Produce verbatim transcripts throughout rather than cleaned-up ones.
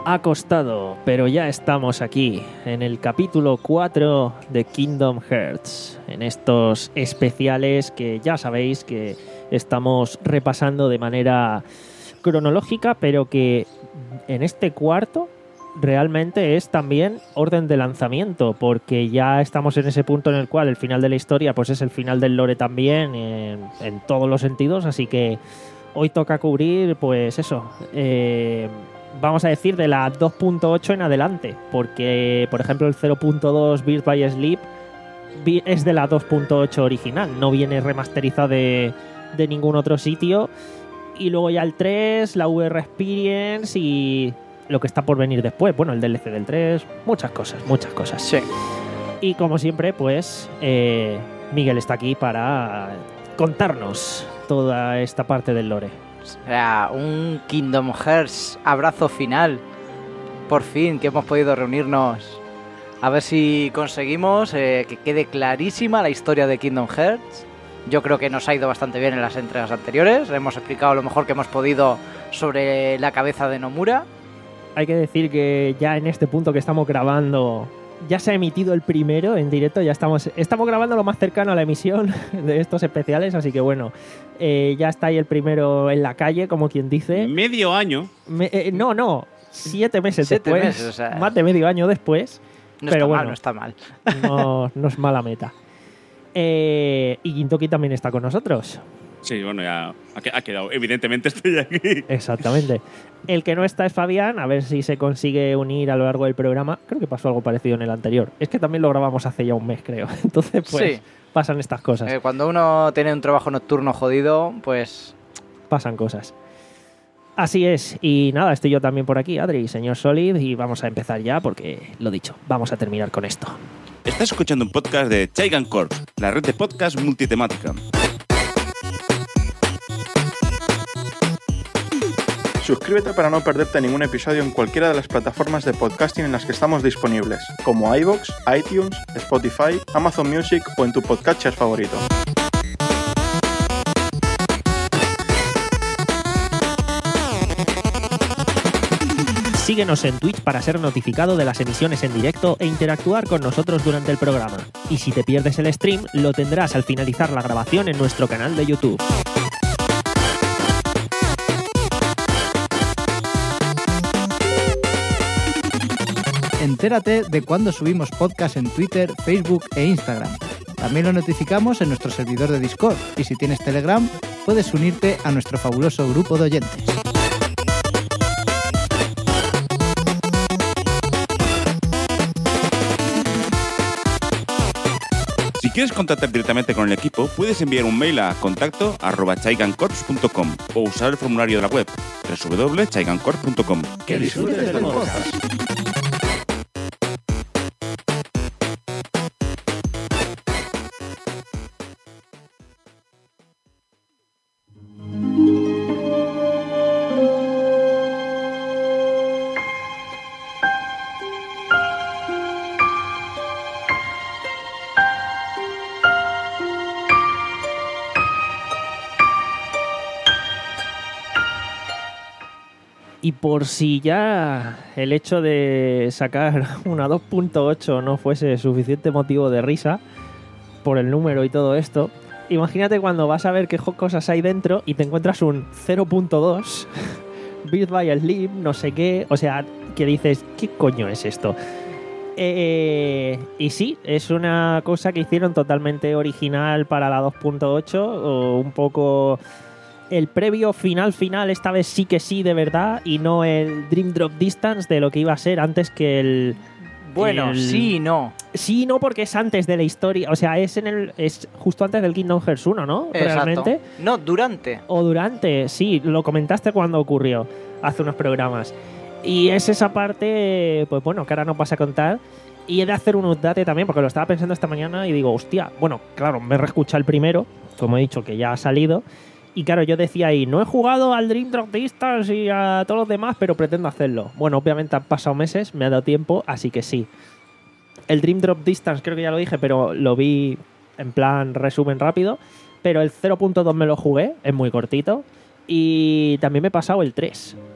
Ha costado, pero ya estamos aquí, en el capítulo cuatro de Kingdom Hearts, en estos especiales que ya sabéis que estamos repasando de manera cronológica, pero que en este cuarto realmente es también orden de lanzamiento, porque ya estamos en ese punto en el cual el final de la historia pues es el final del lore también, en, en todos los sentidos, así que hoy toca cubrir, pues eso, eh, vamos a decir de la dos punto ocho en adelante, porque por ejemplo el cero punto dos Birth by Sleep es de la dos punto ocho original, no viene remasterizado de, de ningún otro sitio, y luego ya el tres, la V R Experience y lo que está por venir después, bueno, el D L C del tres, muchas cosas, muchas cosas. Sí. Y como siempre, pues eh, Miguel está aquí para contarnos toda esta parte del lore. O sea, un Kingdom Hearts abrazo final. Por fin, que hemos podido reunirnos. A ver si conseguimos eh, que quede clarísima la historia de Kingdom Hearts. Yo creo que nos ha ido bastante bien en las entregas anteriores. Hemos explicado lo mejor que hemos podido sobre la cabeza de Nomura. Hay que decir que ya en este punto que estamos grabando, ya se ha emitido el primero en directo, ya estamos, estamos grabando lo más cercano a la emisión de estos especiales, así que bueno, eh, ya está ahí el primero en la calle, como quien dice. Medio año. Me, eh, no, no, siete meses siete después, meses, o sea, más de medio año después. No pero está bueno, mal, no está mal. No, no es mala meta. Eh, y Gintoki también está con nosotros. Sí, bueno, ya ha quedado. Evidentemente estoy aquí. Exactamente. El que no está es Fabián, a ver si se consigue unir a lo largo del programa. Creo que pasó algo parecido en el anterior. Es que también lo grabamos hace ya un mes, creo. Entonces, pues, sí. pasan estas cosas. Eh, cuando uno tiene un trabajo nocturno jodido, pues pasan cosas. Así es. Y nada, estoy yo también por aquí, Adri, señor Solid, y vamos a empezar ya porque, lo dicho, vamos a terminar con esto. Estás escuchando un podcast de Chaigan Corp, la red de podcast multitemática. Suscríbete para no perderte ningún episodio en cualquiera de las plataformas de podcasting en las que estamos disponibles, como iVoox, iTunes, Spotify, Amazon Music o en tu podcatcher favorito. Síguenos en Twitch para ser notificado de las emisiones en directo e interactuar con nosotros durante el programa. Y si te pierdes el stream, lo tendrás al finalizar la grabación en nuestro canal de YouTube. Entérate de cuando subimos podcast en Twitter, Facebook e Instagram. También lo notificamos en nuestro servidor de Discord y si tienes Telegram, puedes unirte a nuestro fabuloso grupo de oyentes. Si quieres contactar directamente con el equipo, puedes enviar un mail a contacto arroba chaigancorps punto com o usar el formulario de la web doble u doble u doble u punto chaigancorps punto com. ¡Que disfrutes del podcast! Y por si ya el hecho de sacar una dos punto ocho no fuese suficiente motivo de risa por el número y todo esto, imagínate cuando vas a ver qué cosas hay dentro y te encuentras un cero punto dos Birth by Sleep, no sé qué, o sea, que dices, ¿qué coño es esto? Eh, y sí, es una cosa que hicieron totalmente original para la dos punto ocho, o un poco el previo final final, esta vez sí que sí de verdad, y no el Dream Drop Distance de lo que iba a ser antes que el... Bueno, el... sí y no. Sí y no, porque es antes de la historia, o sea, es en el es justo antes del Kingdom Hearts uno, ¿no? Exacto. Realmente. No, durante. O durante, sí, lo comentaste cuando ocurrió, hace unos programas. Y es esa parte, pues bueno, que ahora no pasa a contar. Y he de hacer un update también, porque lo estaba pensando esta mañana y digo, hostia, bueno, claro, me he reescuchado el primero, como he dicho, que ya ha salido. Y claro, yo decía ahí, no he jugado al Dream Drop Distance y a todos los demás, pero pretendo hacerlo. Bueno, obviamente han pasado meses, me ha dado tiempo, así que sí. El Dream Drop Distance creo que ya lo dije, pero lo vi en plan resumen rápido. Pero el cero punto dos me lo jugué, es muy cortito. Y también me he pasado el tres.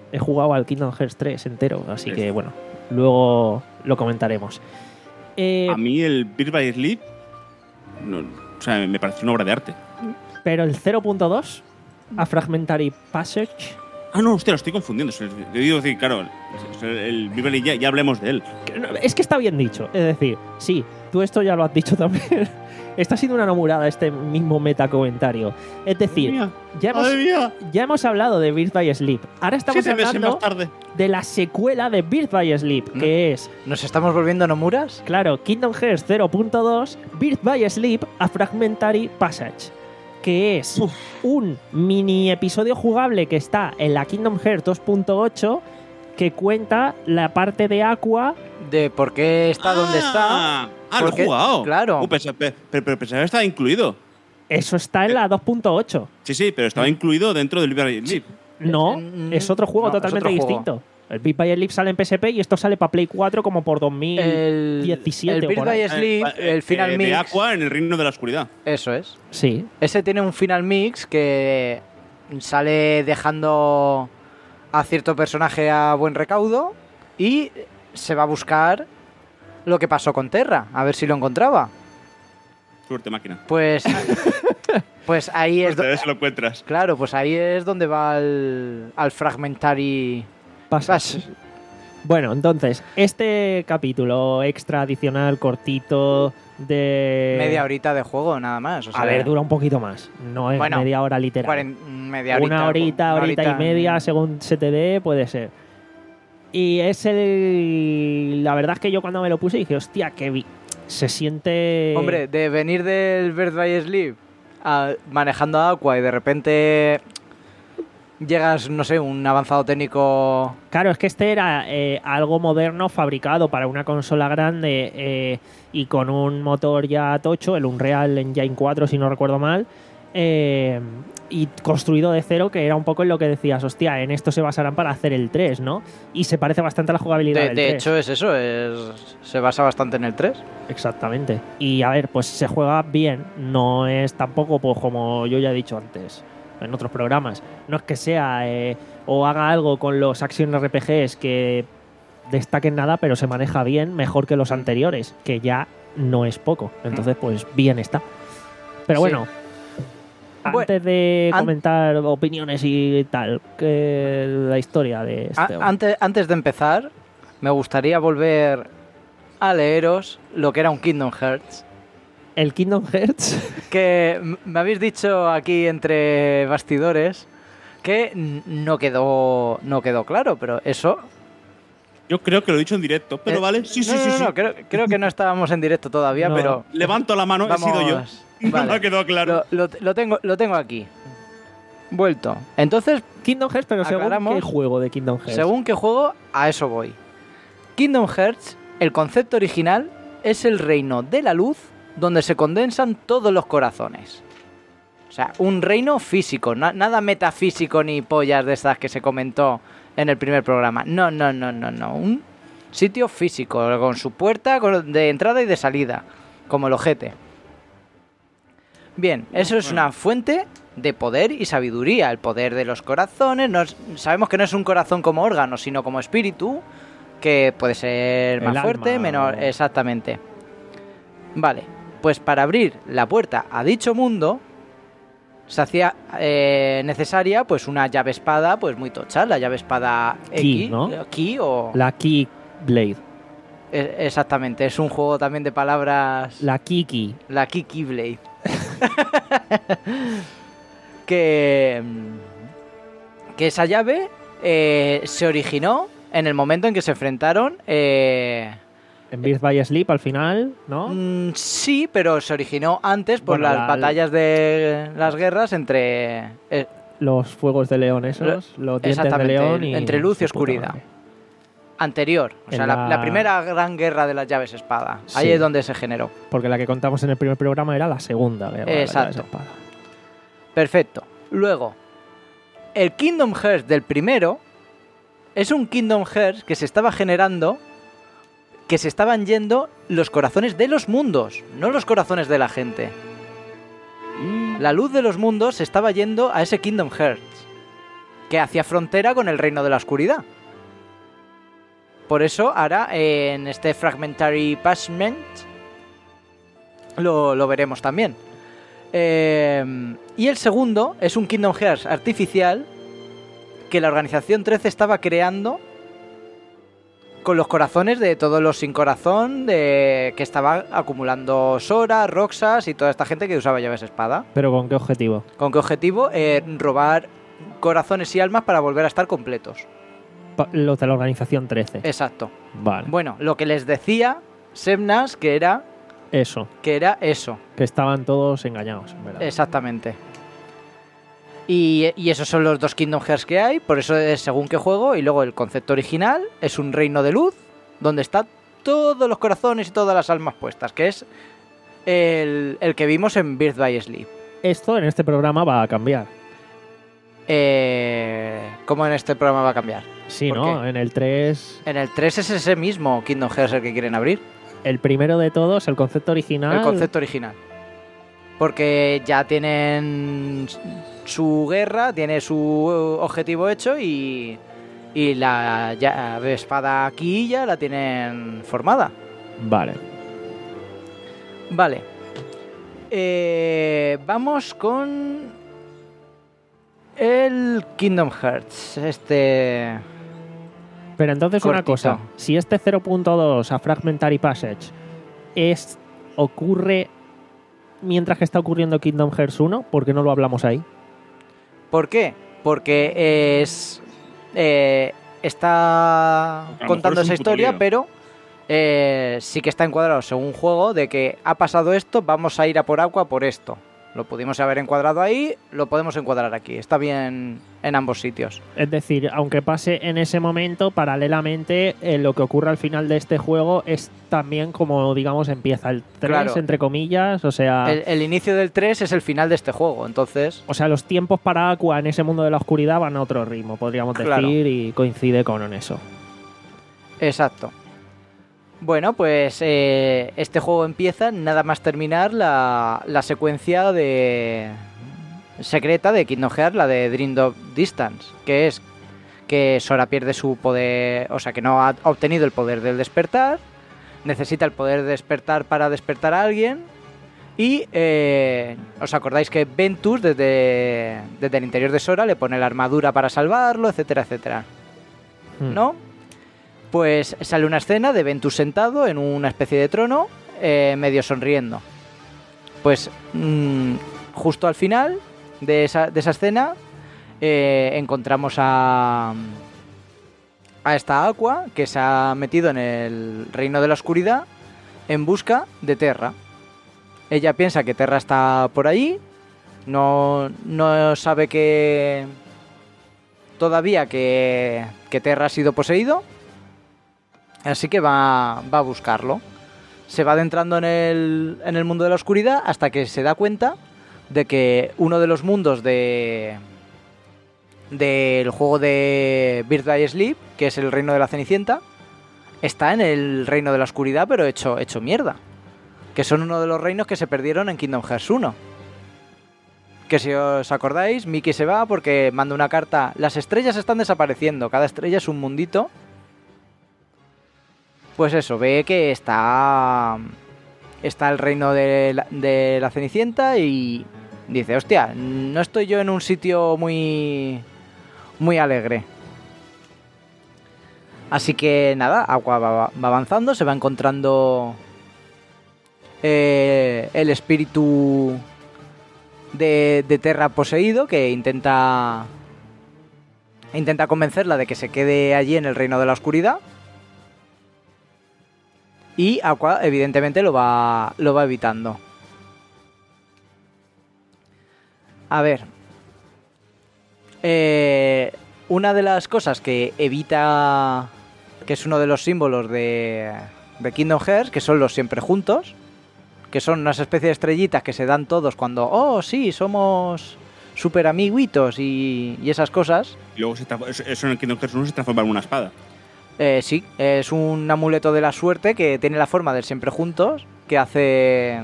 he jugado al Kingdom Hearts tres entero, así Sí. que bueno, luego lo comentaremos. Eh, A mí el Birth by Sleep, no, o sea, me pareció una obra de arte. pero el cero punto dos, A Fragmentary Passage, Ah, no, hostia, lo estoy confundiendo. Yo digo decir, claro, el, el Birth by Sleep, ya, ya hablemos de él. que no, es que está bien dicho, es decir, sí, tú esto ya lo has dicho también. Está siendo una nomurada este mismo metacomentario. Es decir, Madre mía, ya hemos, madre mía. ya hemos hablado de Birth by Sleep. Ahora estamos Siete meses hablando más tarde. de la secuela de Birth by Sleep, ¿No? que es, ¿Nos estamos volviendo Nomuras? claro, Kingdom Hearts cero punto dos, Birth by Sleep, A Fragmentary Passage, que es Uf. un mini episodio jugable que está en la Kingdom Hearts dos punto ocho que cuenta la parte de Aqua. De por qué está donde está. Ah, ah, lo he Porque- jugado. claro. Uh, pensaba- pe- pero, pero pensaba que estaba incluido. Eso está en la dos punto ocho. Sí, sí, pero estaba incluido dentro del Birth by Sleep. No, Mm, es otro juego no, es totalmente otro juego. distinto. El Birth by Sleep sale en P S P y esto sale para Play cuatro como por dos mil El, diecisiete el o Birth por ahí. by Sleep, Eh, el Final eh, Mix. De Aqua en el reino de la oscuridad. Eso es. Sí, Ese tiene un Final Mix que sale dejando a cierto personaje a buen recaudo y se va a buscar lo que pasó con Terra, a ver si lo encontraba. Suerte, máquina. Pues, pues ahí es, do- Suerte, a ver si lo encuentras. claro, pues ahí es donde va al, al Fragmentary pasa. Passage. Bueno, entonces, este capítulo extra adicional, cortito, de... Media horita de juego, nada más. O sea, A ver, dura un poquito más. No es Bueno, media hora literal. cuaren- media horita. Una horita, una horita y media, según se te dé, puede ser. Y es el... La verdad es que yo cuando me lo puse dije, hostia, que vi... se siente... Hombre, de venir del Birth by Sleep a- manejando Aqua y de repente llegas, no sé, un avanzado técnico. Claro, es que este era eh, algo moderno fabricado para una consola grande eh, y con un motor ya tocho, el Unreal Engine cuatro, si no recuerdo mal, eh, y construido de cero, que era un poco en lo que decías, hostia, en esto se basarán para hacer el tres, ¿no? Y se parece bastante a la jugabilidad De, del de tres. hecho, es eso, es, se basa bastante en el tres. Exactamente. Y a ver, pues se juega bien, no es tampoco pues como yo ya he dicho antes en otros programas, no es que sea eh, o haga algo con los Action R P Gs que destaquen nada, pero se maneja bien, mejor que los anteriores, que ya no es poco. Entonces, pues bien está. Pero Sí. bueno, Bueno, antes de an- comentar opiniones y tal, que la historia de A- este... antes, antes de empezar, me gustaría volver a leeros lo que era un Kingdom Hearts. El Kingdom Hearts... Que m- me habéis dicho aquí entre bastidores que n- no quedó, no quedó claro, pero eso. Yo creo que lo he dicho en directo, pero eh, vale. Sí, sí, no, sí. no, sí. no, creo, creo que no estábamos en directo todavía, No. pero. Levanto la mano, he sido yo. Vamos, No vale. me ha quedado claro. Lo, lo- lo tengo, lo tengo aquí. Vuelto. Entonces, Kingdom Hearts, pero según Aclaramos. qué juego de Kingdom Hearts. según qué juego, a eso voy. Kingdom Hearts, el concepto original, es el reino de la luz donde se condensan todos los corazones. O sea, un reino físico, na- nada metafísico ni pollas de estas que se comentó en el primer programa. No, no, no, no, no. Un sitio físico, con su puerta con- de entrada y de salida, como el ojete. Bien, eso es una fuente de poder y sabiduría, el poder de los corazones. No es- sabemos que no es un corazón como órgano, sino como espíritu, que puede ser El más alma, fuerte, menor, o- exactamente. Vale, pues para abrir la puerta a dicho mundo se hacía eh, necesaria pues una llave espada pues muy tocha, la llave espada Key, X, ¿no? eh, Key o La Key Blade. eh, exactamente, es un juego también de palabras. La Kiki. La Kiki Blade. que, mm, que esa llave eh, se originó en el momento en que se enfrentaron. eh, En Birth by Sleep al final, ¿no? mm, sí, pero se originó antes por Bueno, las la- batallas de las guerras entre. eh, Los fuegos de león esos, los dientes de exactamente, león y... entre luz y su puta oscuridad. madre. anterior. O En sea, la... la- la primera gran guerra de las llaves espada. Ahí Sí. es donde se generó. Porque la que contamos en el primer programa era la segunda guerra de las Exacto. llaves de espada. Perfecto. Luego, el Kingdom Hearts del primero es un Kingdom Hearts que se estaba generando, que se estaban yendo los corazones de los mundos, no los corazones de la gente. La luz de los mundos se estaba yendo a ese Kingdom Hearts, que hacía frontera con el Reino de la Oscuridad. Por eso ahora en este Fragmentary Passment lo, lo veremos también. Eh, y el segundo es un Kingdom Hearts artificial que la Organización trece estaba creando con los corazones de todos los sin corazón de, que estaban acumulando Sora, Roxas y toda esta gente que usaba llaves espada. ¿Pero con qué objetivo? ¿Con qué objetivo? Eh, robar corazones y almas para volver a estar completos. Pa- Los de la Organización trece. Exacto. Vale. Bueno, lo que les decía Semnas que era Eso. que era eso. Que estaban todos engañados, ¿verdad? Exactamente. Y, y esos son los dos Kingdom Hearts que hay, por eso es según qué juego. Y luego el concepto original es un reino de luz donde están todos los corazones y todas las almas puestas, que es el, el que vimos en Birth by Sleep. Esto en este programa va a cambiar. Eh, ¿Cómo en este programa va a cambiar? Sí, ¿Por ¿no? qué? En el tres, En el tres es ese mismo Kingdom Hearts el que quieren abrir. el primero de todos, el concepto original. El concepto original. Porque ya tienen su guerra, tiene su objetivo hecho y, y la llave espada aquí ya la tienen formada. Vale. Vale. Eh, vamos con el Kingdom Hearts. Este... Pero entonces Cortito. una cosa. Si este cero punto dos a Fragmentary Passage es, ocurre mientras que está ocurriendo Kingdom Hearts uno, ¿por qué no lo hablamos ahí? ¿Por qué? Porque es eh, está mejor contando es un esa puto historia, lío. pero eh, sí que está encuadrado según juego de que ha pasado esto, vamos a ir a por agua por esto. Lo pudimos haber encuadrado ahí, lo podemos encuadrar aquí. Está bien en ambos sitios. Es decir, aunque pase en ese momento, paralelamente eh, lo que ocurre al final de este juego es también como, digamos, empieza el tres, Claro. entre comillas, o sea... El, el inicio del tres es el final de este juego, entonces... O sea, los tiempos para Aqua en ese mundo de la oscuridad van a otro ritmo, podríamos decir, Claro. y coincide con eso. Exacto. Bueno, pues eh, este juego empieza nada más terminar la, la secuencia de secreta de Kingdom Hearts, la de Dream of Distance, que es que Sora pierde su poder, o sea, que no ha obtenido el poder del despertar, necesita el poder de despertar para despertar a alguien y eh, os acordáis que Ventus desde, desde el interior de Sora le pone la armadura para salvarlo, etcétera, etcétera, Hmm. ¿no? Pues sale una escena de Ventus sentado en una especie de trono, eh, medio sonriendo. Pues mmm, justo al final de esa, de esa escena eh, encontramos a, a esta Aqua que se ha metido en el reino de la oscuridad en busca de Terra. Ella piensa que Terra está por allí, no, no sabe que todavía que, que Terra ha sido poseído. Así que va, va a buscarlo. Se va adentrando en el, en el mundo de la oscuridad hasta que se da cuenta de que uno de los mundos de del juego de Birth by Sleep, que es el reino de la Cenicienta, está en el reino de la oscuridad, pero hecho, hecho mierda. Que son uno de los reinos que se perdieron en Kingdom Hearts uno. Que si os acordáis, Mickey se va porque manda una carta. Las estrellas están desapareciendo, cada estrella es un mundito. Pues eso, ve que está está el reino de la, de la Cenicienta y dice, hostia, no estoy yo en un sitio muy muy alegre. Así que nada, Aqua va, va avanzando, se va encontrando eh, el espíritu de, de Terra poseído que intenta intenta convencerla de que se quede allí en el reino de la oscuridad. Y Aqua, evidentemente, lo va, lo va evitando. A ver. Eh, una de las cosas que evita, que es uno de los símbolos de, de Kingdom Hearts, que son los siempre juntos, que son unas especies de estrellitas que se dan todos cuando, oh, sí, somos super amiguitos y, y esas cosas. Y luego se transforma- eso eso en el Kingdom Hearts uno se transforma en una espada. Eh, sí, es un amuleto de la suerte que tiene la forma del siempre juntos que hace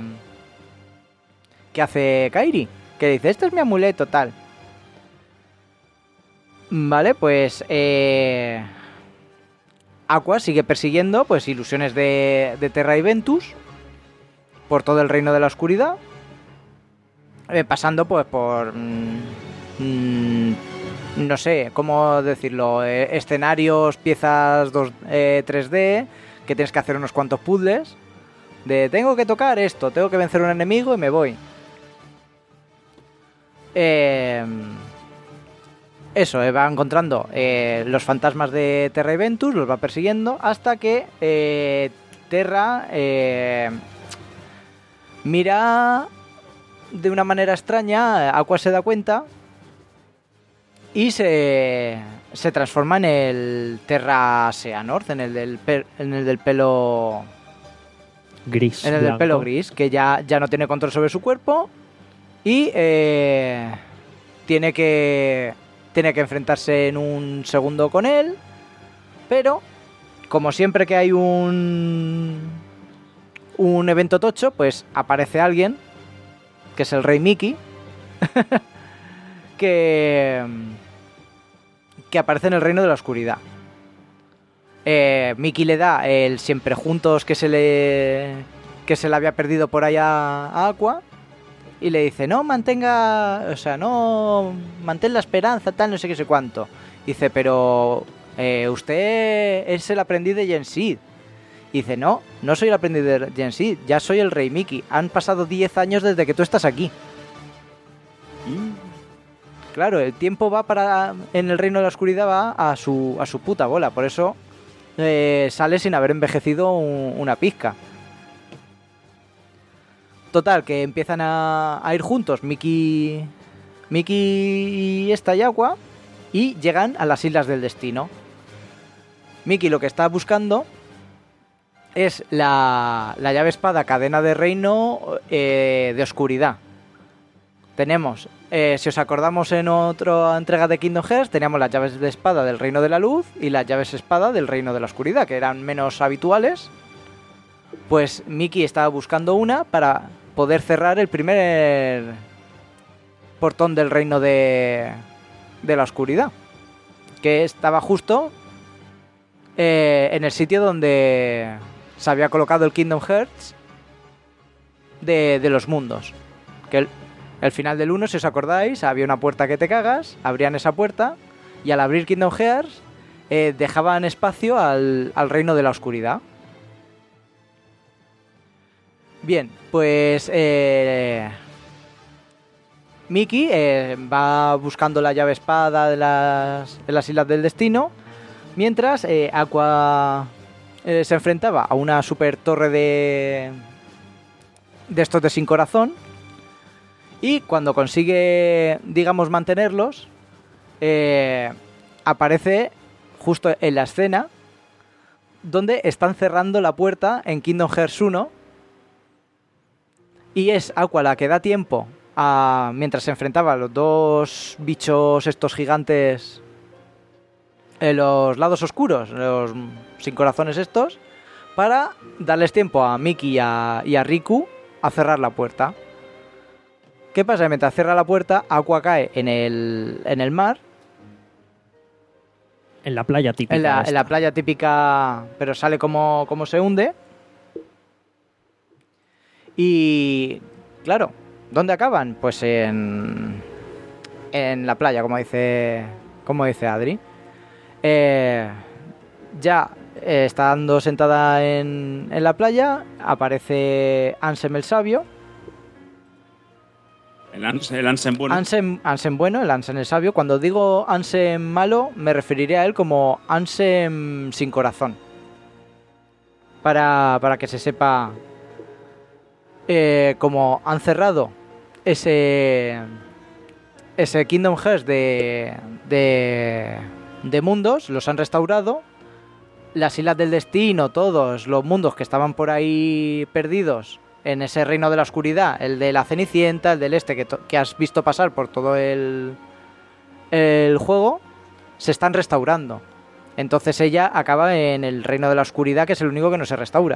que hace Kairi, que dice, este es mi amuleto, tal. Vale, pues eh, Aqua sigue persiguiendo pues ilusiones de, de Terra y Ventus por todo el reino de la oscuridad, eh, pasando pues por mmm, no sé cómo decirlo, eh, escenarios, piezas dos, eh, tres D, que tienes que hacer unos cuantos puzzles de tengo que tocar esto, tengo que vencer un enemigo y me voy. Eh, eso, eh, va encontrando eh, los fantasmas de Terra y Ventus, los va persiguiendo hasta que eh, Terra eh, mira de una manera extraña, Aqua se da cuenta y se, se transforma en el Terra Xehanort, en el del, pe, en el del pelo gris. En el blanco. del pelo gris, que ya, ya no tiene control sobre su cuerpo y eh, tiene que tiene que enfrentarse en un segundo con él, pero como siempre que hay un un evento tocho, pues aparece alguien que es el Rey Mickey que que aparece en el reino de la oscuridad. Eh, Mickey le da el siempre juntos que se le que se le había perdido por ahí a, a Aqua y le dice no mantenga, o sea, no mantén la esperanza, tal, no sé qué sé cuánto. Dice, pero eh, usted es el aprendiz de Gensid. Dice, no, no soy el aprendiz de Gensid, ya soy el Rey Mickey. Han pasado diez años desde que tú estás aquí. Mm. Claro, el tiempo va para en el reino de la oscuridad va a su a su puta bola, por eso eh, sale sin haber envejecido un, una pizca. Total, que empiezan a, a ir juntos Mickey, Mickey y esta y Aqua y llegan a las Islas del Destino. Mickey lo que está buscando es la, la llave espada cadena de reino eh, de oscuridad. Tenemos, eh, si os acordamos en otra entrega de Kingdom Hearts, teníamos las llaves de espada del reino de la luz y las llaves espada del reino de la oscuridad, que eran menos habituales. Pues Mickey estaba buscando una para poder cerrar el primer portón del reino de, de la oscuridad, que estaba justo eh, en el sitio donde se había colocado el Kingdom Hearts de, de los mundos. Que el, el final del uno, si os acordáis, había una puerta que te cagas, abrían esa puerta y al abrir Kingdom Hearts eh, dejaban espacio al, al reino de la oscuridad. Bien, pues eh, Mickey eh, va buscando la llave espada de las, de las Islas del Destino, mientras eh, Aqua eh, se enfrentaba a una super torre de, de estos de sin corazón, y cuando consigue, digamos, mantenerlos, eh, aparece justo en la escena donde están cerrando la puerta en Kingdom Hearts uno. Y es Aqua la que da tiempo a, mientras se enfrentaba a los dos bichos estos gigantes en los lados oscuros, los sin corazones estos, para darles tiempo a Mickey y a, y a Riku a cerrar la puerta. ¿Qué pasa? Mientras cierra la puerta, Aqua cae en el, en el mar. En la playa típica. En la, en la playa típica, pero sale como, como se hunde. Y claro, ¿dónde acaban? Pues en en la playa, como dice como dice Adri. Eh, ya eh, estando sentada en, en la playa, aparece Ansem el sabio. El, Ans el Ansem bueno. Ansem, Ansem bueno, el Ansem el sabio. Cuando digo Ansem malo, me referiré a él como Ansem sin corazón. Para, para que se sepa... Eh, como han cerrado ese ese Kingdom Hearts de, de, de mundos, los han restaurado, las Islas del Destino, todos los mundos que estaban por ahí perdidos en ese reino de la oscuridad, el de la Cenicienta, el del este que, que has visto pasar por todo el, el juego, se están restaurando. Entonces ella acaba en el reino de la oscuridad, que es el único que no se restaura.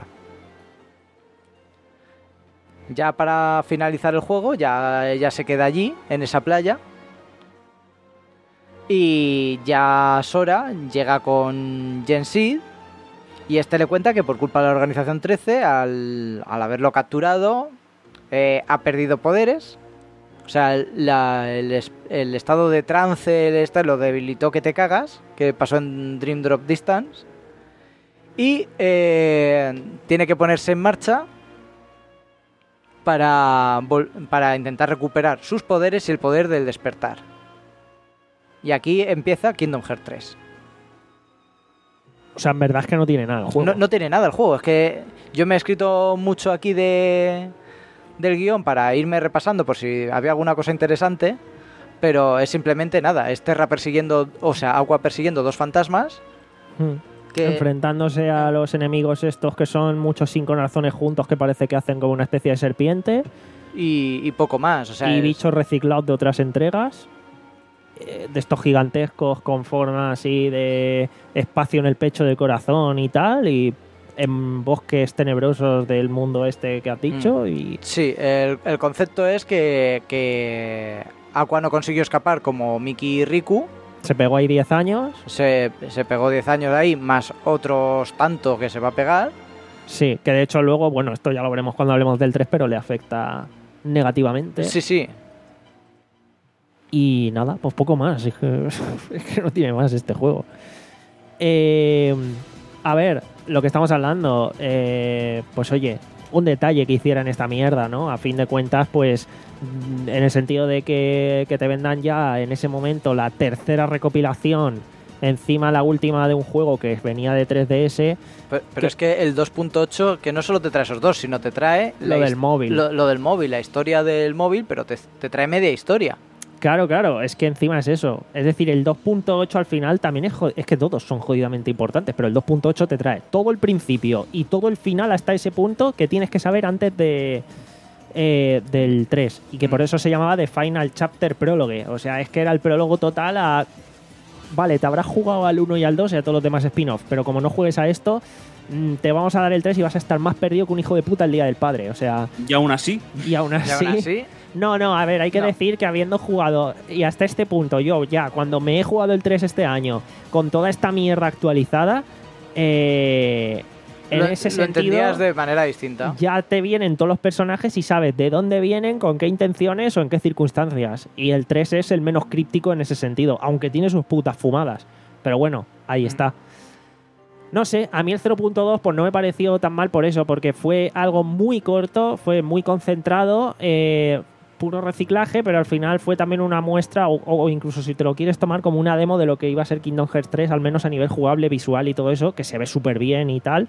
Ya para finalizar el juego, ya ella se queda allí, en esa playa. Y ya Sora llega con Gen Seed y este le cuenta que por culpa de la Organización trece, al, al haberlo capturado, eh, ha perdido poderes. O sea, la, el, el estado de trance el este, lo debilitó que te cagas, que pasó en Dream Drop Distance. Y eh, tiene que ponerse en marcha para, para intentar recuperar sus poderes y el poder del despertar. Y aquí empieza Kingdom Hearts tres. O sea, en verdad es que no tiene nada el juego. No, no tiene nada el juego. Es que yo me he escrito mucho aquí de del guión para irme repasando por si había alguna cosa interesante, pero es simplemente nada. Es Terra persiguiendo, o sea, Aqua persiguiendo dos fantasmas. Hmm. Que... enfrentándose a los enemigos estos que son muchos sincronazones juntos que parece que hacen como una especie de serpiente. Y, y poco más. O sea, y es... bichos reciclados de otras entregas. De estos gigantescos con forma así de espacio en el pecho del corazón y tal, y en bosques tenebrosos del mundo este que has dicho. Mm. Y sí, el, el concepto es que, que Aqua no consiguió escapar como Mickey y Riku. Se pegó ahí diez años. Se, se pegó diez años de ahí, más otros tantos que se va a pegar. Sí, que de hecho luego, bueno, esto ya lo veremos cuando hablemos del tres, pero le afecta negativamente. Sí, sí. Y nada, pues poco más. Es que, es que no tiene más este juego. Eh, a ver, lo que estamos hablando, eh, pues oye, un detalle que hicieran esta mierda, ¿no? A fin de cuentas, pues en el sentido de que, que te vendan ya en ese momento la tercera recopilación, encima la última de un juego que venía de tres D S. Pero, pero que, es que el dos punto ocho, que no solo te trae esos dos, sino te trae... Lo del móvil. Lo, lo del móvil, la historia del móvil, pero te, te trae media historia. Claro, claro, es que encima es eso. Es decir, el dos punto ocho al final también es, es que todos son jodidamente importantes, pero el dos punto ocho te trae todo el principio y todo el final hasta ese punto que tienes que saber antes de eh, del tres. Y que por eso se llamaba The Final Chapter Prologue. O sea, es que era el prólogo total a... Vale, te habrás jugado al uno y al dos y a todos los demás spin-off, pero como no juegues a esto, te vamos a dar el tres y vas a estar más perdido que un hijo de puta el día del padre. O sea... ¿Y aún así? Y aún así... ¿Y aún así? No, no, a ver, hay que no. decir que habiendo jugado, y hasta este punto, yo ya, cuando me he jugado el tres este año, con toda esta mierda actualizada, eh, en lo, ese lo sentido... entendías de manera distinta. Ya te vienen todos los personajes y sabes de dónde vienen, con qué intenciones o en qué circunstancias. Y el tres es el menos críptico en ese sentido, aunque tiene sus putas fumadas. Pero bueno, ahí mm. está. No sé, a mí el cero punto dos pues no me pareció tan mal por eso, porque fue algo muy corto, fue muy concentrado... Eh, puro reciclaje, pero al final fue también una muestra o, o incluso si te lo quieres tomar como una demo de lo que iba a ser Kingdom Hearts tres, al menos a nivel jugable, visual y todo eso, que se ve súper bien y tal.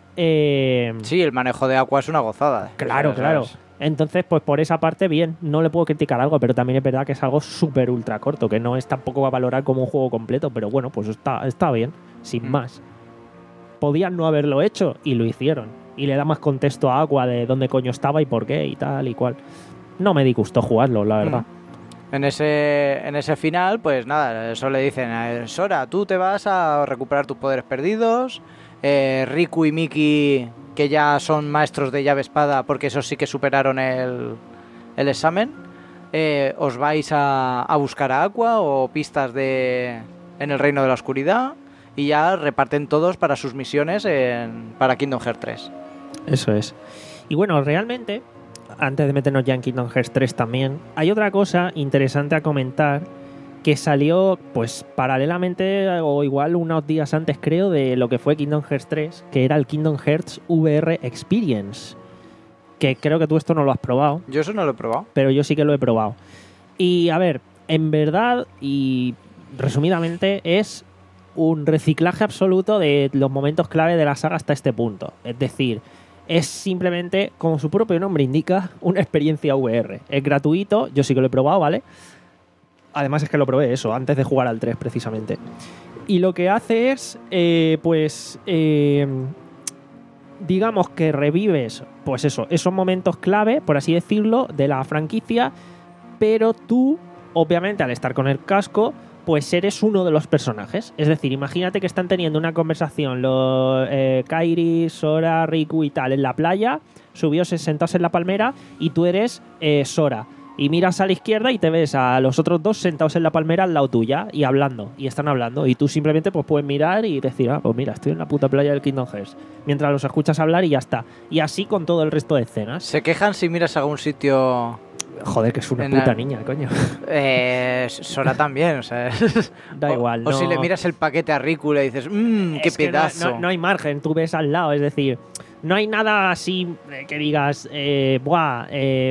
Eh, sí, el manejo de Aqua es una gozada. Claro, claro. Entonces, pues por esa parte, bien, no le puedo criticar algo, pero también es verdad que es algo súper ultra corto, que no es tampoco va a valorar como un juego completo, pero bueno, pues está, está bien, sin mm. más. Podían no haberlo hecho y lo hicieron. Y le da más contexto a Aqua de dónde coño estaba y por qué y tal y cual. No me disgustó jugarlo, la verdad. En ese, en ese final, pues nada, eso le dicen a Sora, tú te vas a recuperar tus poderes perdidos. Eh, Riku y Mickey, que ya son maestros de llave espada, porque esos sí que superaron el, el examen, eh, os vais a, a buscar a Aqua o pistas de en el Reino de la Oscuridad y ya reparten todos para sus misiones en, para Kingdom Hearts tres. Eso es. Y bueno, realmente... antes de meternos ya en Kingdom Hearts tres también, hay otra cosa interesante a comentar que salió pues paralelamente o igual unos días antes creo de lo que fue Kingdom Hearts tres, que era el Kingdom Hearts V R Experience, que creo que tú esto no lo has probado. Yo eso no lo he probado. Pero yo sí que lo he probado. Y a ver, en verdad y resumidamente es un reciclaje absoluto de los momentos clave de la saga hasta este punto. Es decir... es simplemente, como su propio nombre indica, una experiencia V R. Es gratuito, yo sí que lo he probado, ¿vale? Además es que lo probé eso, antes de jugar al tres precisamente. Y lo que hace es, eh, pues, eh, digamos que revives, pues eso, esos momentos clave, por así decirlo, de la franquicia, pero tú, obviamente, al estar con el casco, pues eres uno de los personajes. Es decir, imagínate que están teniendo una conversación los eh, Kairi, Sora, Riku y tal en la playa, subidos sentados en la palmera y tú eres eh, Sora. y miras a la izquierda y te ves a los otros dos sentados en la palmera al lado tuya y hablando, y están hablando, y tú simplemente pues puedes mirar y decir, ah, pues mira, estoy en la puta playa del Kingdom Hearts, mientras los escuchas hablar y ya está. Y así con todo el resto de escenas. ¿Se quejan si miras a algún sitio? Joder, que es una En puta la- niña, coño. Eh, Sora también, o sea... Da o, igual, O no- si le miras el paquete a Riku y le dices, mmm, qué Es que no- pedazo. No, no hay margen, tú ves al lado, es decir, no hay nada así eh, que digas, eh, buah, eh,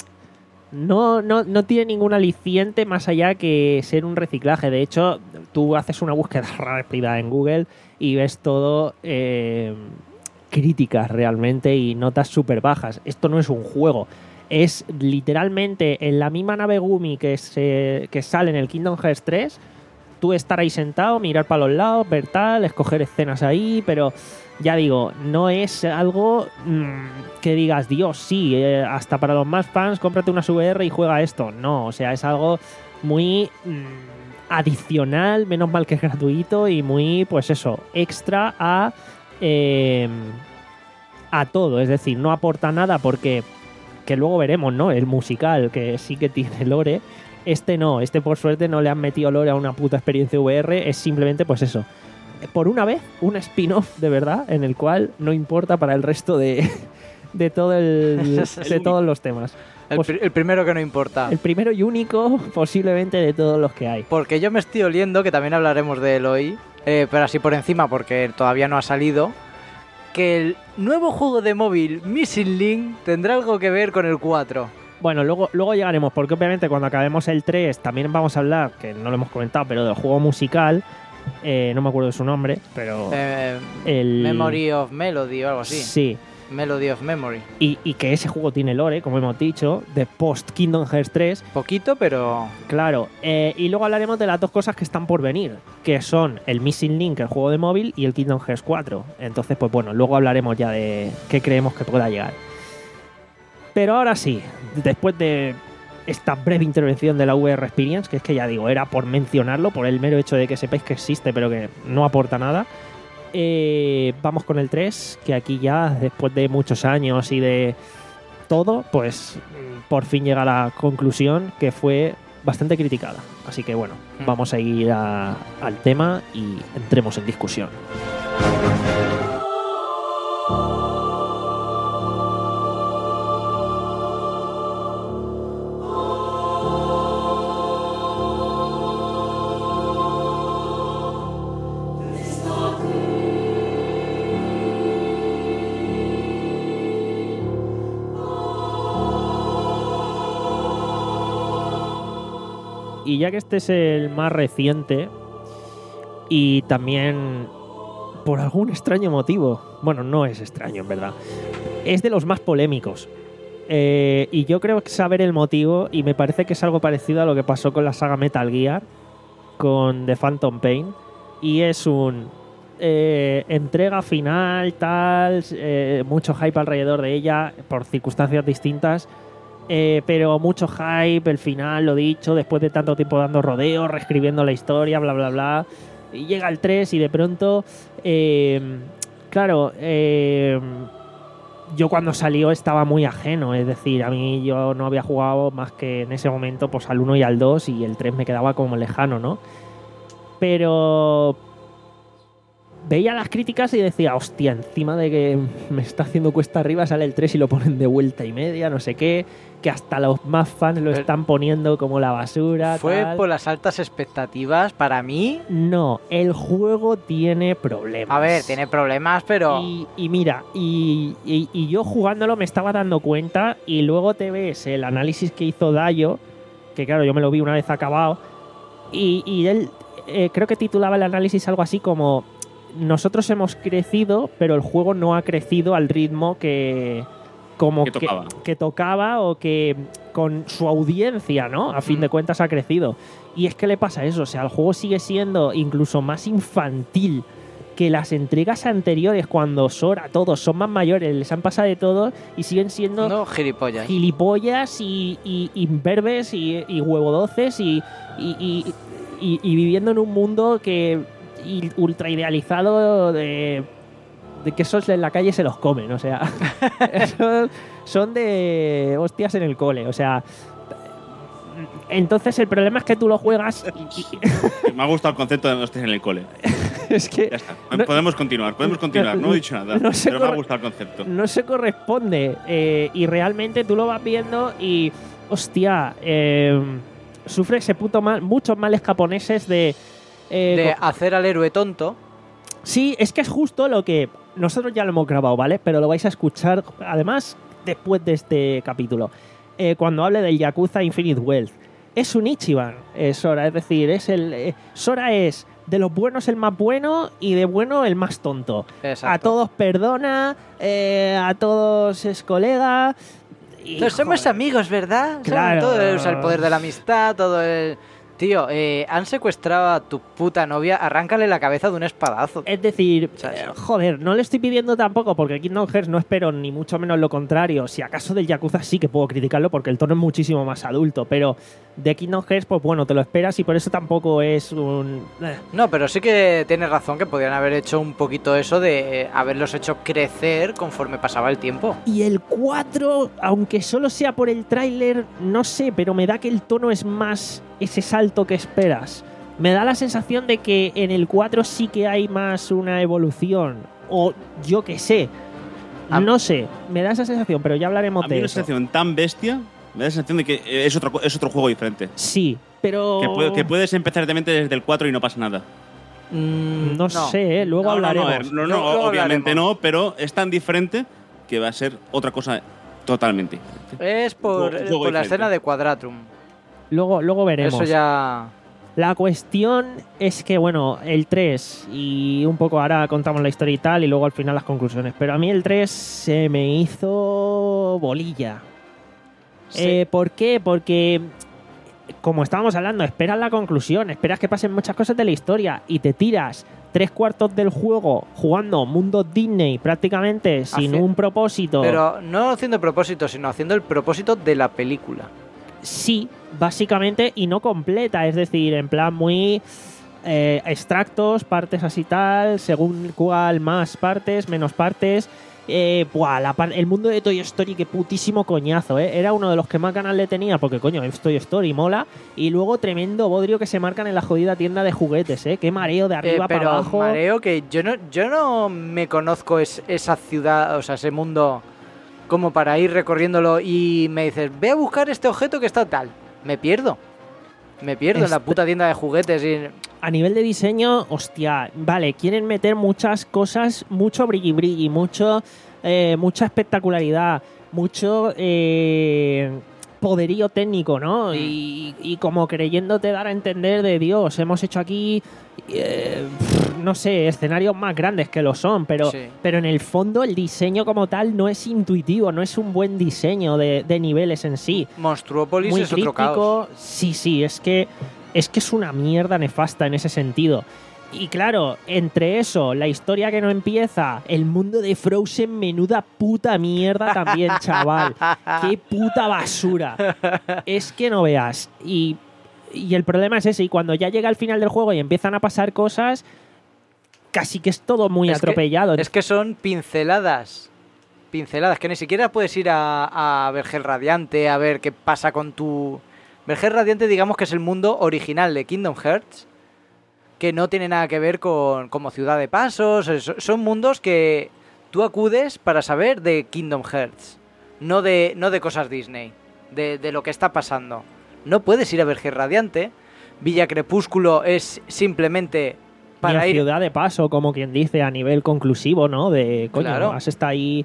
no, no, no tiene ningún aliciente más allá que ser un reciclaje. De hecho, tú haces una búsqueda rápida en Google y ves todo eh, críticas realmente y notas súper bajas. Esto no es un juego. Es literalmente en la misma nave Gumi que, se, que sale en el Kingdom Hearts tres, tú estar ahí sentado, mirar para los lados, ver tal, escoger escenas ahí, pero ya digo, no es algo mmm, que digas, Dios, sí, eh, hasta para los más fans, cómprate una V R y juega esto. No, o sea, es algo muy mmm, adicional, menos mal que es gratuito y muy, pues eso, extra a, eh, a todo. Es decir, no aporta nada porque, que luego veremos, ¿no? El musical, que sí que tiene lore. Este no, este por suerte no le han metido lore a una puta experiencia V R, es simplemente pues eso. Por una vez, un spin-off de verdad, en el cual no importa para el resto de, de, todo el, de todos los temas. El, Pues- pri- el primero que no importa. El primero y único posiblemente de todos los que hay. Porque yo me estoy oliendo, que también hablaremos de él hoy, eh, pero así por encima porque todavía no ha salido, que el nuevo juego de móvil Missing Link tendrá algo que ver con el cuatro. Bueno, luego, luego llegaremos, porque obviamente cuando acabemos el tres también vamos a hablar, que no lo hemos comentado, pero del juego musical, eh, no me acuerdo de su nombre, pero... Eh, el... Memory of Melody o algo así. Sí, Melody of Memory. y, y que ese juego tiene lore, como hemos dicho, de post Kingdom Hearts tres. Poquito, pero... Claro, eh, y luego hablaremos de las dos cosas que están por venir, que son el Missing Link, el juego de móvil, y el Kingdom Hearts cuatro. Entonces, pues bueno, luego hablaremos ya de qué creemos que pueda llegar. Pero ahora sí, después de esta breve intervención de la V R Experience, que es que ya digo, era por mencionarlo, por el mero hecho de que sepáis que existe, pero que no aporta nada, eh, vamos con el tres, que aquí ya, después de muchos años y de todo, pues por fin llega a la conclusión que fue bastante criticada. Así que bueno, Mm. vamos a ir a- al tema y entremos en discusión. Y ya que este es el más reciente y también por algún extraño motivo, bueno, no es extraño en verdad, es de los más polémicos. Eh, y yo creo que saber el motivo, y me parece que es algo parecido a lo que pasó con la saga Metal Gear, con The Phantom Pain, y es un eh, entrega final, tal, eh, mucho hype alrededor de ella por circunstancias distintas. Eh, pero mucho hype, el final, lo dicho, después de tanto tiempo dando rodeos, reescribiendo la historia, bla, bla, bla. Y llega el tres y de pronto, eh, claro, eh, yo cuando salió estaba muy ajeno, es decir, a mí yo no había jugado más que en ese momento pues al uno y al dos y el tres me quedaba como lejano, ¿no? Pero veía las críticas y decía, hostia, encima de que me está haciendo cuesta arriba sale el tres y lo ponen de vuelta y media, no sé qué, que hasta los más fans lo Pero- están poniendo como la basura. Fue tal. por las altas expectativas. Para mí, No, el juego tiene problemas. a ver, tiene problemas, pero... Y, y mira, y, y- y yo jugándolo me estaba dando cuenta y luego te ves el análisis que hizo Dayo, que claro, yo me lo vi una vez acabado, y, y él eh, creo que titulaba el análisis algo así como nosotros hemos crecido, pero el juego no ha crecido al ritmo que como Que tocaba. que tocaba o que con su audiencia, ¿no? A fin Mm. de cuentas ha crecido. Y es que le pasa eso, o sea, el juego sigue siendo incluso más infantil que las entregas anteriores cuando Sora, todos son más mayores, les han pasado de todo y siguen siendo No, gilipollas. gilipollas y, y imberbes y, y huevodoces y, y, y- y- y viviendo en un mundo que y ultra idealizado de, de que esos en la calle se los comen, o sea, esos son de hostias en el cole, o sea, Entonces el problema es que tú lo juegas y... y- Me ha gustado el concepto de no estés en el cole. es que Ya está. No- podemos continuar, podemos continuar. No he dicho nada, no se pero me ha corre- gustado el concepto. no se corresponde eh, y realmente tú lo vas viendo y hostia, eh, sufre ese puto mal, muchos males japoneses de... eh, De co- hacer al héroe tonto. sí, es que es justo lo que nosotros ya lo hemos grabado, ¿vale? Pero lo vais a escuchar además después de este capítulo. Eh, cuando hable del Yakuza Infinite Wealth. Es un Ichiban, eh, Sora, es decir, es el eh, Sora es de los buenos el más bueno y de bueno el más tonto. Exacto. A todos perdona, eh, a todos es colega. Y, Todos somos joder, amigos, ¿verdad? Claro. Todo es el poder de la amistad, todo el... Tío, eh, han secuestrado a tu puta novia, arráncale la cabeza de un espadazo. Es decir, ¿Sabes? eh, joder, no le estoy pidiendo tampoco, porque Kingdom Hearts no espero ni mucho menos lo contrario. Si acaso del Yakuza sí que puedo criticarlo, porque el tono es muchísimo más adulto, pero de Kingdom Hearts, pues bueno, te lo esperas y por eso tampoco es un... eh, No, pero sí que tienes razón que podrían haber hecho un poquito eso de eh, haberlos hecho crecer conforme pasaba el tiempo. Y el cuatro, aunque solo sea por el tráiler, no sé, pero me da que el tono es más ese salto que esperas. Me da la sensación de que en el cuatro sí que hay más una evolución. O yo qué sé. Ah. No sé, me da esa sensación, pero ya hablaremos A mí de una eso. sensación tan bestia, me da la sensación de que eh, es otro, es otro juego diferente. Sí, pero... Que, puede- que puedes empezar directamente desde el cuatro y no pasa nada. Mm, No, sé, ¿eh? luego No, no, no, a hablaremos. ver, no, no, Luego- luego obviamente hablaremos. no, pero es tan diferente que va a ser otra cosa totalmente diferente. Es por, Juego- eh, juego por la diferente. escena de Quadratrum. Luego, luego veremos. Eso ya... La cuestión es que, bueno, el tres, y un poco ahora contamos la historia y tal, y luego al final las conclusiones, pero a mí el tres se me hizo bolilla. Sí. Eh, ¿Por qué? Porque, como estábamos hablando, esperas la conclusión, esperas que pasen muchas cosas de la historia y te tiras tres cuartos del juego jugando mundo Disney prácticamente sin Hace- un propósito. Pero no haciendo propósito, sino haciendo el propósito de la película. Sí, básicamente, y no completa, es decir, en plan muy eh, extractos, partes así tal, según cuál más partes, menos partes. Eh, buah, la par- el mundo de Toy Story, qué putísimo coñazo, ¿eh? Era uno de los que más ganas le tenía, porque coño, es Toy Story, mola. Y luego tremendo bodrio que se marcan en la jodida tienda de juguetes, ¿eh? Qué mareo de Eh, arriba pero para abajo. mareo que yo no, yo no me conozco es- esa ciudad, o sea, ese mundo como para ir recorriéndolo y me dices, ve a buscar este objeto que está tal. Me pierdo. Me pierdo en la Este- puta tienda de juguetes y... A nivel de diseño, hostia, vale, quieren meter muchas cosas, mucho brilli brilli, mucho, eh, mucha espectacularidad, mucho eh, poderío técnico, ¿no? Y, y como creyéndote dar a entender de Dios, hemos hecho aquí, eh, no sé, escenarios más grandes que lo son, pero, Sí. pero en el fondo el diseño como tal no es intuitivo, no es un buen diseño de, de niveles en sí. Monstruópolis Muy es otro caos. críptico. Sí, sí, es que es que es una mierda nefasta en ese sentido. Y claro, entre eso, la historia que no empieza, el mundo de Frozen, menuda puta mierda también, chaval. Qué puta basura. Es que no veas. Y, y el problema es ese, y cuando ya llega al final del juego y empiezan a pasar cosas, casi que es todo muy Es que- atropellado. Es que son pinceladas. Pinceladas, que ni siquiera puedes ir a, a Vergel Radiante a ver qué pasa con tu... Vergel Radiante, digamos que es el mundo original de Kingdom Hearts, que no tiene nada que ver con como Ciudad de Pasos. es- Son mundos que tú acudes para saber de Kingdom Hearts, no de, no de cosas Disney, de, de lo que está pasando. No puedes ir a Vergel Radiante. Villa Crepúsculo es simplemente para Ni a ir... ciudad de paso, como quien dice, a nivel conclusivo, ¿no? De, coño, Claro. vas está ahí...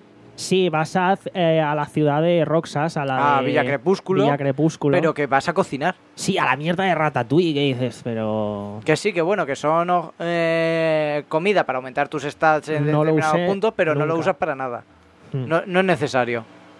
Sí, vas a, eh, a la ciudad de Roxas, a la A de... Villa Crepúsculo, Villa Crepúsculo. pero que vas a cocinar. Sí, a la mierda de Ratatouille, que dices, pero... Que sí, que bueno, que son oh, eh, comida para aumentar tus stats en No lo determinados usé puntos, pero no lo nunca. usas para nada. Hmm. No, no es necesario.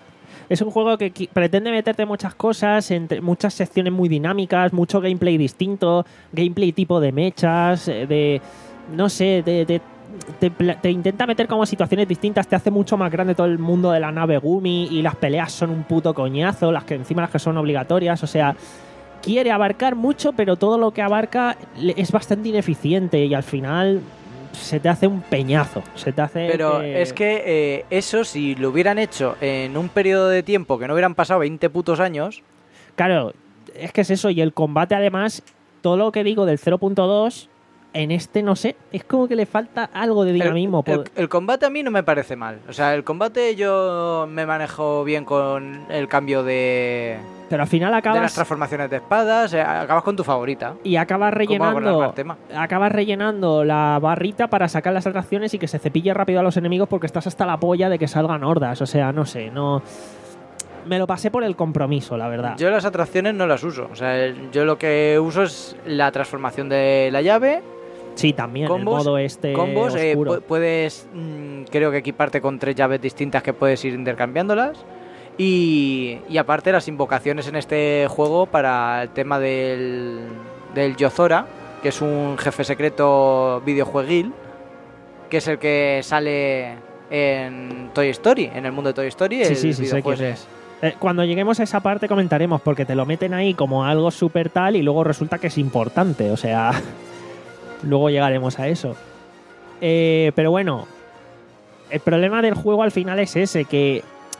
Es un juego que qui- pretende meterte muchas cosas, entre muchas secciones muy dinámicas, mucho gameplay distinto, gameplay tipo de mechas, eh, de... No sé, de... de te, pla- te intenta meter como situaciones distintas, te hace mucho más grande todo el mundo de la nave Gumi y las peleas son un puto coñazo, las que encima las que son obligatorias, o sea, quiere abarcar mucho, pero todo lo que abarca le- es bastante ineficiente y al final se te hace un peñazo, se te hace... Pero que- es que eh, eso, si lo hubieran hecho en un periodo de tiempo que no hubieran pasado veinte putos años, Claro, es que es eso, y el combate además, todo lo que digo del cero punto dos, en este no sé, es como que le falta algo de dinamismo. El, el, el combate a mí no me parece mal. O sea, el combate yo me manejo bien con el cambio de... Pero al final acabas... de las transformaciones de espadas, eh, acabas con tu favorita. Y acabas rellenando... acabas rellenando la barrita para sacar las atracciones y que se cepille rápido a los enemigos porque estás hasta la polla de que salgan hordas. O sea, no sé, no... Me lo pasé por el compromiso, la verdad. Yo las atracciones no las uso. O sea, yo lo que uso es la transformación de la llave. Sí, también, combos, el modo este combos, oscuro. Eh, puedes, mmm, creo que equiparte con tres llaves distintas que puedes ir intercambiándolas. Y, y aparte las invocaciones en este juego para el tema del, del Yozora, que es un jefe secreto videojueguil, que es el que sale en Toy Story, en el mundo de Toy Story. Sí, el sí, sí, sé quién es. Eh, cuando lleguemos a esa parte comentaremos, porque te lo meten ahí como algo súper tal y luego resulta que es importante, o sea, luego llegaremos a eso. Eh, pero bueno, el problema del juego al final es ese, que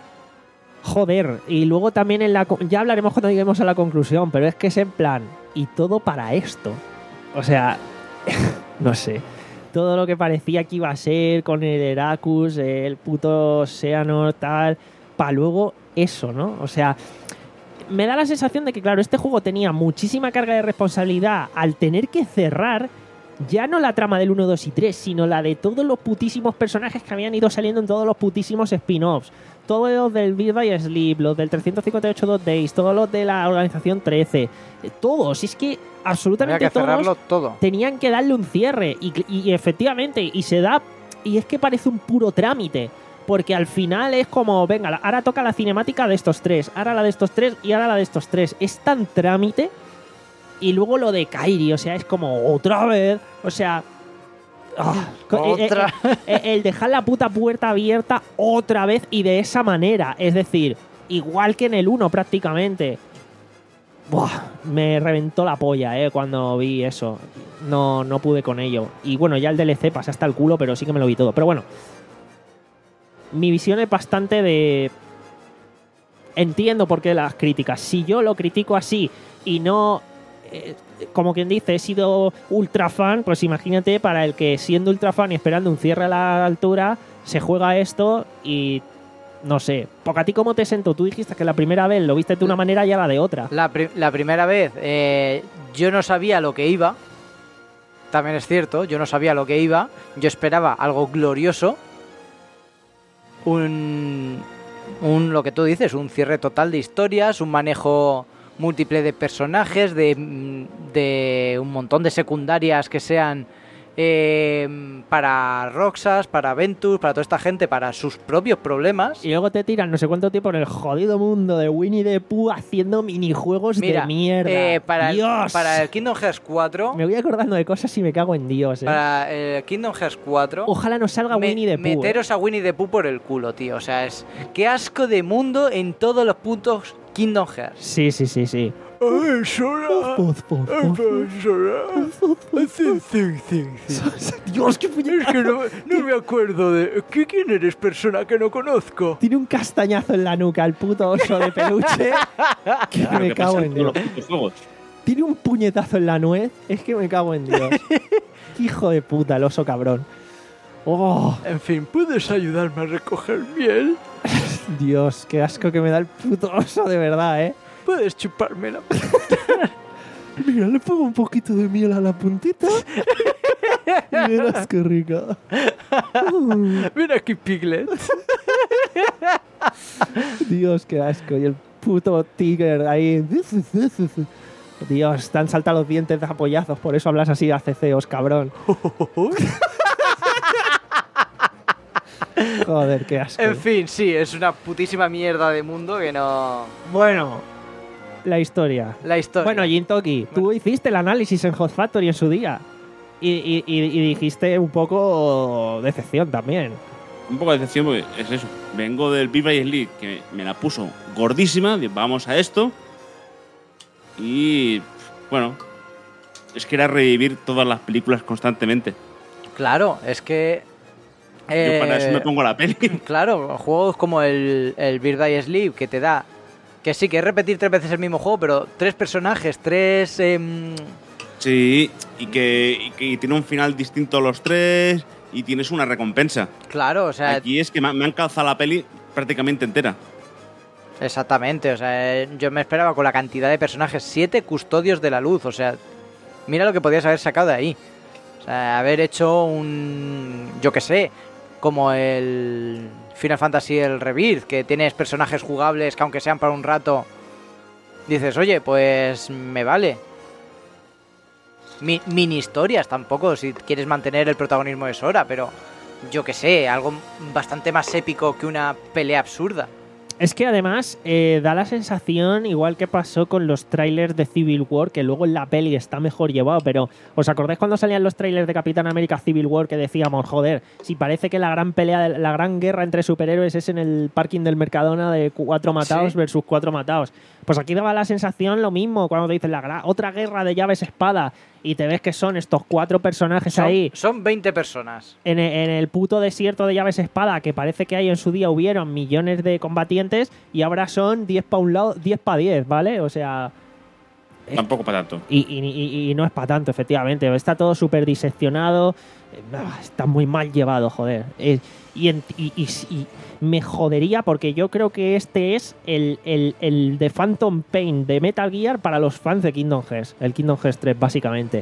joder, y luego también en la... ya hablaremos cuando lleguemos a la conclusión, pero es que es en plan, y todo para esto. O sea, no sé, todo lo que parecía que iba a ser con el Heracus, el puto Xehanort, tal, para luego eso, ¿no? O sea, me da la sensación de que, claro, este juego tenía muchísima carga de responsabilidad al tener que cerrar ya no la trama del uno, dos y tres, sino la de todos los putísimos personajes que habían ido saliendo en todos los putísimos spin-offs. Todos los del Beat by Sleep, los del trescientos cincuenta y ocho Dot Days, todos los de la Organización trece, todos, es que absolutamente Había que todos cerrarlo todo. Tenían que darle un cierre y, y, y efectivamente, y se da, y es que parece un puro trámite. Porque al final es como, venga, ahora toca la cinemática de estos tres, ahora la de estos tres y ahora la de estos tres. Es tan trámite. Y luego lo de Kairi, o sea, es como otra vez. O sea, oh, otra. El, el, el dejar la puta puerta abierta otra vez y de esa manera. Es decir, igual que en el uno prácticamente. Buah, me reventó la polla, eh, cuando vi eso. No, no pude con ello. Y bueno, ya el D L C pasé hasta el culo, pero sí que me lo vi todo. Pero bueno. Mi visión es bastante de... Entiendo por qué las críticas. Si yo lo critico así y no... Eh, como quien dice, he sido ultra fan, pues imagínate para el que siendo ultra fan y esperando un cierre a la altura, se juega esto y... No sé. Porque a ti, ¿cómo te sentó? Tú dijiste que la primera vez lo viste de una manera y ahora de otra. La, pri la primera vez eh, yo no sabía lo que iba. También es cierto, yo no sabía lo que iba. Yo esperaba algo glorioso. Un, un, lo que tú dices, un cierre total de historias, un manejo múltiple de personajes, de, de un montón de secundarias que sean eh, para Roxas, para Ventus, para toda esta gente, para sus propios problemas. Y luego te tiran no sé cuánto tiempo en el jodido mundo de Winnie the Pooh haciendo minijuegos Mira, de mierda. Eh, para, Dios. El, para el Kingdom Hearts cuatro... Me voy acordando de cosas y me cago en Dios. Eh. Para el Kingdom Hearts cuatro... Ojalá nos salga me, Winnie the Pooh. Meteros eh. a Winnie the Pooh por el culo, tío. O sea, es... Qué asco de mundo en todos los puntos Kingdom Hearts. Sí, sí, sí, sí. ¡Ay, Sora! Dios, qué puñetazo. Es que no, no me acuerdo de... ¿Qué, ¿Quién eres, persona que no conozco? Tiene un castañazo en la nuca el puto oso de peluche. Que me cago en Dios. Tiene un puñetazo en la nuez. Es que me cago en Dios. Hijo de puta, el oso cabrón. Oh. En fin, ¿puedes ayudarme a recoger miel? Dios, qué asco que me da el puto oso, de verdad, ¿eh? ¿Puedes chuparme la puntita? Mira, le pongo un poquito de miel a la puntita y verás qué rica. Ven aquí, Piglet. Dios, qué asco. Y el puto tigre ahí. Dios, te han saltado los dientes de apoyazos, por eso hablas así a ceceos, cabrón. Joder, qué asco. En fin, sí, es una putísima mierda de mundo que no... Bueno... La historia. La historia. Bueno, Jintoki, tú hiciste el análisis en Hot Factory en su día. Y, y, y, y dijiste un poco decepción también. Un poco de decepción porque es eso. Vengo del Beat by Sleep, que me la puso gordísima. Vamos a esto. Y bueno, es que era revivir todas las películas constantemente. Claro, es que... Eh, Yo para eso me pongo la peli. Claro, juegos como el, el Beat by Sleep, que te da Que sí, que es repetir tres veces el mismo juego, pero tres personajes, tres... Eh, sí, y que, y que tiene un final distinto los tres y tienes una recompensa. Claro, o sea... Aquí es que me, me han calzado la peli prácticamente entera. Exactamente, o sea, yo me esperaba con la cantidad de personajes, siete custodios de la luz, o sea, mira lo que podías haber sacado de ahí. O sea, haber hecho un... yo qué sé, como el Final Fantasy el Rebirth, que tienes personajes jugables que aunque sean para un rato, dices, oye, pues me vale. Mi, mini historias tampoco, si quieres mantener el protagonismo de Sora, pero yo qué sé, algo bastante más épico que una pelea absurda. Es que además eh, da la sensación, igual que pasó con los trailers de Civil War, que luego en la peli está mejor llevado, pero ¿os acordáis cuando salían los trailers de Capitán América Civil War que decíamos, joder, si parece que la gran pelea, la gran guerra entre superhéroes es en el parking del Mercadona de cuatro matados ¿Sí? versus cuatro matados? Pues aquí daba la sensación lo mismo cuando te dicen la gra- otra guerra de llaves espada y te ves que son estos cuatro personajes Son, ahí son veinte personas. en el, en el puto desierto de llaves espada, que parece que hay en su día hubieron millones de combatientes y ahora son diez para un lado, diez para diez, ¿vale? O sea... Tampoco para tanto. Y, y, y, y no es para tanto, efectivamente. Está todo súper diseccionado. Está muy mal llevado, joder. Eh, y, en, y, y, y me jodería porque yo creo que este es el, el, el de Phantom Pain de Metal Gear para los fans de Kingdom Hearts. El Kingdom Hearts tres, básicamente.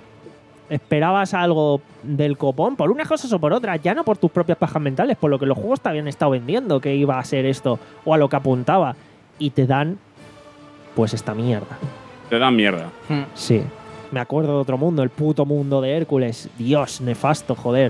Esperabas algo del copón, por unas cosas o por otras, ya no por tus propias pajas mentales, por lo que los juegos te habían estado vendiendo que iba a ser esto, o a lo que apuntaba. Y te dan, pues, esta mierda. Te dan mierda. Hmm. Sí. Me acuerdo de otro mundo, el puto mundo de Hércules. Dios, nefasto, joder.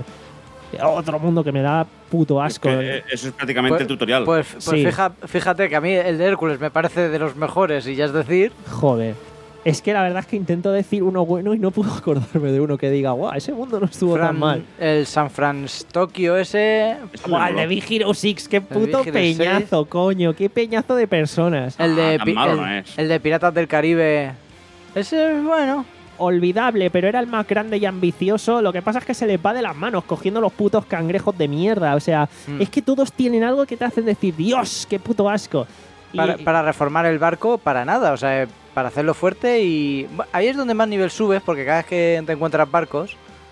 Otro mundo que me da puto asco. Es que eso es prácticamente Pues, el tutorial. Pues, pues Sí. fija- fíjate que a mí el de Hércules me parece de los mejores, y ya es decir, Joder. Es que la verdad es que intento decir uno bueno y no puedo acordarme de uno que diga, guau, ese mundo no estuvo Fran- tan mal. el San Francisco Tokio ese, Este Guau, me el de moló. Big Hero seis, qué El puto Big Hero peñazo, coño, qué peñazo de personas. el de, Ah, tan pi- malo el, no es. el de Piratas del Caribe, ese es bueno. Olvidable, pero era el más grande y ambicioso. Lo que pasa es que se les va de las manos cogiendo los putos cangrejos de mierda. O sea, Mm. es que todos tienen algo que te hacen decir, Dios, qué puto asco. Y- Para, para reformar el barco, para nada, o sea, para hacerlo fuerte y... bu- Ahí es donde más nivel subes, porque cada vez que te encuentras barcos,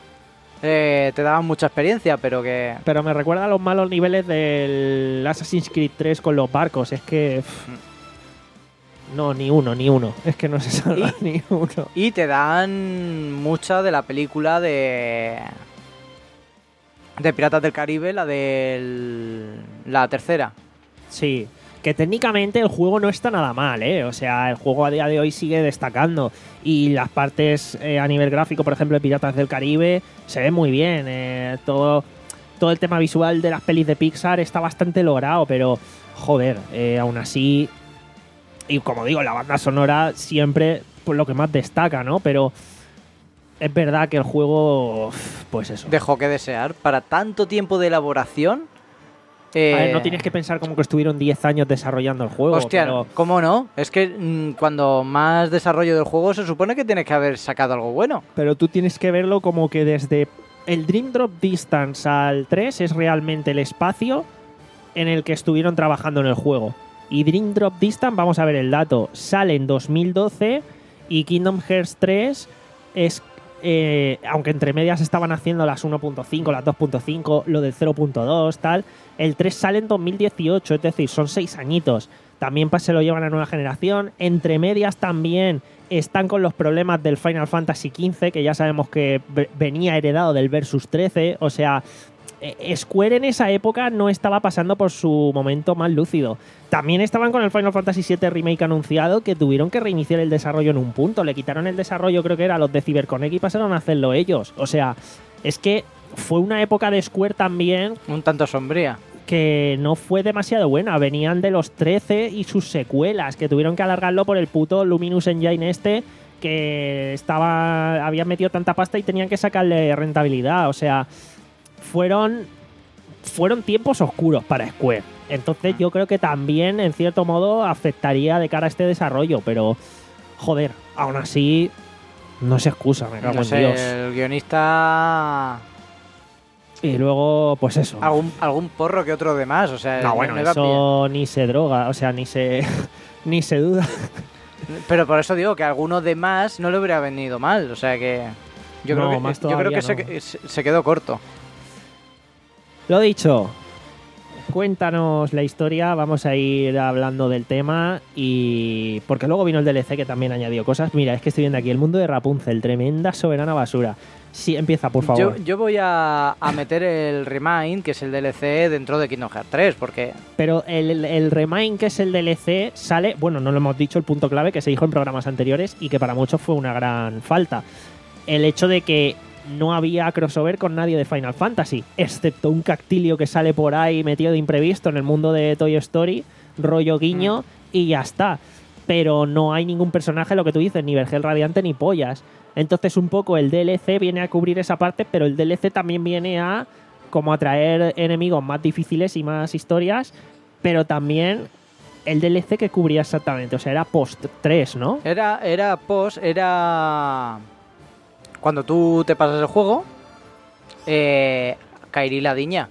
eh, te daban mucha experiencia, pero que... Pero me recuerda a los malos niveles del Assassin's Creed tres con los barcos. Es que... pff, no, ni uno, ni uno. Es que no se salva ni uno. Y te dan mucha de la película de... De Piratas del Caribe, la de la tercera. Sí, que técnicamente el juego no está nada mal, ¿eh? O sea, el juego a día de hoy sigue destacando. Y las partes eh, a nivel gráfico, por ejemplo, de Piratas del Caribe, se ve muy bien. eh, todo, todo el tema visual de las pelis de Pixar está bastante logrado, pero, joder, eh, aún así... Y como digo, la banda sonora siempre pues, lo que más destaca, ¿no? Pero es verdad que el juego, pues eso. Dejó que desear. Para tanto tiempo de elaboración... eh, A ver, no tienes que pensar como que estuvieron diez años desarrollando el juego. Hostia, pero... ¿cómo no? Es que mm, cuando más desarrollo del juego se supone que tienes que haber sacado algo bueno. Pero tú tienes que verlo como que desde el Dream Drop Distance al tres es realmente el espacio en el que estuvieron trabajando en el juego. Y Dream Drop Distance, vamos a ver el dato, sale en dos mil doce y Kingdom Hearts tres es, eh, aunque entre medias estaban haciendo las uno punto cinco, las dos punto cinco, lo del cero punto dos, tal, el tres sale en dos mil dieciocho, es decir, son seis añitos. También pues, se lo llevan a nueva generación. Entre medias también están con los problemas del Final Fantasy quince, que ya sabemos que ve- venía heredado del Versus trece. O sea, eh, Square en esa época no estaba pasando por su momento más lúcido. También estaban con el Final Fantasy siete Remake anunciado, que tuvieron que reiniciar el desarrollo en un punto. Le quitaron el desarrollo, creo que era los de CyberConnect, y pasaron a hacerlo ellos. O sea, es que fue una época de Square también Un tanto sombría. que no fue demasiado buena. Venían de los trece y sus secuelas, que tuvieron que alargarlo por el puto Luminous Engine este, que estaba habían metido tanta pasta y tenían que sacarle rentabilidad. O sea, fueron fueron tiempos oscuros para Square. Entonces yo creo que también, en cierto modo, afectaría de cara a este desarrollo. Pero, joder, aún así, no se excusa, me cago No en sé, Dios. el guionista... Y luego, pues eso. Algún, algún porro que otro de más, o sea, No, bueno, iba eso ni se droga, o sea, ni se ni se duda. bien. Pero por eso digo que alguno de más no le hubiera venido mal, o sea que yo No, creo que, más yo creo que todavía se, se quedó corto. Lo dicho, cuéntanos la historia, vamos a ir hablando del tema y... Porque luego vino el D L C que también añadió cosas. Mira, es que estoy viendo aquí el mundo de Rapunzel, tremenda soberana basura. Sí, empieza, por favor. Yo, yo voy a, a meter el Remind, que es el D L C, dentro de Kingdom Hearts tres, porque... Pero el, el, el Remind, que es el D L C, sale... Bueno, no lo hemos dicho, el punto clave que se dijo en programas anteriores y que para muchos fue una gran falta. El hecho de que no había crossover con nadie de Final Fantasy, excepto un cactilio que sale por ahí metido de imprevisto en el mundo de Toy Story, rollo guiño, mm. y ya está. Pero no hay ningún personaje, lo que tú dices, ni Vergel Radiante ni pollas. Entonces un poco el D L C viene a cubrir esa parte, pero el D L C también viene a como atraer enemigos más difíciles y más historias, pero también el D L C que cubría exactamente, o sea, era post tres, ¿no? Era, era post, era... Cuando tú te pasas el juego, eh, Kairi la Diña.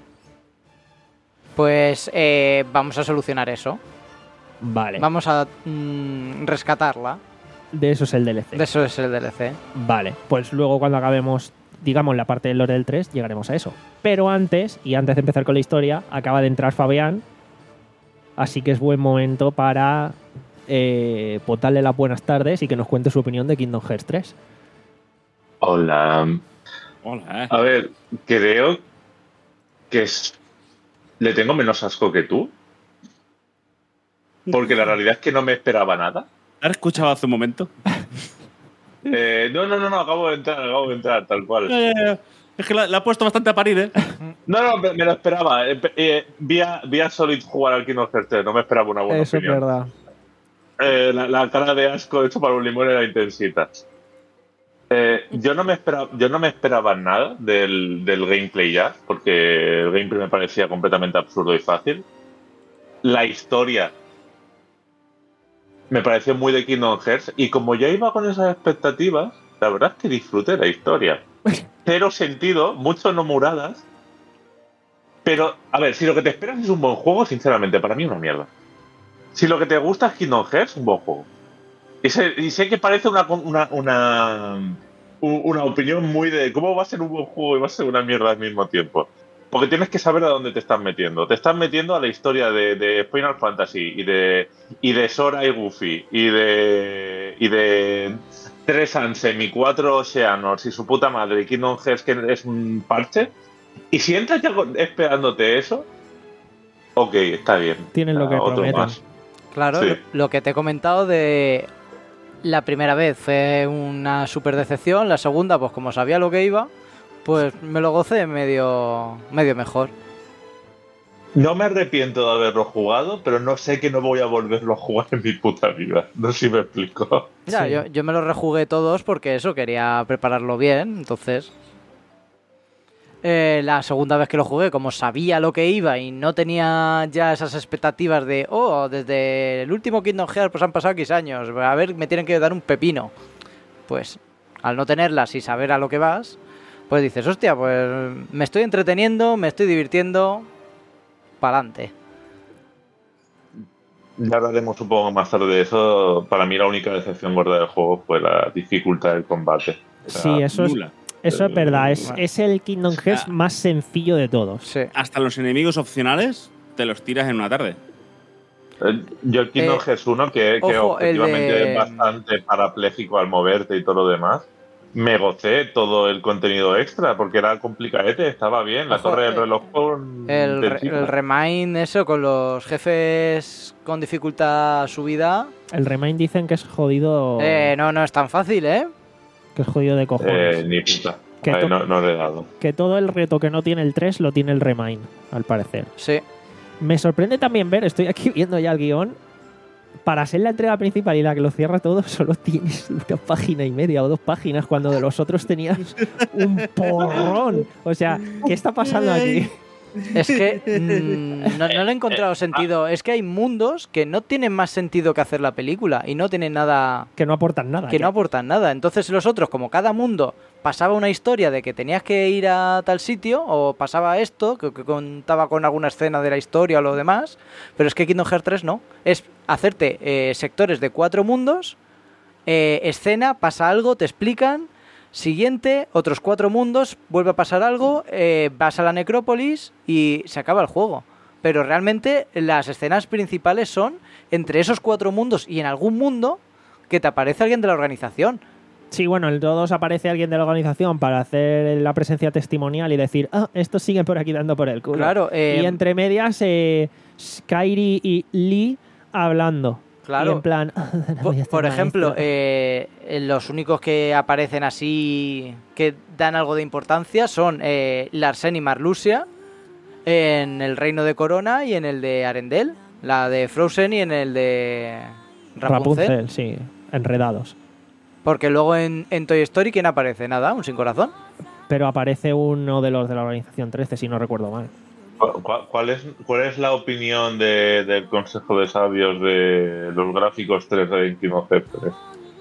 Pues eh, vamos a solucionar eso. Vale. Vamos a mm, rescatarla. De eso es el D L C. De eso es el D L C. Vale, pues luego cuando acabemos, digamos, la parte del lore del tres, llegaremos a eso. Pero antes, y antes de empezar con la historia, acaba de entrar Fabián, así que es buen momento para eh, pues darle las buenas tardes y que nos cuente su opinión de Kingdom Hearts tres. Hola. Hola. A ver, creo que es... le tengo menos asco que tú. Porque la realidad es que no me esperaba nada. ¿Has escuchado hace un momento? Eh, no, no, no, no, acabo de entrar, acabo de entrar, tal cual. Ya, ya, ya. Es que la, la ha puesto bastante a parir, ¿eh? No, no, me, me lo esperaba. Eh, eh, vi, a, vi a Solid jugar al Kingdom Hearts tres, no me esperaba una buena Eso opinión. es verdad. Eh, la, la cara de asco hecho para un limón era intensita. Eh, yo, no me esperaba, yo no me esperaba nada del, del gameplay ya, porque el gameplay me parecía completamente absurdo y fácil. La historia me pareció muy de Kingdom Hearts, y como ya iba con esas expectativas, la verdad es que disfruté la historia. Cero sentido, mucho no muradas. Pero, a ver, si lo que te esperas es un buen juego, sinceramente, para mí es una mierda. Si lo que te gusta es Kingdom Hearts, un buen juego. Y sé, y sé que parece una, una, una, una opinión muy de cómo va a ser un buen juego y va a ser una mierda al mismo tiempo. Porque tienes que saber a dónde te estás metiendo. Te estás metiendo a la historia de, de Final Fantasy y de, y de Sora y Goofy y de, y de tres Ansem y cuatro Oceanors y su puta madre y Kingdom Hearts, que es un parche. Y si entras ya esperándote eso, ok, está bien. Tienen lo que otro prometen. más. Claro, Sí. lo, lo que te he comentado de la primera vez fue una super decepción, la segunda, pues como sabía lo que iba, pues me lo gocé medio, medio mejor. No me arrepiento de haberlo jugado, pero no sé que no voy a volverlo a jugar en mi puta vida. No sé si me explico. Ya, Sí. yo, yo me lo rejugué todos porque eso, quería prepararlo bien, entonces... Eh, la segunda vez que lo jugué, como sabía lo que iba y no tenía ya esas expectativas de, oh, desde el último Kingdom Hearts pues han pasado quince años, a ver, me tienen que dar un pepino. Pues al no tenerlas y saber a lo que vas, pues dices, hostia, pues me estoy entreteniendo, me estoy divirtiendo, pa'lante. Ya hablaremos supongo más tarde de eso. Para mí la única decepción gorda del juego fue la dificultad del combate. O sea, Sí, eso es, Nula. eso es verdad. Es, Bueno. es el Kingdom Hearts Ah. más sencillo de todos. Sí. Hasta los enemigos opcionales te los tiras en una tarde. eh, yo el Kingdom Eh, Hearts uno, que, que ojo, el objetivamente de- es bastante parapléjico al moverte y todo lo demás, me gocé todo el contenido extra, porque era complicadete, estaba bien. La Ojo, torre del eh, reloj con El, re- encima. el Remind, eso, con los jefes con dificultad subida, El Remind dicen que es jodido, eh, no, no es tan fácil, ¿eh? que es jodido de cojones. Eh, ni puta. Que Ay, to- no, no le he dado. Que todo el reto que no tiene el tres lo tiene el Remind, al parecer. Sí. Me sorprende también ver, estoy aquí viendo ya el guión, para ser la entrega principal y la que lo cierra todo, solo tienes una página y media o dos páginas, cuando de los otros tenías un porrón. O sea, ¿qué está pasando aquí? Es que mm, no, no le he encontrado sentido. Es que hay mundos que no tienen más sentido que hacer la película y no tienen nada... Que no aportan nada. Que ya. no aportan nada. Entonces los otros, como cada mundo pasaba una historia de que tenías que ir a tal sitio o pasaba esto, que, que contaba con alguna escena de la historia o lo demás, pero es que Kingdom Hearts tres no. Es hacerte eh, sectores de cuatro mundos, eh, escena, pasa algo, te explican, siguiente, otros cuatro mundos, vuelve a pasar algo, eh, vas a la necrópolis y se acaba el juego. Pero realmente las escenas principales son entre esos cuatro mundos y en algún mundo que te aparece alguien de la organización. Sí, bueno, en todos aparece alguien de la organización para hacer la presencia testimonial y decir, ah, estos siguen por aquí dando por el culo. Claro. Eh, y entre medias, eh, Kairi y Lee hablando. Claro. Y en plan, "Ah, no voy a Por, ser por ejemplo, maestro". eh, los únicos que aparecen así, que dan algo de importancia, son eh, Larsen y Marluxia en el Reino de Corona y en el de Arendelle, la de Frozen y en el de Rapunzel. Rapunzel, sí, enredados. Porque luego en, en Toy Story, ¿quién aparece? Nada, un sin corazón. Pero aparece uno de los de la organización trece, si no recuerdo mal. ¿Cuál, cuál es, ¿Cuál es la opinión de, del Consejo de Sabios de los gráficos tres D en Kingdom Hearts tres?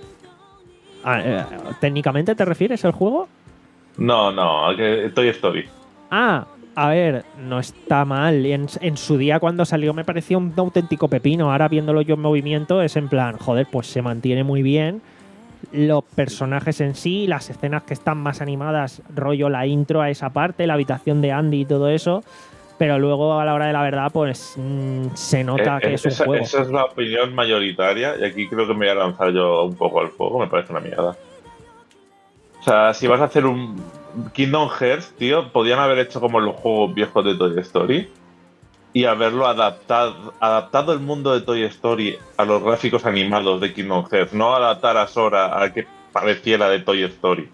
Ah, eh, ¿técnicamente te refieres al juego? No, no, a que Toy Story. Ah, a ver, no está mal. En, en su día cuando salió me pareció un auténtico pepino. Ahora viéndolo yo en movimiento es en plan, joder, pues se mantiene muy bien. Los personajes en sí, las escenas que están más animadas, rollo la intro a esa parte, la habitación de Andy y todo eso. Pero luego a la hora de la verdad, pues mmm, se nota Eh, que eh, es un esa, juego. esa es la opinión mayoritaria y aquí creo que me voy a lanzar yo un poco al fuego, me parece una mierda. O sea, si vas a hacer un Kingdom Hearts, tío, podían haber hecho como los juegos viejos de Toy Story y haberlo adaptado, adaptado el mundo de Toy Story a los gráficos animados de Kingdom Hearts, no adaptar a Sora a que pareciera de Toy Story.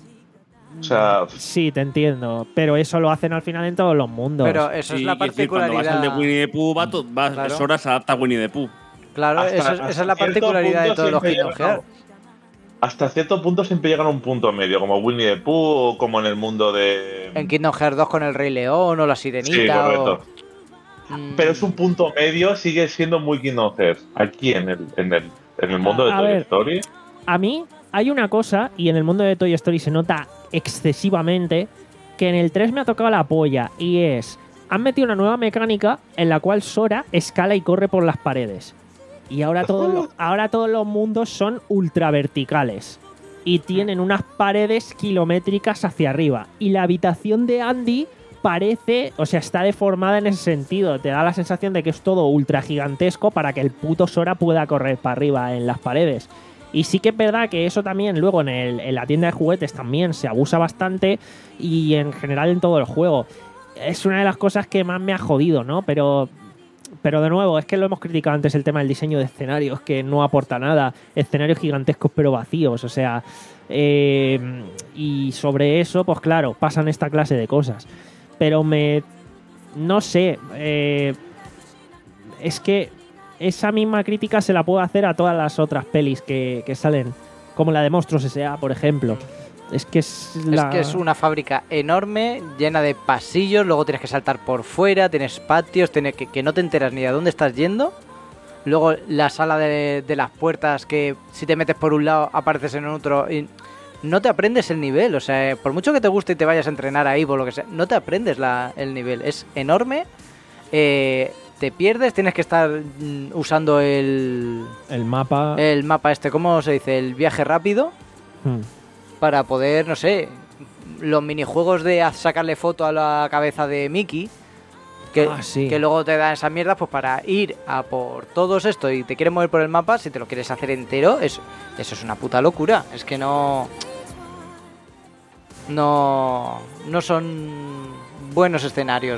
O sea, Sí, te entiendo, pero eso lo hacen al final en todos los mundos. Pero eso es Sí, la quiero decir, cuando vas particularidad. al de Winnie the Pooh, va, to- va Claro. Sora se adapta a Winnie the Pooh. Claro, hasta- eso es- esa hasta es la cierto particularidad de punto todos los siempre Kingdom llegan a- Hearts. hasta cierto punto siempre llegan a un punto medio, como Winnie the Pooh o como en el mundo de... En Kingdom Hearts dos con el Rey León o la Sirenita. Sí, correcto. O... Mm, Pero es un punto medio, sigue siendo muy Kingdom Hearts. Aquí en el, en el, en el mundo de A Toy ver. Story. A mí hay una cosa, y en el mundo de Toy Story se nota excesivamente, que en el tres me ha tocado la polla, y es, han metido una nueva mecánica en la cual Sora escala y corre por las paredes. Y ahora todos los, ahora todos los mundos son ultra verticales. Y tienen unas paredes kilométricas hacia arriba. Y la habitación de Andy parece, o sea, está deformada en ese sentido. Te da la sensación de que es todo ultra gigantesco para que el puto Sora pueda correr para arriba en las paredes. Y sí que es verdad que eso también luego en, el, en la tienda de juguetes también se abusa bastante y en general en todo el juego. Es una de las cosas que más me ha jodido, ¿no? Pero, pero de nuevo, es que lo hemos criticado antes el tema del diseño de escenarios, que no aporta nada. Escenarios gigantescos pero vacíos, o sea... Eh, y sobre eso, pues claro, pasan esta clase de cosas. Pero me... no sé... Eh, es que... esa misma crítica se la puedo hacer a todas las otras pelis que, que salen, como la de Monstruos S A, por ejemplo. Es que es, Es la... que es una fábrica enorme, llena de pasillos, luego tienes que saltar por fuera, tienes patios, tienes que, que no te enteras ni a dónde estás yendo. Luego la sala de, de las puertas, que si te metes por un lado apareces en otro y no te aprendes el nivel. O sea, por mucho que te guste y te vayas a entrenar ahí, por lo que sea, no te aprendes la, el nivel. Es enorme, eh, te pierdes, tienes que estar mm, usando el, El mapa... el mapa este, ¿cómo se dice? El viaje rápido. Hmm. Para poder, no sé, los minijuegos de haz- sacarle foto a la cabeza de Mickey, que, Ah, sí. que luego te dan esas mierdas, pues para ir a por todos esto y te quieres mover por el mapa, si te lo quieres hacer entero, es, eso es una puta locura. Es que no... No... No son buenos escenarios.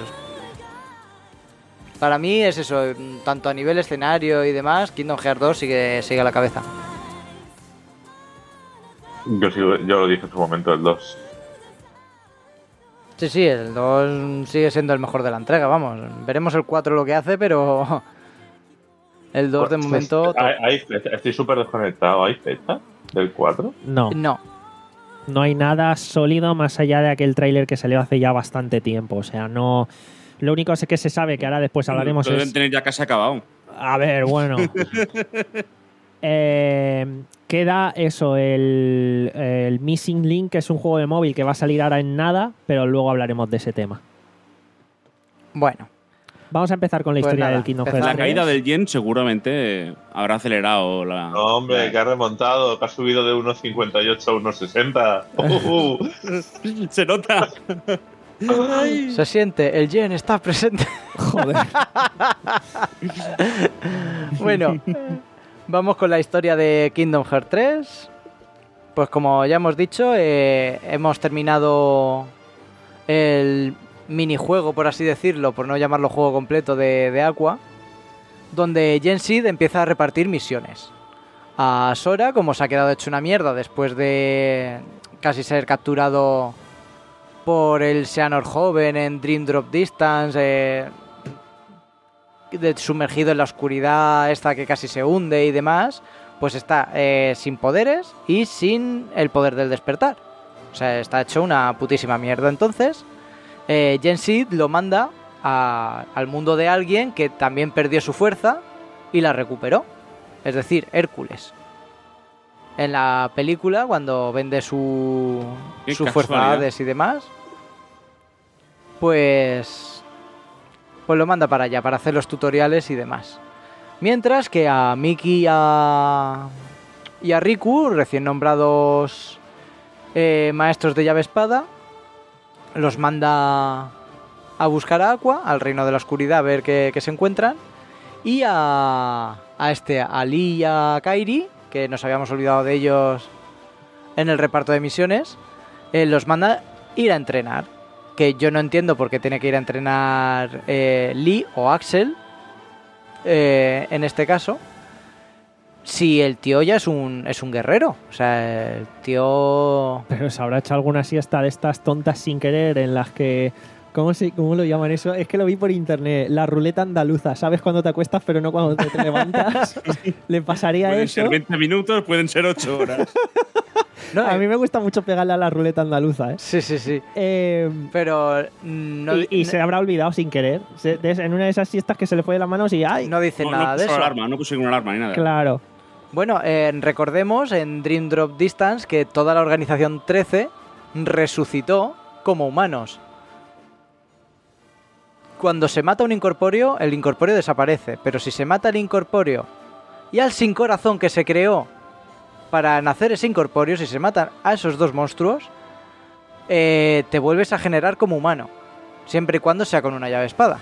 Para mí es eso, tanto a nivel escenario y demás, Kingdom Hearts dos sigue, sigue a la cabeza. Yo, sigo- yo lo dije en su momento, el dos. Sí, sí, el dos sigue siendo el mejor de la entrega, vamos. Veremos el cuatro lo que hace, pero el dos de momento... Hay, hay fecha, estoy súper desconectado. ¿Hay fecha del cuatro? No, No, no hay nada sólido más allá de aquel tráiler que salió hace ya bastante tiempo. O sea, no, Lo único es que se sabe, que ahora después hablaremos, Lo deben es... tener ya casi acabado. A ver, bueno. Eh, queda eso, el, el Missing Link, que es un juego de móvil que va a salir ahora en nada, pero luego hablaremos de ese tema. Bueno, Vamos a empezar con la Pues historia nada, del Kingdom empezamos. Hearts La tres. caída del yen seguramente habrá acelerado la... No, hombre, que ha remontado, que ha subido de uno cincuenta y ocho a uno sesenta. Uh, uh. Se nota. se siente, el yen está presente. Joder. Bueno, vamos con la historia de Kingdom Hearts tres. Pues como ya hemos dicho, eh, hemos terminado el minijuego, por así decirlo, por no llamarlo juego completo, de, de Aqua, donde Jen Sid empieza a repartir misiones. A Sora, como se ha quedado hecho una mierda después de casi ser capturado por el Xehanort joven en Dream Drop Distance, eh, de- sumergido en la oscuridad esta que casi se hunde y demás, pues está eh, sin poderes y sin el poder del despertar. O sea, está hecho una putísima mierda. Entonces, eh, Jen Sid lo manda a- al mundo de alguien que también perdió su fuerza y la recuperó. Es decir, Hércules. En la película, cuando vende su, Qué su fuerza a casualidad. Hades y demás, pues, pues lo manda para allá, para hacer los tutoriales y demás. Mientras que a Mickey y a, y a Riku, recién nombrados eh, maestros de llave espada, los manda a buscar a Aqua, al reino de la oscuridad, a ver qué, qué se encuentran. Y a, a este, a Lee y a Kairi, que nos habíamos olvidado de ellos en el reparto de misiones, eh, los manda ir a entrenar. Que yo no entiendo por qué tiene que ir a entrenar eh, Lee o Axel, eh, en este caso, si el tío ya es un, es un guerrero. O sea, el tío... Pero se habrá hecho alguna siesta de estas tontas sin querer en las que... ¿Cómo, se, ¿Cómo lo llaman eso? Es que lo vi por internet. La ruleta andaluza. ¿Sabes cuando te acuestas pero no cuando te, te levantas? Le pasaría Pueden eso. ser veinte minutos, pueden ser ocho horas. No, A eh, mí me gusta mucho pegarle a la ruleta andaluza, ¿eh? Sí, sí, sí. Eh, Pero no, y, y no- se habrá olvidado sin querer. Se- de- en una de esas siestas que se le fue de las manos y ¡ay! no dice No, nada no de puso eso. alarma, no puso ninguna alarma ni nada. Claro. Bueno, eh, recordemos en Dream Drop Distance que toda la organización trece resucitó como humanos. Cuando se mata un incorpóreo, el incorpóreo desaparece. Pero si se mata el incorpóreo y al sin corazón que se creó para nacer ese incorpóreo, si se matan a esos dos monstruos, eh, te vuelves a generar como humano. Siempre y cuando sea con una llave espada.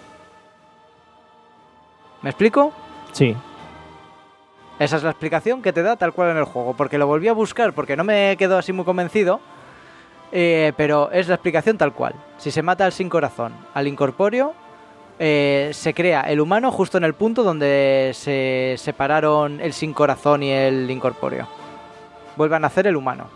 ¿Me explico? Sí. Esa es la explicación que te da tal cual en el juego, porque lo volví a buscar porque no me quedó así muy convencido, eh, pero es la explicación tal cual. Si se mata al sin corazón, al incorpóreo, eh, se crea el humano justo en el punto donde se separaron el sin corazón y el incorpóreo. Vuelve a nacer el humano.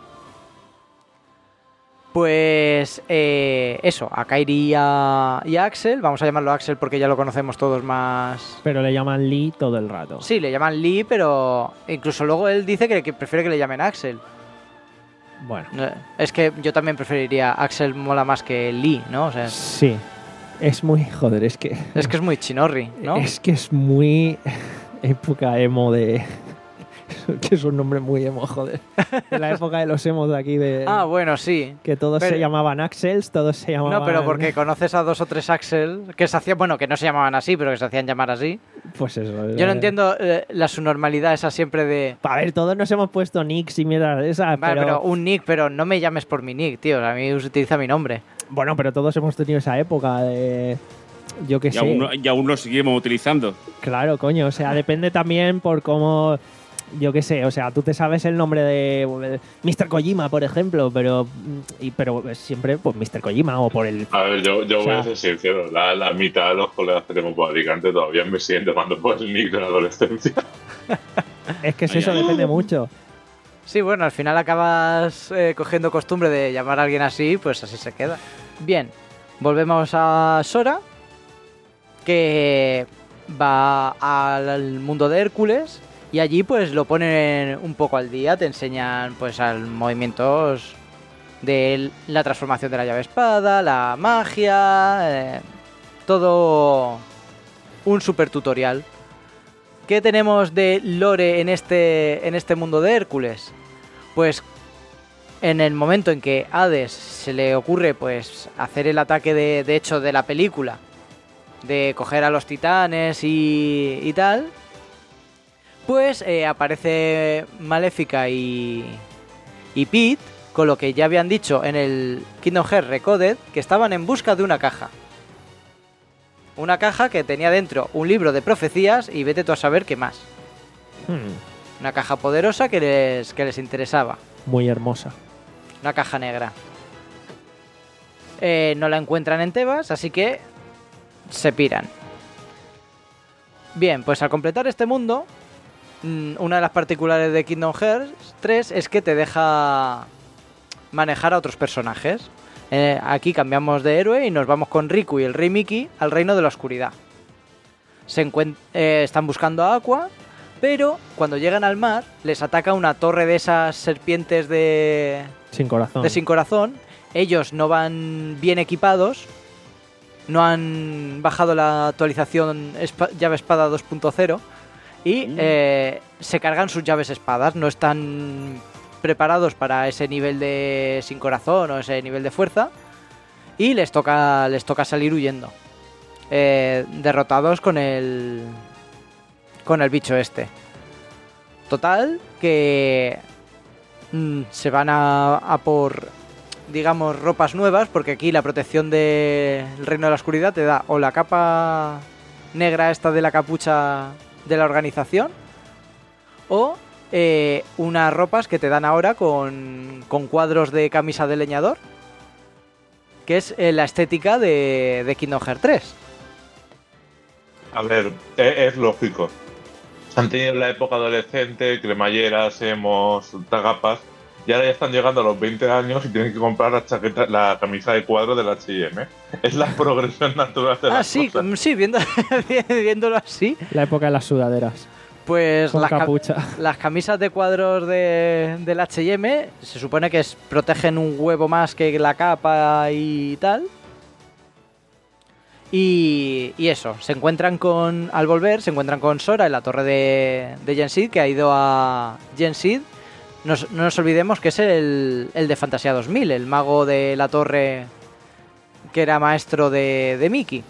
Pues eh, eso, a Kairi y a, y a Axel, vamos a llamarlo Axel porque ya lo conocemos todos más... Pero le llaman Lee todo el rato. Sí, le llaman Lee, pero incluso luego él dice que, que prefiere que le llamen Axel. Bueno. Eh, Es que yo también preferiría Axel, mola más que Lee, ¿no? O sea, es, Sí. Es muy... Joder, es que... es que es muy chinorri, ¿no? Es que es muy... época emo de... que es un nombre muy emo, joder. De la época de los emos de aquí de... Ah, bueno, sí. Que todos pero- se llamaban Axels, todos se llamaban... No, pero porque conoces a dos o tres Axel que se hacían, bueno, que no se llamaban así, pero que se hacían llamar así. Pues eso. Yo no entiendo eh, la subnormalidad esa siempre de... A ver, todos nos hemos puesto nicks y mierda de esas, Vale, pero... pero un nick, pero no me llames por mi nick, tío. A mí utiliza mi nombre. Bueno, pero todos hemos tenido esa época de... Yo qué Y sé. aún, no- y aún lo seguimos utilizando. Claro, coño. O sea, depende también por cómo... Yo qué sé, o sea, tú te sabes el nombre de eh, mister Kojima, por ejemplo, pero y, pero siempre pues mister Kojima o por el... A ver, yo, yo O voy sea- a ser sincero. La, la mitad de los colegas que tengo por Alicante todavía me siguen llamando por el nick de la adolescencia. Es que es Ay, eso, ay. depende mucho. Sí, bueno, al final acabas eh, cogiendo costumbre de llamar a alguien así, pues así se queda. Bien, volvemos a Sora, que va al mundo de Hércules y allí pues lo ponen un poco al día, te enseñan pues al movimientos de la transformación de la llave espada, la magia, eh, todo un super tutorial. ¿Qué tenemos de lore en este, en este mundo de Hércules? Pues en el momento en que a Hades se le ocurre pues hacer el ataque de, de hecho de la película, de coger a los titanes y, y tal, pues eh, aparece Maléfica y, y Pete, con lo que ya habían dicho en el Kingdom Hearts Recoded, que estaban en busca de una caja. Una caja que tenía dentro un libro de profecías y vete tú a saber qué más. Hmm, Una caja poderosa que les, que les interesaba. muy hermosa. Una caja negra. Eh, no la encuentran en Tebas, así que se piran. Bien, pues al completar este mundo, mm, una de las particulares de Kingdom Hearts tres es que te deja manejar a otros personajes. Eh, aquí cambiamos de héroe y nos vamos con Riku y el Rey Mickey al Reino de la Oscuridad. Se encuent- eh, están buscando a Aqua, pero cuando llegan al mar les ataca una torre de esas serpientes de, Sin corazón. de sin corazón. Ellos no van bien equipados, no han bajado la actualización espa- llave espada dos punto cero y eh, se cargan sus llaves espadas. No están preparados para ese nivel de sin corazón o ese nivel de fuerza y les toca les toca salir huyendo, eh, derrotados con el con el bicho este. Total que mm, se van a, a por, digamos, ropas nuevas, porque aquí la protección del Reino de la Oscuridad te da o la capa negra esta de la capucha de la organización o eh, unas ropas que te dan ahora con, con cuadros de camisa de leñador, que es eh, la estética de, de Kingdom Hearts tres. A ver, es, es lógico. Han tenido la época adolescente, cremalleras, emos, tagapas, y ahora ya están llegando a los veinte años y tienen que comprar la chaqueta, la camisa de cuadro del H y M. Es la progresión natural de Ah, las sí, cosas. mm, sí, viendo, viéndolo así, La época de las sudaderas. pues Con las, ca- capucha. las camisas de cuadros de, del H y M se supone que es, protegen un huevo más que la capa y tal. Y, y eso, se encuentran con, al volver, se encuentran con Sora en la torre de, de Gensid, que ha ido a Gensid. Nos, no nos olvidemos que es el, el de Fantasía dos mil, el mago de la torre que era maestro de, de Mickey.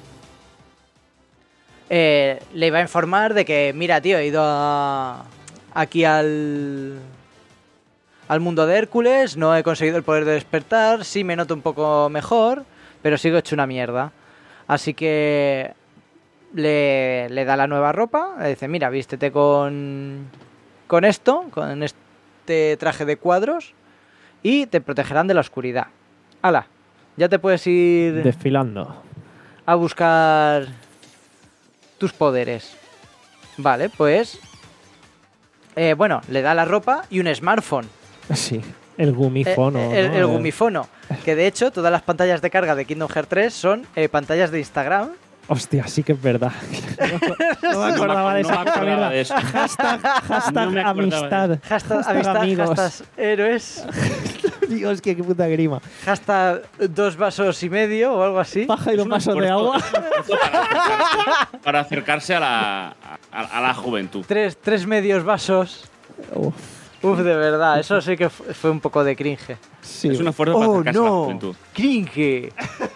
Eh, le iba a informar de que, mira, tío, he ido a, aquí al, al mundo de Hércules, no he conseguido el poder de despertar, sí me noto un poco mejor, pero sigo hecho una mierda. Así que le, le da la nueva ropa, le dice, mira, vístete con, con esto, con este traje de cuadros, y te protegerán de la oscuridad. ¡Hala! Ya te puedes ir Desfilando. a buscar tus poderes. Vale, pues... eh, bueno, le da la ropa y un smartphone. Sí. El gumifono. Eh, el, ¿no? el gumifono. Que de hecho, todas las pantallas de carga de Kingdom Hearts tres son eh, pantallas de Instagram. Hostia, sí que es verdad. No me acordaba de no esa me puta acordaba mierda. de eso. Hashtag, hashtag No me acordaba de amistad. Hashtag, Hashtag amistad, amigos. hashtag héroes, Dios, qué puta grima. hashtag dos vasos y medio o algo así. Paja y dos vasos de agua. Para, para acercarse a la, a, a la juventud. Tres, tres medios vasos. Uf, Uf, de verdad, eso sí que fu- fue un poco de cringe. sí. Es una fuerza para ¡Oh, acercarse a la no! juventud. ¡Cringe!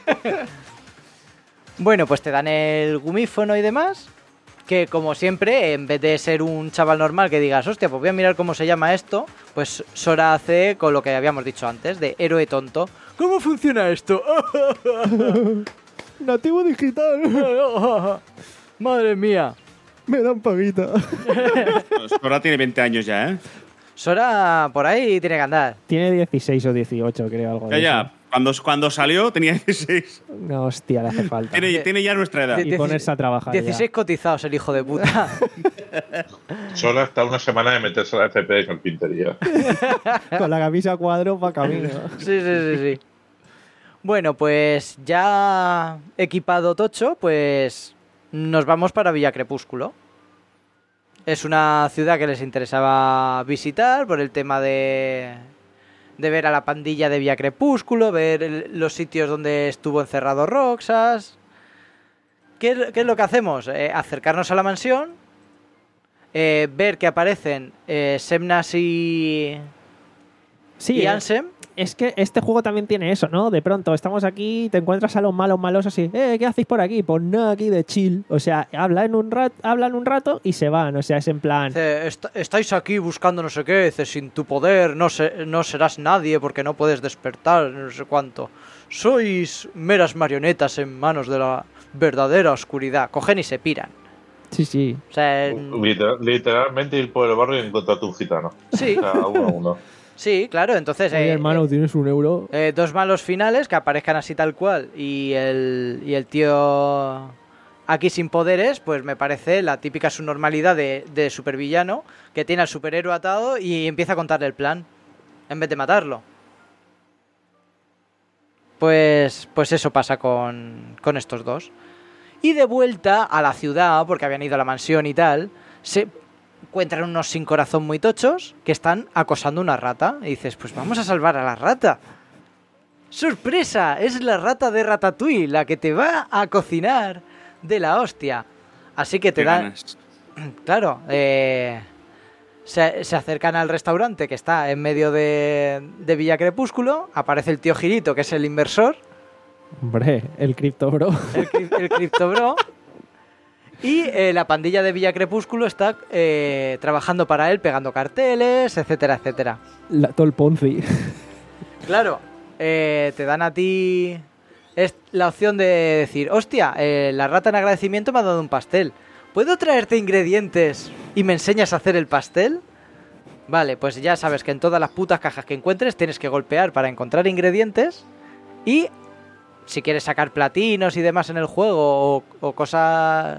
Bueno, pues te dan el gumífono y demás, que como siempre, en vez de ser un chaval normal que digas, hostia, pues voy a mirar cómo se llama esto, pues Sora hace con lo que habíamos dicho antes, de héroe tonto. ¿Cómo funciona esto? Nativo digital. Madre mía. Me dan paguita. Ahora tiene veinte años ya, ¿eh? Sora por ahí tiene que andar. Tiene dieciséis o dieciocho, creo, algo Ya, de ya. eso. Cuando, cuando salió tenía dieciséis. Una hostia, le hace falta. Tiene, tiene ya nuestra edad. Die- Y ponerse a trabajar. dieciséis cotizados el hijo de puta. Solo hasta una semana de meterse a la F P de carpintería. ya. Con la camisa a cuadro para camino. Sí, sí, sí, sí. Bueno, pues ya equipado Tocho, pues nos vamos para Villa Crepúsculo. Es una ciudad que les interesaba visitar por el tema de, de ver a la pandilla de Villa Crepúsculo, ver el- los sitios donde estuvo encerrado Roxas. ¿qué, es- qué es lo que hacemos? Eh, acercarnos a la mansión, eh, ver que aparecen eh, Semnas y, Sí, y eh, Ansem. es que este juego también tiene eso, ¿no? De pronto estamos aquí, te encuentras a los malos malos así, eh, ¿qué hacéis por aquí? Pues nada, aquí de chill. O sea, hablan un rato, hablan un rato y se van. O sea, es en plan, Dice, "Est- estáis aquí buscando no sé qué, dice, sin tu poder no, se- no serás nadie porque no puedes despertar, no sé cuánto. Sois meras marionetas en manos de la verdadera oscuridad. Cogen y se piran. sí, sí. O sea, en- Literal- literalmente ir por el barrio y encontrar a tu gitano. sí, O sea, uno a uno. sí, claro. Entonces, Oye, eh, hermano, eh, tienes un euro. eh, dos malos finales que aparezcan así tal cual y el, y el tío aquí sin poderes, pues me parece la típica subnormalidad de, de supervillano que tiene al superhéroe atado y empieza a contarle el plan en vez de matarlo. Pues, pues eso pasa con, con estos dos. Y de vuelta a la ciudad, porque habían ido a la mansión y tal, se encuentran unos sin corazón muy tochos que están acosando una rata. Y dices, pues vamos a salvar a la rata. ¡Sorpresa! Es la rata de Ratatouille, la que te va a cocinar de la hostia. Así que te Qué dan... ganas. Claro, eh, se, se acercan al restaurante que está en medio de, de Villa Crepúsculo. Aparece el tío Girito, que es el inversor, Hombre, el Crypto Bro. el, cri- el Crypto Bro. Y eh, la pandilla de Villa Crepúsculo está eh, trabajando para él, pegando carteles, etcétera, etcétera. La, todo el Ponzi. Claro, eh, te dan a ti es la opción de decir, hostia, eh, la rata en agradecimiento me ha dado un pastel. ¿Puedo traerte ingredientes y me enseñas a hacer el pastel? Vale, pues ya sabes que en todas las putas cajas que encuentres tienes que golpear para encontrar ingredientes y si quieres sacar platinos y demás en el juego o, o cosas,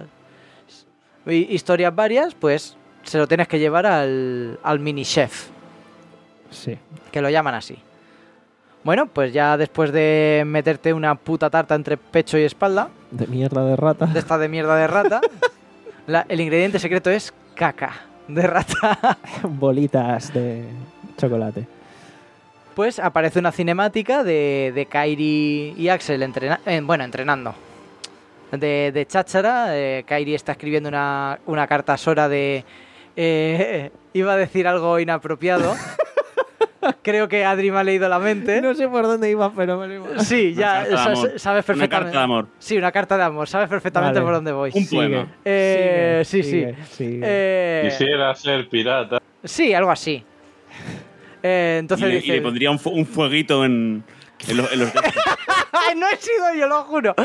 hi- historias varias, pues se lo tienes que llevar al, al mini chef, Sí. que lo llaman así. Bueno, pues ya después de meterte una puta tarta entre pecho y espalda, De mierda de rata. de esta de mierda de rata, la- el ingrediente secreto es caca de rata. Bolitas de chocolate. Pues aparece una cinemática de, de Kairi y Axel entrena eh, bueno, entrenando. De, de cháchara, eh, Kairi está escribiendo una, una carta a Sora de... eh, iba a decir algo inapropiado. Creo que Adri me ha leído la mente. No sé por dónde iba, pero me lo iba. Sí, Una ya carta de sa- amor. sa- sabes Una perfectamente. carta de amor. Sí, una carta de amor. Sabes perfectamente Vale. por dónde voy. Un poema. Eh, Sigue, sí, sigue, sí. sigue. Eh, Quisiera ser pirata. sí, algo así. Eh, Y entonces le, y dice... le pondría un, fu- un fueguito en, en los, en los dedos. ¡Ay, no he sido yo, lo juro!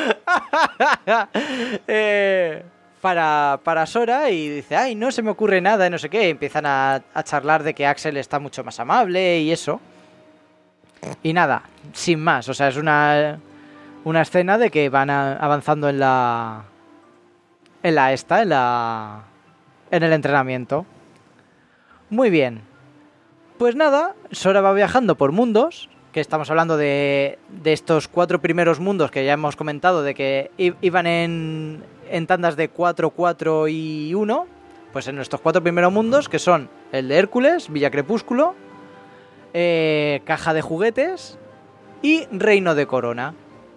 Eh, para, para Sora y dice, ay, no se me ocurre nada y no sé qué. Y empiezan a, a charlar de que Axel está mucho más amable y eso. Y nada, sin más. O sea, es una, una escena de que van a- avanzando en la... En la esta, en la... En el entrenamiento. Muy bien. Pues nada, Sora va viajando por mundos, que estamos hablando de, de estos cuatro primeros mundos que ya hemos comentado, de que i- iban en, en tandas de cuatro, cuatro y uno. Pues en estos cuatro primeros mundos, que son el de Hércules, Villa Crepúsculo, eh, Caja de Juguetes y Reino de Corona.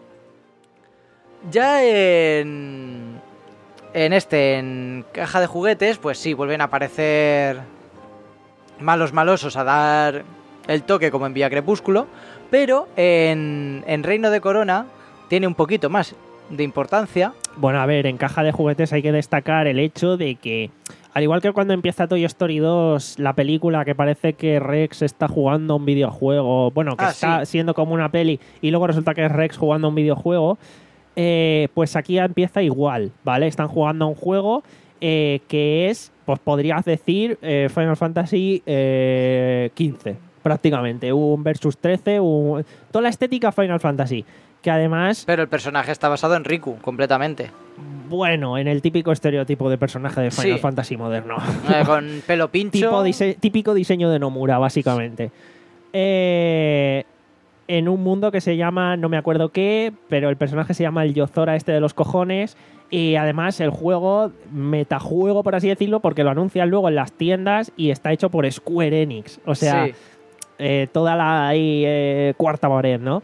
Ya en, en este, en Caja de Juguetes, pues sí, vuelven a aparecer malos malosos a dar el toque como en Vía Crepúsculo, pero en, en Reino de Corona tiene un poquito más de importancia. Bueno, a ver, en caja de juguetes hay que destacar el hecho de que, al igual que cuando empieza Toy Story dos, la película que parece que Rex está jugando a un videojuego, bueno, que Ah, está sí. siendo como una peli y luego resulta que es Rex jugando a un videojuego, eh, pues aquí ya empieza igual, ¿vale? Están jugando a un juego eh, que es, pues podrías decir, eh, Final Fantasy eh, quince, prácticamente, un versus trece, un... toda la estética Final Fantasy, que además... Pero el personaje está basado en Riku, completamente. Bueno, en el típico estereotipo de personaje de Final Sí. Fantasy moderno. Eh, con pelo pincho. Tipo dise- típico diseño de Nomura, básicamente. Eh, en un mundo que se llama, no me acuerdo qué, pero el personaje se llama el Yozora este de los cojones. Y además el juego, metajuego por así decirlo, porque lo anuncian luego en las tiendas y está hecho por Square Enix. O sea, Sí. eh, toda la ahí, eh, cuarta pared, ¿no?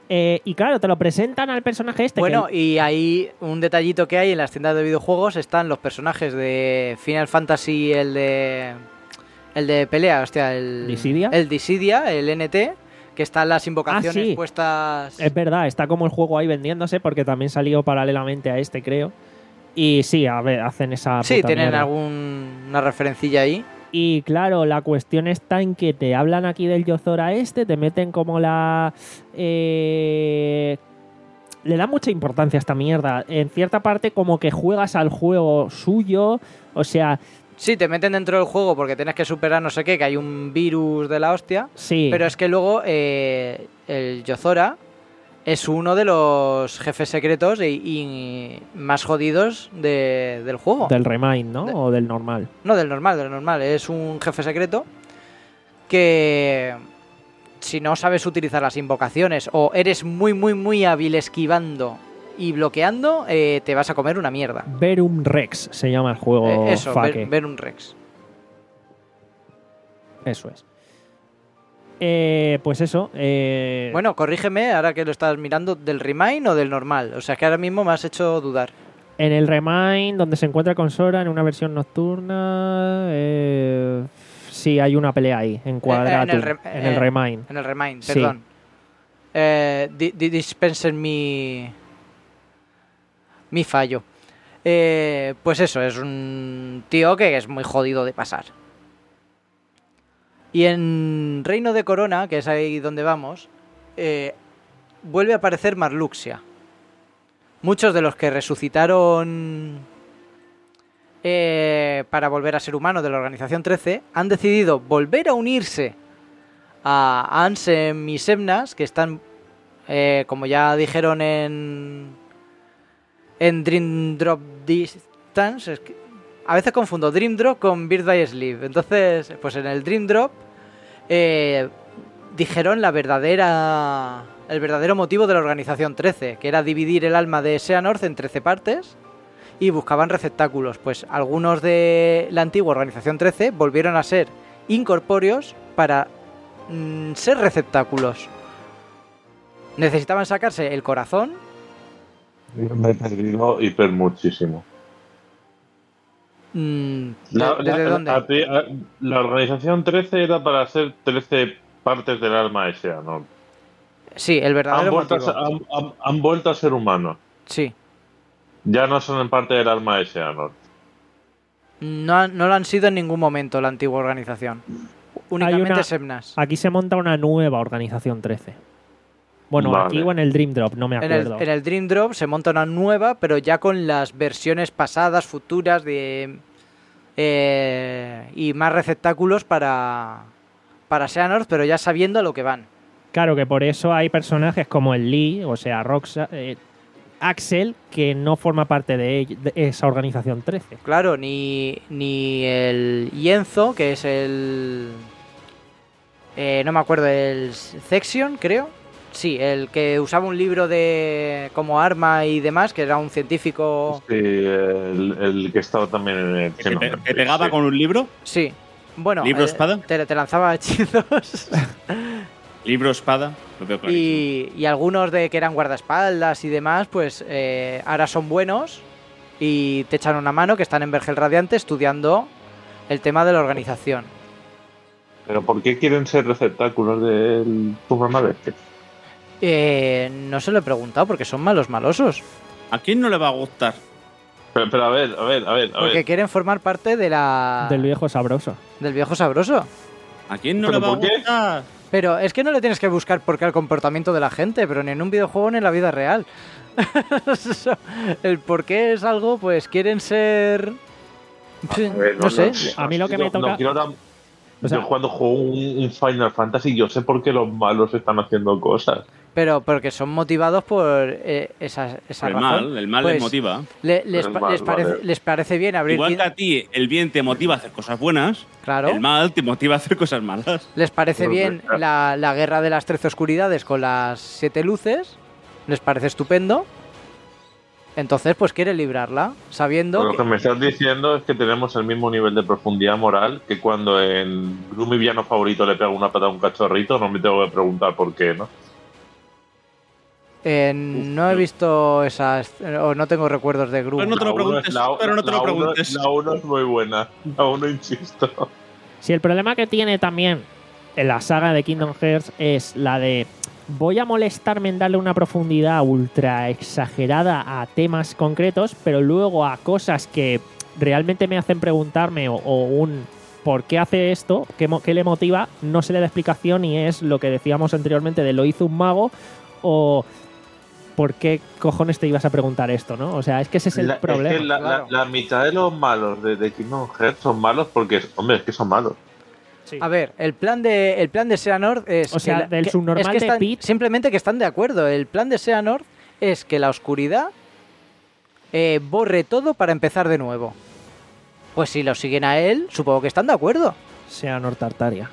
Eh, y claro, te lo presentan al personaje este. Bueno, que... y ahí un detallito que hay en las tiendas de videojuegos están los personajes de Final Fantasy, el de el de pelea, hostia, el ¿Dissidia? el Dissidia, el N T, que están las invocaciones Ah, sí. puestas. Es verdad, está como el juego ahí vendiéndose porque también salió paralelamente a este, creo. Y sí, a ver, hacen esa Sí, puta tienen mierda. alguna referencilla ahí. Y claro, la cuestión está en que te hablan aquí del Yozora este, te meten como la... Eh, le da mucha importancia a esta mierda. En cierta parte como que juegas al juego suyo, o sea... Sí, te meten dentro del juego porque tienes que superar no sé qué, que hay un virus de la hostia. Sí, Pero es que luego eh, el Yozora es uno de los jefes secretos y, y más jodidos de- del juego. del Remind, ¿no? De- O del normal. No, del normal, del normal. Es un jefe secreto que si no sabes utilizar las invocaciones o eres muy, muy, muy hábil esquivando y bloqueando, eh, te vas a comer una mierda. Verum Rex se llama el juego. Eh, eso, Fake. ver, ver un Rex. Eso es. Eh, pues eso. Eh, Bueno, corrígeme, ahora que lo estás mirando, ¿del Remind o del normal? O sea, que ahora mismo me has hecho dudar. En el Remind, donde se encuentra con Sora en una versión nocturna. Eh, sí, hay una pelea ahí, en Quadratum. en el Re- en el eh, Remind. En el Remind, Sí. perdón. Eh, di- di- dispensen mi... mi fallo. Eh, pues eso, es un tío que es muy jodido de pasar. Y en Reino de Corona, que es ahí donde vamos, eh, vuelve a aparecer Marluxia. Muchos de los que resucitaron eh, para volver a ser humano de la Organización trece han decidido volver a unirse a Ansem y Semnas, que están, eh, como ya dijeron en, en Dream Drop Distance. Es que a veces confundo Dream Drop con Birth by Sleep. Entonces, pues en el Dream Drop eh, dijeron la verdadera, el verdadero motivo de la Organización trece, que era dividir el alma de Xehanort en trece partes y buscaban receptáculos. Pues algunos de la antigua Organización trece volvieron a ser incorpóreos para mm, ser receptáculos. Necesitaban sacarse el corazón. Me he perdido hiper muchísimo. Mm, ¿de- La, ¿Desde la- dónde? a ti- a- la organización trece era para hacer trece partes del alma de Xehanort. Sí, el Han verdadero vuelto, a motivo. ser, han, han- han vuelto a ser humanos. Sí. Ya no son en parte del alma de Xehanort. No, han- no lo han sido en ningún momento la antigua organización. Únicamente una- Semnas. Aquí se monta una nueva Organización trece. Bueno, Vale. aquí o en el Dream Drop, no me En el, acuerdo. en el Dream Drop se monta una nueva, pero ya con las versiones pasadas, futuras de eh, y más receptáculos para para Xehanort, pero ya sabiendo a lo que van. Claro que por eso hay personajes como el Lee, o sea, Roxa, eh, Axel, que no forma parte de, ell- de esa Organización trece. Claro, ni ni el Yenzo, que es el eh, no me acuerdo, el Zexion, creo. Sí, el que usaba un libro de como arma y demás, que era un científico. Sí, el, el que estaba también en el ¿Que te, Xenoblade, te pegaba sí. con un libro? Sí. Bueno, ¿Libro eh, espada? Te, te lanzaba hechizos. ¿Libro, espada? Lo veo clarísimo. y, y algunos de que eran guardaespaldas y demás, pues eh, ahora son buenos y te echan una mano, que están en Vergel Radiante estudiando el tema de la organización. Pero ¿por qué quieren ser receptáculos del Superman este? Eh, no se lo he preguntado porque son malos malosos. ¿A quién no le va a gustar? Pero, pero a ver, a ver, a ver, a Porque ver. quieren formar parte de la Del viejo sabroso. del viejo sabroso. ¿A quién no ¿Pero le va a por qué? gustar? Pero es que no le tienes que buscar por qué el comportamiento de la gente, pero ni en un videojuego ni en la vida real. Eso, el por qué es algo, pues quieren ser... A ver, no sé. A mí lo que me no- toca- no quiero tam- O sea- yo cuando juego un, un Final Fantasy, yo sé por qué los malos están haciendo cosas. Pero porque son motivados por eh, esa, esa El razón. mal, el mal Pues, les motiva. le- les, El pa- mal, les parece, vale. les parece bien abrir... Igual tin- que a ti el bien te motiva a hacer cosas buenas, Claro. el mal te motiva a hacer cosas malas. Les parece Pues, bien claro. la, la guerra de las trece oscuridades con las siete luces. Les parece estupendo. Entonces, pues quiere librarla, sabiendo Pero lo que... que me estás diciendo es que tenemos el mismo nivel de profundidad moral que cuando en Gru, mi villano favorito, le pega una patada a un cachorrito, no me tengo que preguntar por qué, ¿no? Eh, no he visto esas, o no tengo recuerdos de Gru. Pero no te lo La uno preguntes, es la- pero no te la lo uno- preguntes. La uno es muy buena. La uno, insisto. Si el problema que tiene también en la saga de Kingdom Hearts es la de voy a molestarme en darle una profundidad ultra exagerada a temas concretos, pero luego a cosas que realmente me hacen preguntarme o, o un ¿por qué hace esto? ¿Qué, mo- qué le motiva? No se le da explicación y es lo que decíamos anteriormente de lo hizo un mago o ¿por qué cojones te ibas a preguntar esto? ¿No? O sea, es que ese es el La- problema. Es que la, claro. la- la mitad de los malos de, de Kingdom Hearts son malos porque, hombre, es que son malos. Sí. A ver, el plan de el plan de Xehanort es O sea, que la- del que- subnormal es que de están- Pete- simplemente que están de acuerdo. El plan de Xehanort es que la oscuridad eh, borre todo para empezar de nuevo. Pues si lo siguen a él, supongo que están de acuerdo. Sea Nortartaria.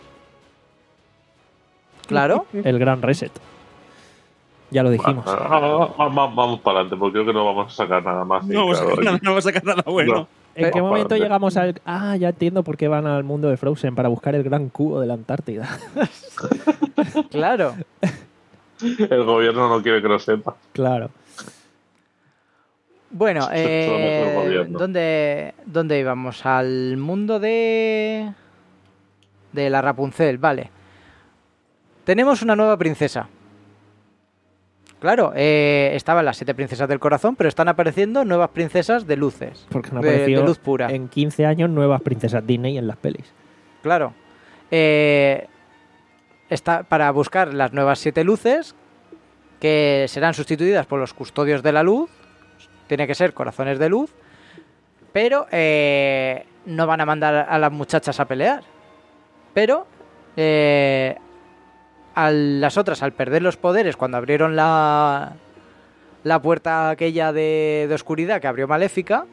Claro. El gran reset. Ya lo dijimos. Ah, ah, ah, Vamos, vamos para adelante porque creo que no vamos a sacar nada más. No vamos a claro, sacar nada, no vamos a sacar nada bueno. No. ¿En qué Vamos momento para adelante. llegamos al...? Ah, ya entiendo por qué van al mundo de Frozen, para buscar el gran cubo de la Antártida. Claro. El gobierno no quiere que lo sepa. Claro. Bueno, Solo es el eh, gobierno. ¿dónde, ¿dónde íbamos? Al mundo de... de la Rapunzel, vale. Tenemos una nueva princesa. Claro, eh, estaban las siete princesas del corazón, pero están apareciendo nuevas princesas de luces. Porque no de, apareció de luz pura. en quince años nuevas princesas Disney en las pelis. Claro. Eh, está para buscar las nuevas siete luces, que serán sustituidas por los custodios de la luz. Tiene que ser corazones de luz. Pero eh, no van a mandar a las muchachas a pelear. Pero eh, a las otras, al perder los poderes, cuando abrieron la, la puerta aquella de, de oscuridad que abrió Maléfica,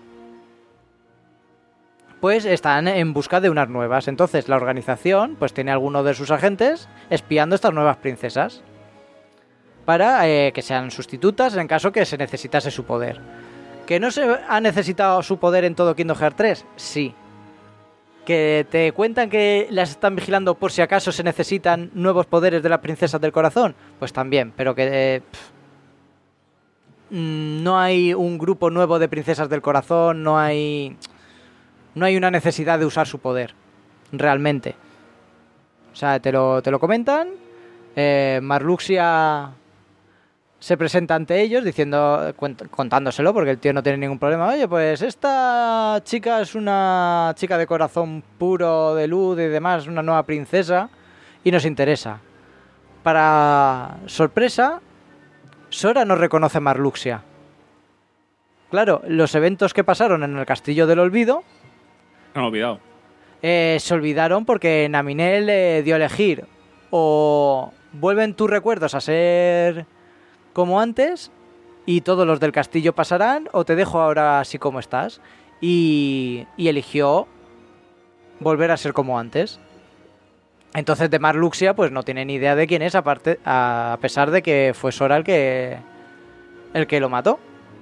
pues están en busca de unas nuevas. Entonces la organización pues tiene a alguno de sus agentes espiando estas nuevas princesas para eh, que sean sustitutas en caso que se necesitase su poder. ¿Que no se ha necesitado su poder en todo Kingdom Hearts tres? Sí. ¿Que te cuentan que las están vigilando por si acaso se necesitan nuevos poderes de las princesas del corazón? Pues también, pero que... Eh, pff, no hay un grupo nuevo de princesas del corazón, no hay... No hay una necesidad de usar su poder, realmente. O sea, te lo, te lo comentan. Eh, Marluxia se presenta ante ellos diciendo, cuent- contándoselo, porque el tío no tiene ningún problema. Oye, pues esta chica es una chica de corazón puro, de luz y demás, una nueva princesa, y nos interesa. Para sorpresa, Sora no reconoce a Marluxia. Claro, los eventos que pasaron en el Castillo del Olvido No, olvidado. eh, se olvidaron porque Naminé le dio a elegir o vuelven tus recuerdos a ser como antes y todos los del castillo pasarán, o te dejo ahora así como estás. Y, y eligió volver a ser como antes. Entonces de Marluxia pues no tiene ni idea de quién es, aparte, a pesar de que fue Sora el que, el que lo mató.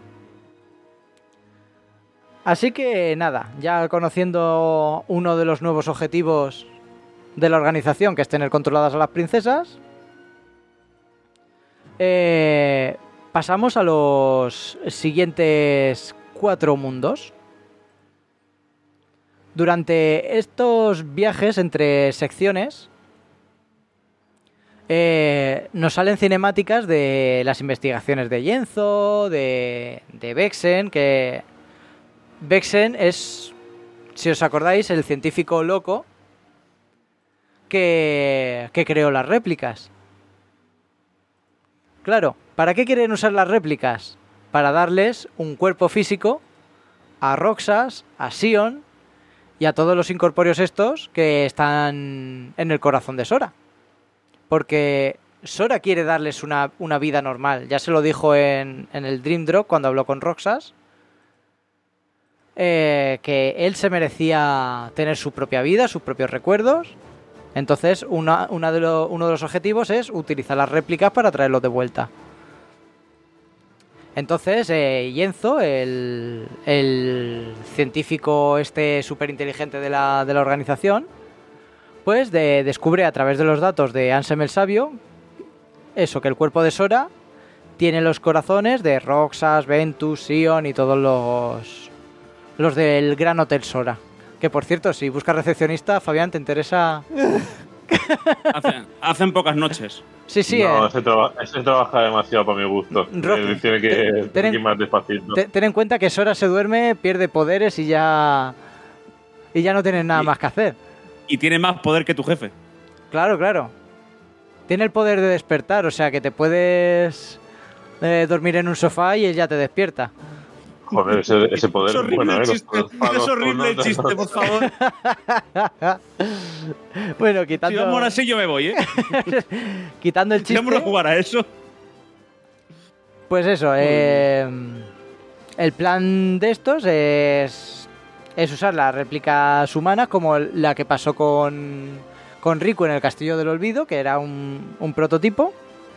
Así que nada, ya conociendo uno de los nuevos objetivos de la organización, que es tener controladas a las princesas, eh, pasamos a los siguientes cuatro mundos. Durante estos viajes entre secciones, eh, nos salen cinemáticas de las investigaciones de Yenzo, de, de Vexen, que... Vexen es, si os acordáis, el científico loco que, que creó las réplicas. Claro, ¿para qué quieren usar las réplicas? Para darles un cuerpo físico a Roxas, a Sion y a todos los incorpóreos estos que están en el corazón de Sora. Porque Sora quiere darles una, una vida normal. Ya se lo dijo en, en el Dream Drop cuando habló con Roxas. Eh, que él se merecía tener su propia vida, sus propios recuerdos. Entonces una, una de lo, uno de los objetivos es utilizar las réplicas para traerlos de vuelta. Entonces eh, Yenzo, el, el científico este súper inteligente de la, de la organización, pues de, descubre a través de los datos de Ansem el Sabio eso, que el cuerpo de Sora tiene los corazones de Roxas, Ventus, Sion y todos los, los del Gran Hotel Sora. Que por cierto, si buscas recepcionista, Fabián, ¿te interesa? Hacen, hacen pocas noches. Sí, sí. No, eh. ese, traba- ese trabaja demasiado para mi gusto. Rocky, Él tiene que, ten- tiene que ir más despacito. Ten, ten en cuenta que Sora se duerme, pierde poderes y ya. Y ya no tienes nada Y- más que hacer. Y tiene más poder que tu jefe. Claro, claro. Tiene el poder de despertar, o sea que te puedes eh, dormir en un sofá y él ya te despierta. Joder, ese, ese poder Es horrible bueno, el ¿eh? Los- chiste. los palos, Es horrible el uno, chiste, por favor. Bueno, Si quitando, vamos así, yo me voy, ¿eh? quitando el Si vamos a chiste, jugar a eso. pues eso, eh, el plan de estos es, es usar las réplicas humanas como la que pasó con, con Riku en el Castillo del Olvido, que era un, un prototipo.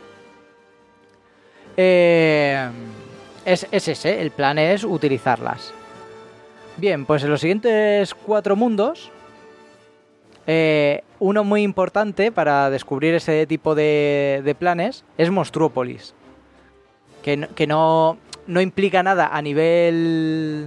Eh, es, es ese, el plan es utilizarlas. Bien, pues en los siguientes cuatro mundos, eh, uno muy importante para descubrir ese tipo de, de planes es Monstruópolis. Que, no- que no, no implica nada a nivel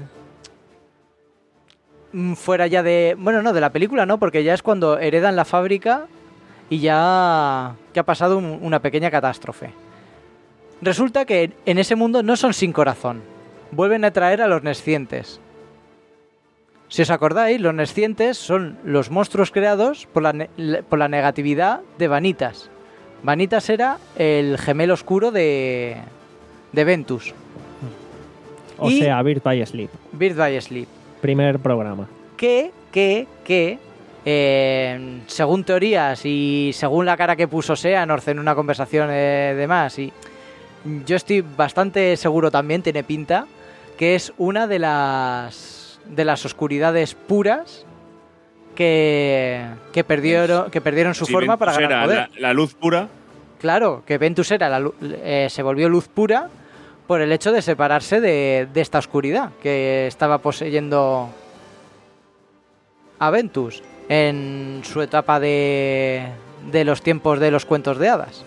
mm, fuera ya de... Bueno, no, de la película no, porque ya es cuando heredan la fábrica y ya que ha pasado un- una pequeña catástrofe. Resulta que en ese mundo no son sin corazón. Vuelven a traer a los Nescientes. Si os acordáis, los Nescientes son los monstruos creados por la, ne- le- por la negatividad de Vanitas. Vanitas era el gemelo oscuro de, de Ventus. O Y- sea, Birth by Sleep. Birth by Sleep. Primer programa. Que, que, que, eh, según teorías y según la cara que puso Seanorth en una conversación eh, de más, y yo estoy bastante seguro también, tiene pinta, que es una de las de las oscuridades puras que, que perdieron que perdieron su Si forma para Ventus ganar era poder. La, la luz pura. Claro, que Ventus era la lu- eh, se volvió luz pura por el hecho de separarse de, de esta oscuridad que estaba poseyendo a Ventus en su etapa de, de los tiempos de los cuentos de hadas.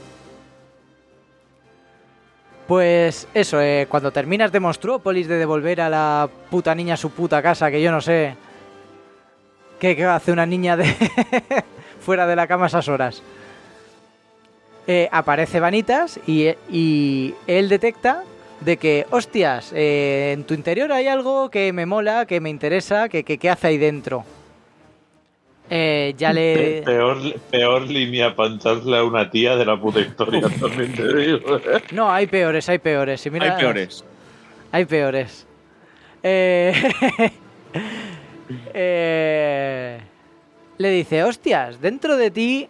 Pues eso, eh, cuando terminas de Monstruópolis, de devolver a la puta niña a su puta casa, que yo no sé qué, qué hace una niña de fuera de la cama a esas horas. Eh, aparece Vanitas y, y él detecta de que, hostias, eh, en tu interior hay algo que me mola, que me interesa, que, que, que hace ahí dentro. Eh, ya Pe- le... Peor, peor línea para echarle a una tía de la puta historia, también te digo. ¿eh? No, hay peores, hay peores. Si miras- Hay peores. Hay peores. Eh... eh, Le dice, hostias, dentro de ti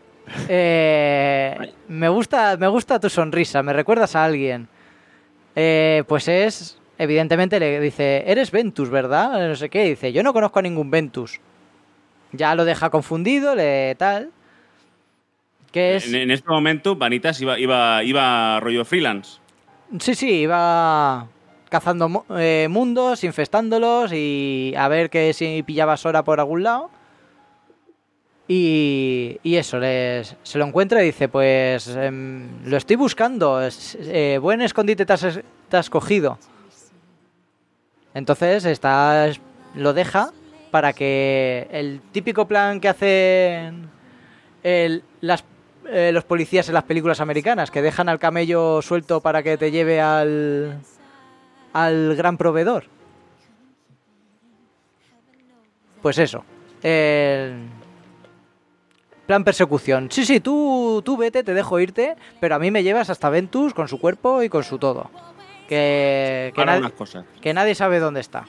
eh, me gusta, me gusta tu sonrisa, me recuerdas a alguien. Eh, pues es, evidentemente le dice, eres Ventus, ¿verdad? No sé qué. Dice, yo no conozco a ningún Ventus. Ya lo deja confundido, le tal. Que es... En, en este momento, Vanitas iba, iba, iba rollo freelance. Sí, sí, iba cazando mu- eh, mundos, infestándolos y a ver que si pillaba Sora por algún lado. Y, y eso, les, se lo encuentra y dice, pues em, lo estoy buscando, es- eh, buen escondite te has, te has cogido. Entonces está, lo deja para que el típico plan que hacen el- las, eh, los policías en las películas americanas, que dejan al camello suelto para que te lleve al, al gran proveedor. Pues eso. El plan persecución. Sí, sí, tú, tú vete, te dejo irte, pero a mí me llevas hasta Ventus con su cuerpo y con su todo. Que, que, Para nad- unas cosas. que nadie sabe dónde está.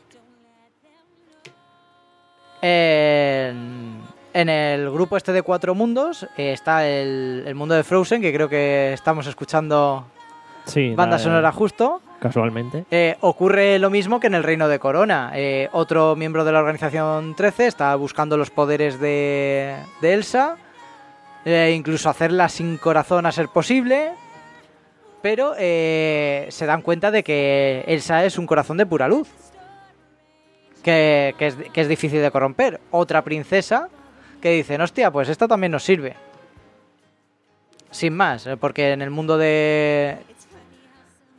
En, en el grupo este de cuatro mundos eh, está el, el mundo de Frozen, que creo que estamos escuchando Sí, banda la- sonora justo. Casualmente. Eh, ocurre lo mismo que en el Reino de Corona. Eh, otro miembro de la Organización trece está buscando los poderes de, de Elsa, eh, incluso hacerla sin corazón a ser posible, pero eh, se dan cuenta de que Elsa es un corazón de pura luz, que, que es, que es difícil de corromper. Otra princesa que dicen, hostia, pues esta también nos sirve. Sin más, eh, porque en el mundo de...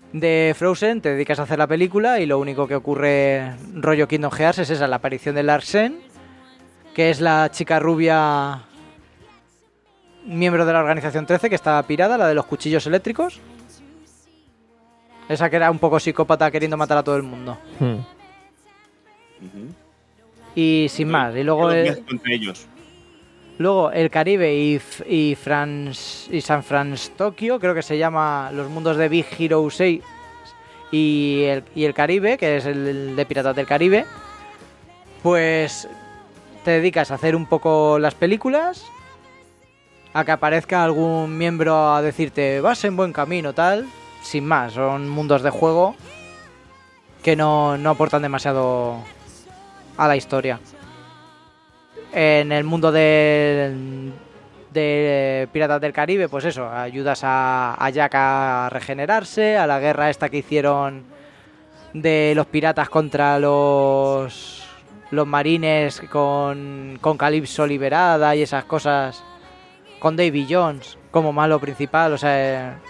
de Frozen, te dedicas a hacer la película y lo único que ocurre rollo Kingdom Hearts es esa, la aparición de Larsen, que es la chica rubia miembro de la organización trece que estaba pirada, la de los cuchillos eléctricos. Esa que era un poco psicópata queriendo matar a todo el mundo. Hmm. Ujú. Y sin más. Y luego Yo los el, mezclo entre ellos. luego el Caribe y, F- y, Frans, y San Francisco Tokio, creo que se llama los mundos de Big Hero seis y el, y el Caribe, que es el, el de Piratas del Caribe. Pues te dedicas a hacer un poco las películas, a que aparezca algún miembro a decirte vas en buen camino, tal. Sin más, son mundos de juego que no, no aportan demasiado a la historia. En el mundo de, de Piratas del Caribe, pues eso, ayudas a, a Jack a regenerarse, a la guerra esta que hicieron de los piratas contra los los marines con, con Calypso liberada y esas cosas, con Davy Jones como malo principal, o sea...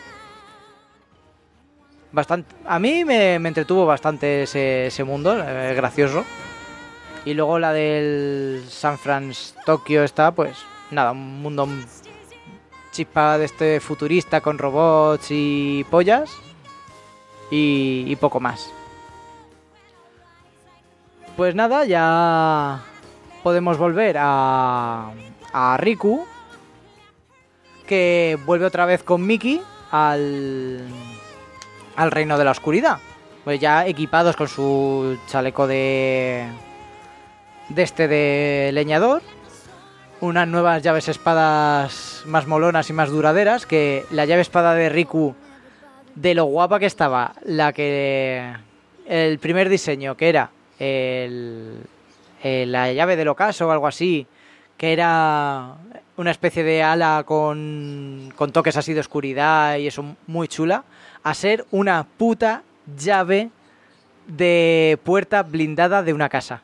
Bastante, a mí me, me entretuvo bastante ese, ese mundo, es gracioso. Y luego la del San Francisco Tokio está, pues nada, un mundo chispa de este futurista con robots y pollas y, y poco más. Pues nada, ya podemos volver a, a Riku, que vuelve otra vez con Mickey al... al reino de la oscuridad, pues ya equipados con su chaleco de de este de leñador, unas nuevas llaves espadas más molonas y más duraderas, que la llave espada de Riku, de lo guapa que estaba, la que el primer diseño, que era el, el- la llave del ocaso o algo así, que era una especie de ala con, con toques así de oscuridad y eso, muy chula, a ser una puta llave de puerta blindada de una casa.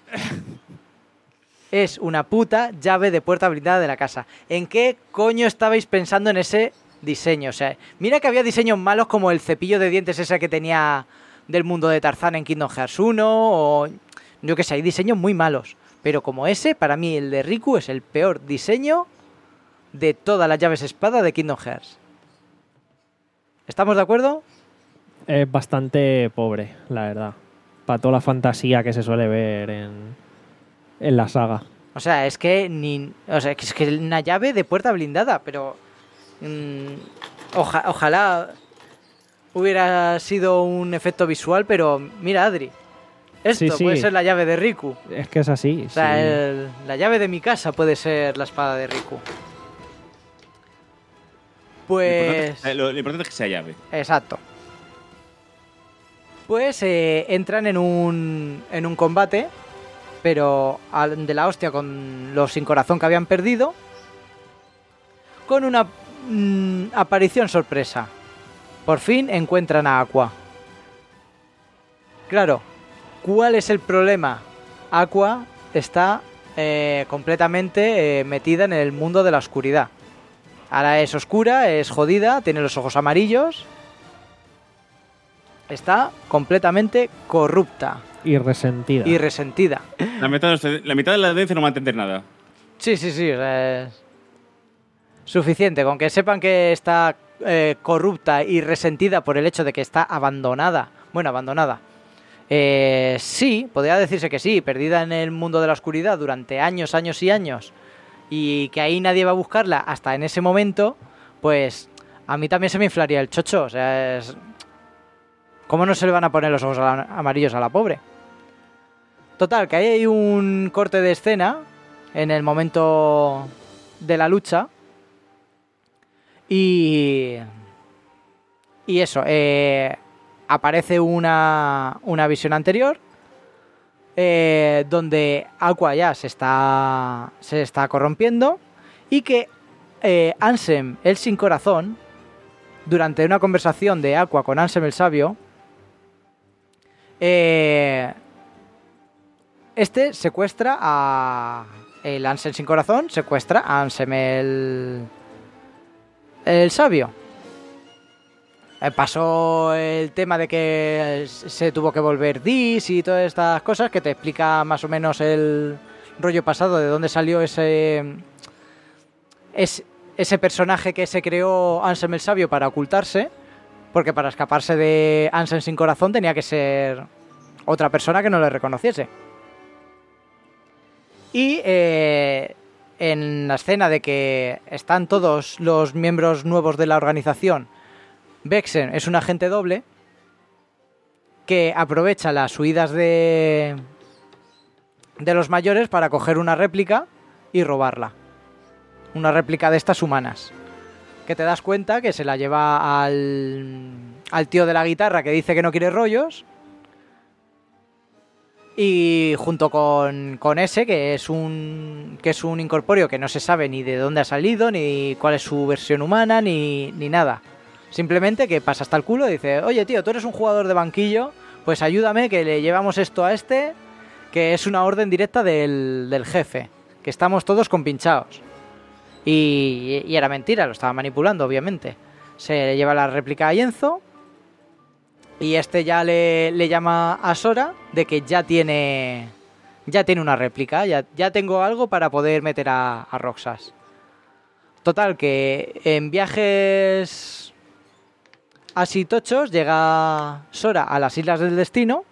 Es una puta llave de puerta blindada de la casa. ¿En qué coño estabais pensando en ese diseño? O sea, mira que había diseños malos como el cepillo de dientes ese que tenía del mundo de Tarzán en Kingdom Hearts uno, o yo que sé, hay diseños muy malos. Pero como ese, para mí el de Riku es el peor diseño de todas las llaves espada de Kingdom Hearts. ¿Estamos de acuerdo? Es bastante pobre, la verdad. Para toda la fantasía que se suele ver en, en la saga. O sea, es que ni, o sea, es que es una llave de puerta blindada, pero mm, oja- ojalá hubiera sido un efecto visual, pero mira, Adri, esto Sí, sí. puede ser la llave de Riku. Es que es así. O sea, sí. el- la llave de mi casa puede ser la espada de Riku. Lo importante Pues... es que- Lo, lo importante es que sea llave. Exacto. Pues eh, entran en un, en un combate, pero al- de la hostia con los sin corazón que habían perdido, con una mm, aparición sorpresa. Por fin encuentran a Aqua. Claro, ¿cuál es el problema? Aqua está eh, completamente eh, metida en el mundo de la oscuridad. Ahora es oscura, es jodida, tiene los ojos amarillos. Está completamente corrupta Y resentida. y resentida. La mitad, de los- la mitad de la audiencia no va a entender nada. Sí, sí, sí. O sea, es suficiente. Con que sepan que está eh, corrupta y resentida por el hecho de que está abandonada. Bueno, abandonada. Eh, sí, podría decirse que sí. Perdida en el mundo de la oscuridad durante años, años y años. Y que ahí nadie va a buscarla hasta en ese momento. Pues a mí también se me inflaría el chocho. O sea, es... ¿Cómo no se le van a poner los ojos a la- amarillos a la pobre? Total, que ahí hay un corte de escena en el momento de la lucha. Y... Y eso, eh, aparece una, una visión anterior eh, donde Aqua ya se está, se está corrompiendo y que eh, Ansem, el sin corazón, durante una conversación de Aqua con Ansem el sabio, eh, este secuestra a... El Ansem sin corazón secuestra a Ansem el... El sabio. Eh, pasó el tema de que se tuvo que volver Dis y todas estas cosas, que te explica más o menos el rollo pasado de dónde salió ese, ese, ese personaje que se creó Ansem el Sabio para ocultarse, porque para escaparse de Ansem sin corazón tenía que ser otra persona que no le reconociese. Y eh, en la escena de que están todos los miembros nuevos de la organización, Vexen es un agente doble que aprovecha las huidas de, de los mayores para coger una réplica y robarla. Una réplica de estas humanas. Que te das cuenta que se la lleva al, al tío de la guitarra que dice que no quiere rollos. Y junto con, con ese, que es un que es un incorpóreo que no se sabe ni de dónde ha salido, ni cuál es su versión humana, ni, ni nada. Simplemente que pasa hasta el culo y dice, oye tío, tú eres un jugador de banquillo, pues ayúdame que le llevamos esto a este, que es una orden directa del, del jefe, que estamos todos compinchados. Y, y era mentira, lo estaba manipulando, obviamente. Se lleva la réplica a Yenzo y este ya le, le llama a Sora de que ya tiene ya tiene una réplica, ya, ya tengo algo para poder meter a, a Roxas. Total, que en viajes así tochos llega Sora a las Islas del Destino,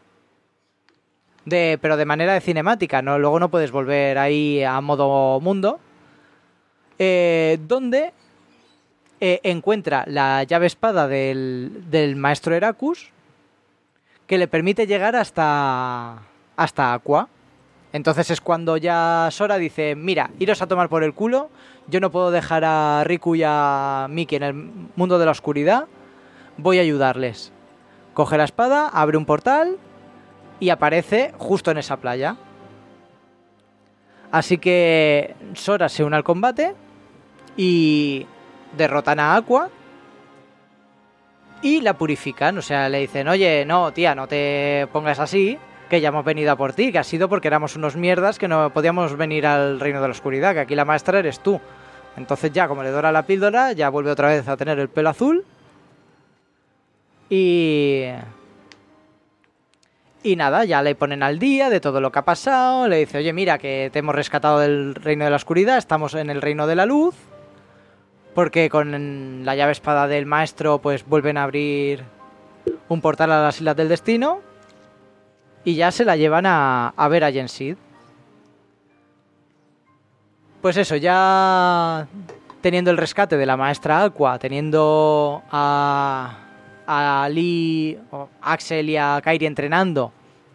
de, pero de manera de cinemática, ¿no? Luego no puedes volver ahí a modo mundo, eh, donde eh, encuentra la llave espada del, del maestro Heracus, que le permite llegar hasta, hasta Aqua. Entonces es cuando ya Sora dice, mira, iros a tomar por el culo, yo no puedo dejar a Riku y a Mickey en el mundo de la oscuridad, voy a ayudarles. Coge la espada, abre un portal y aparece justo en esa playa. Así que Sora se une al combate y derrotan a Aqua y la purifican. O sea, le dicen, oye, no, tía, no te pongas así, que ya hemos venido a por ti, que ha sido porque éramos unos mierdas que no podíamos venir al reino de la oscuridad, que aquí la maestra eres tú. Entonces ya, como le dora la píldora, ya vuelve otra vez a tener el pelo azul. Y... Y nada, ya le ponen al día de todo lo que ha pasado. Le dice, oye, mira, que te hemos rescatado del reino de la oscuridad, estamos en el reino de la luz, porque con la llave espada del maestro pues vuelven a abrir un portal a las Islas del Destino. Y ya se la llevan a, a ver a Yensid. Pues eso, ya teniendo el rescate de la maestra Aqua, teniendo a... a Lee, a Axel y a Kairi entrenando,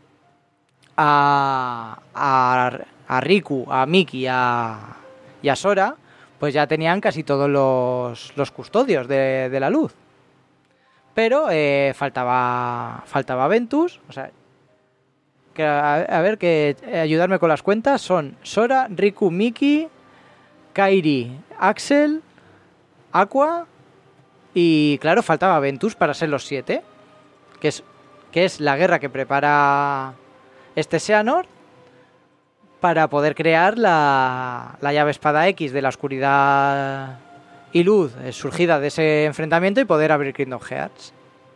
a, a, a Riku, a Mickey a, y a Sora, pues ya tenían casi todos los, los custodios de, de la luz. Pero eh, faltaba faltaba Ventus, o sea, que, a, a ver, que ayudarme con las cuentas, son Sora, Riku, Mickey, Kairi, Axel, Aqua... Y claro, faltaba Ventus para ser los siete, que es, que es la guerra que prepara este Xehanort para poder crear la, la llave espada X de la oscuridad y luz eh, surgida de ese enfrentamiento y poder abrir Kingdom Hearts.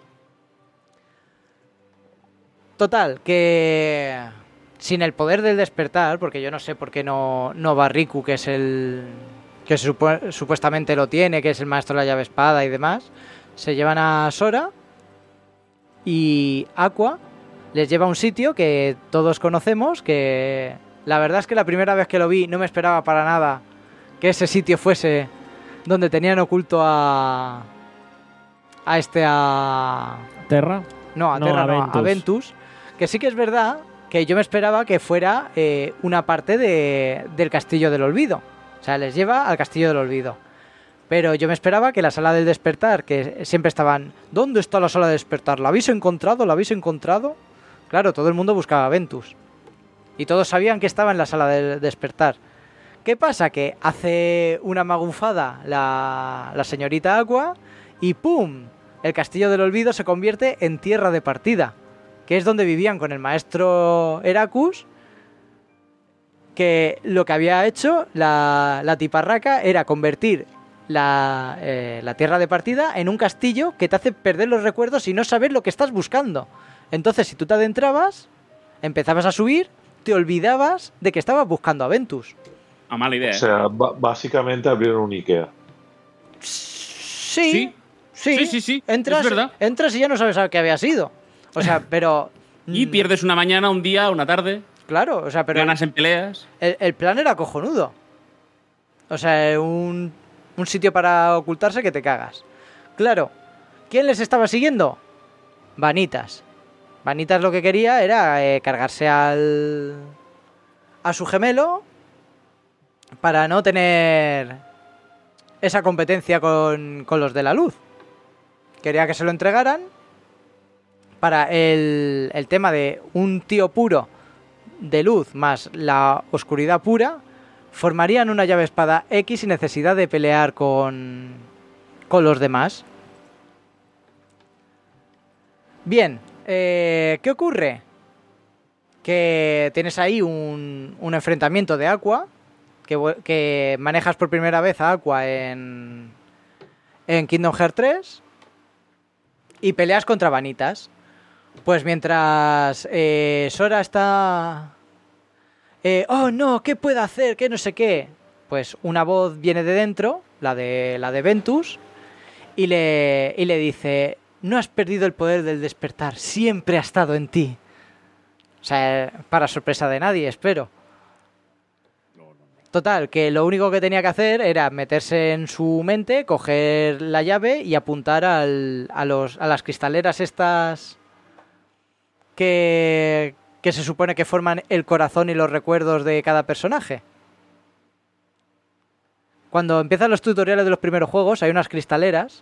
Total, que sin el poder del despertar, porque yo no sé por qué no, no va Riku, que es el... que supu- supuestamente lo tiene, que es el maestro de la llave espada y demás, se llevan a Sora y Aqua les lleva a un sitio que todos conocemos, que la verdad es que la primera vez que lo vi no me esperaba para nada que ese sitio fuese donde tenían oculto a a este a Terra. no, a No, Terra, a no, Ventus. a Ventus, que sí que es verdad que yo me esperaba que fuera eh, una parte de, del Castillo del Olvido. O sea, les lleva al Castillo del Olvido. Pero yo me esperaba que la sala del despertar, que siempre estaban, ¿dónde está la sala de despertar? ¿La habéis encontrado? ¿La habéis encontrado? Claro, todo el mundo buscaba a Ventus. Y todos sabían que estaba en la sala del despertar. ¿Qué pasa? Que hace una magufada la, la señorita Aqua y ¡pum! El Castillo del Olvido se convierte en tierra de partida, que es donde vivían con el maestro Heracus, que lo que había hecho la, la tiparraca era convertir la, eh, la tierra de partida en un castillo que te hace perder los recuerdos y no saber lo que estás buscando. Entonces, si tú te adentrabas, empezabas a subir, te olvidabas de que estabas buscando a Ventus. A mala idea. O sea, básicamente abrieron un Ikea. Sí, sí, sí, sí, sí, sí, Entras, es verdad. entras y ya no sabes a qué había sido. O sea, pero... Y pierdes una mañana, un día, una tarde. Claro, o sea, pero... Ganas en peleas. El, el plan era cojonudo. O sea, un, un sitio para ocultarse que te cagas. Claro, ¿quién les estaba siguiendo? Vanitas. Vanitas lo que quería era eh, cargarse al... a su gemelo para no tener esa competencia con, con los de la luz. Quería que se lo entregaran para el, el tema de un tío puro de luz más la oscuridad pura, formarían una llave espada X sin necesidad de pelear con, con los demás. Bien, eh, ¿qué ocurre? Que tienes ahí un, un enfrentamiento de Aqua, que, que manejas por primera vez a Aqua en, en Kingdom Hearts tres, y peleas contra Vanitas. Pues mientras eh, Sora está... Eh, oh no, ¿qué puedo hacer? ¿Qué no sé qué? Pues una voz viene de dentro, la de, la de Ventus, y le, y le dice: no has perdido el poder del despertar, siempre ha estado en ti. O sea, para sorpresa de nadie, espero. Total, que lo único que tenía que hacer era meterse en su mente, coger la llave y apuntar al, a, los, a las cristaleras estas que, que se supone que forman el corazón y los recuerdos de cada personaje. Cuando empiezan los tutoriales de los primeros juegos hay unas cristaleras.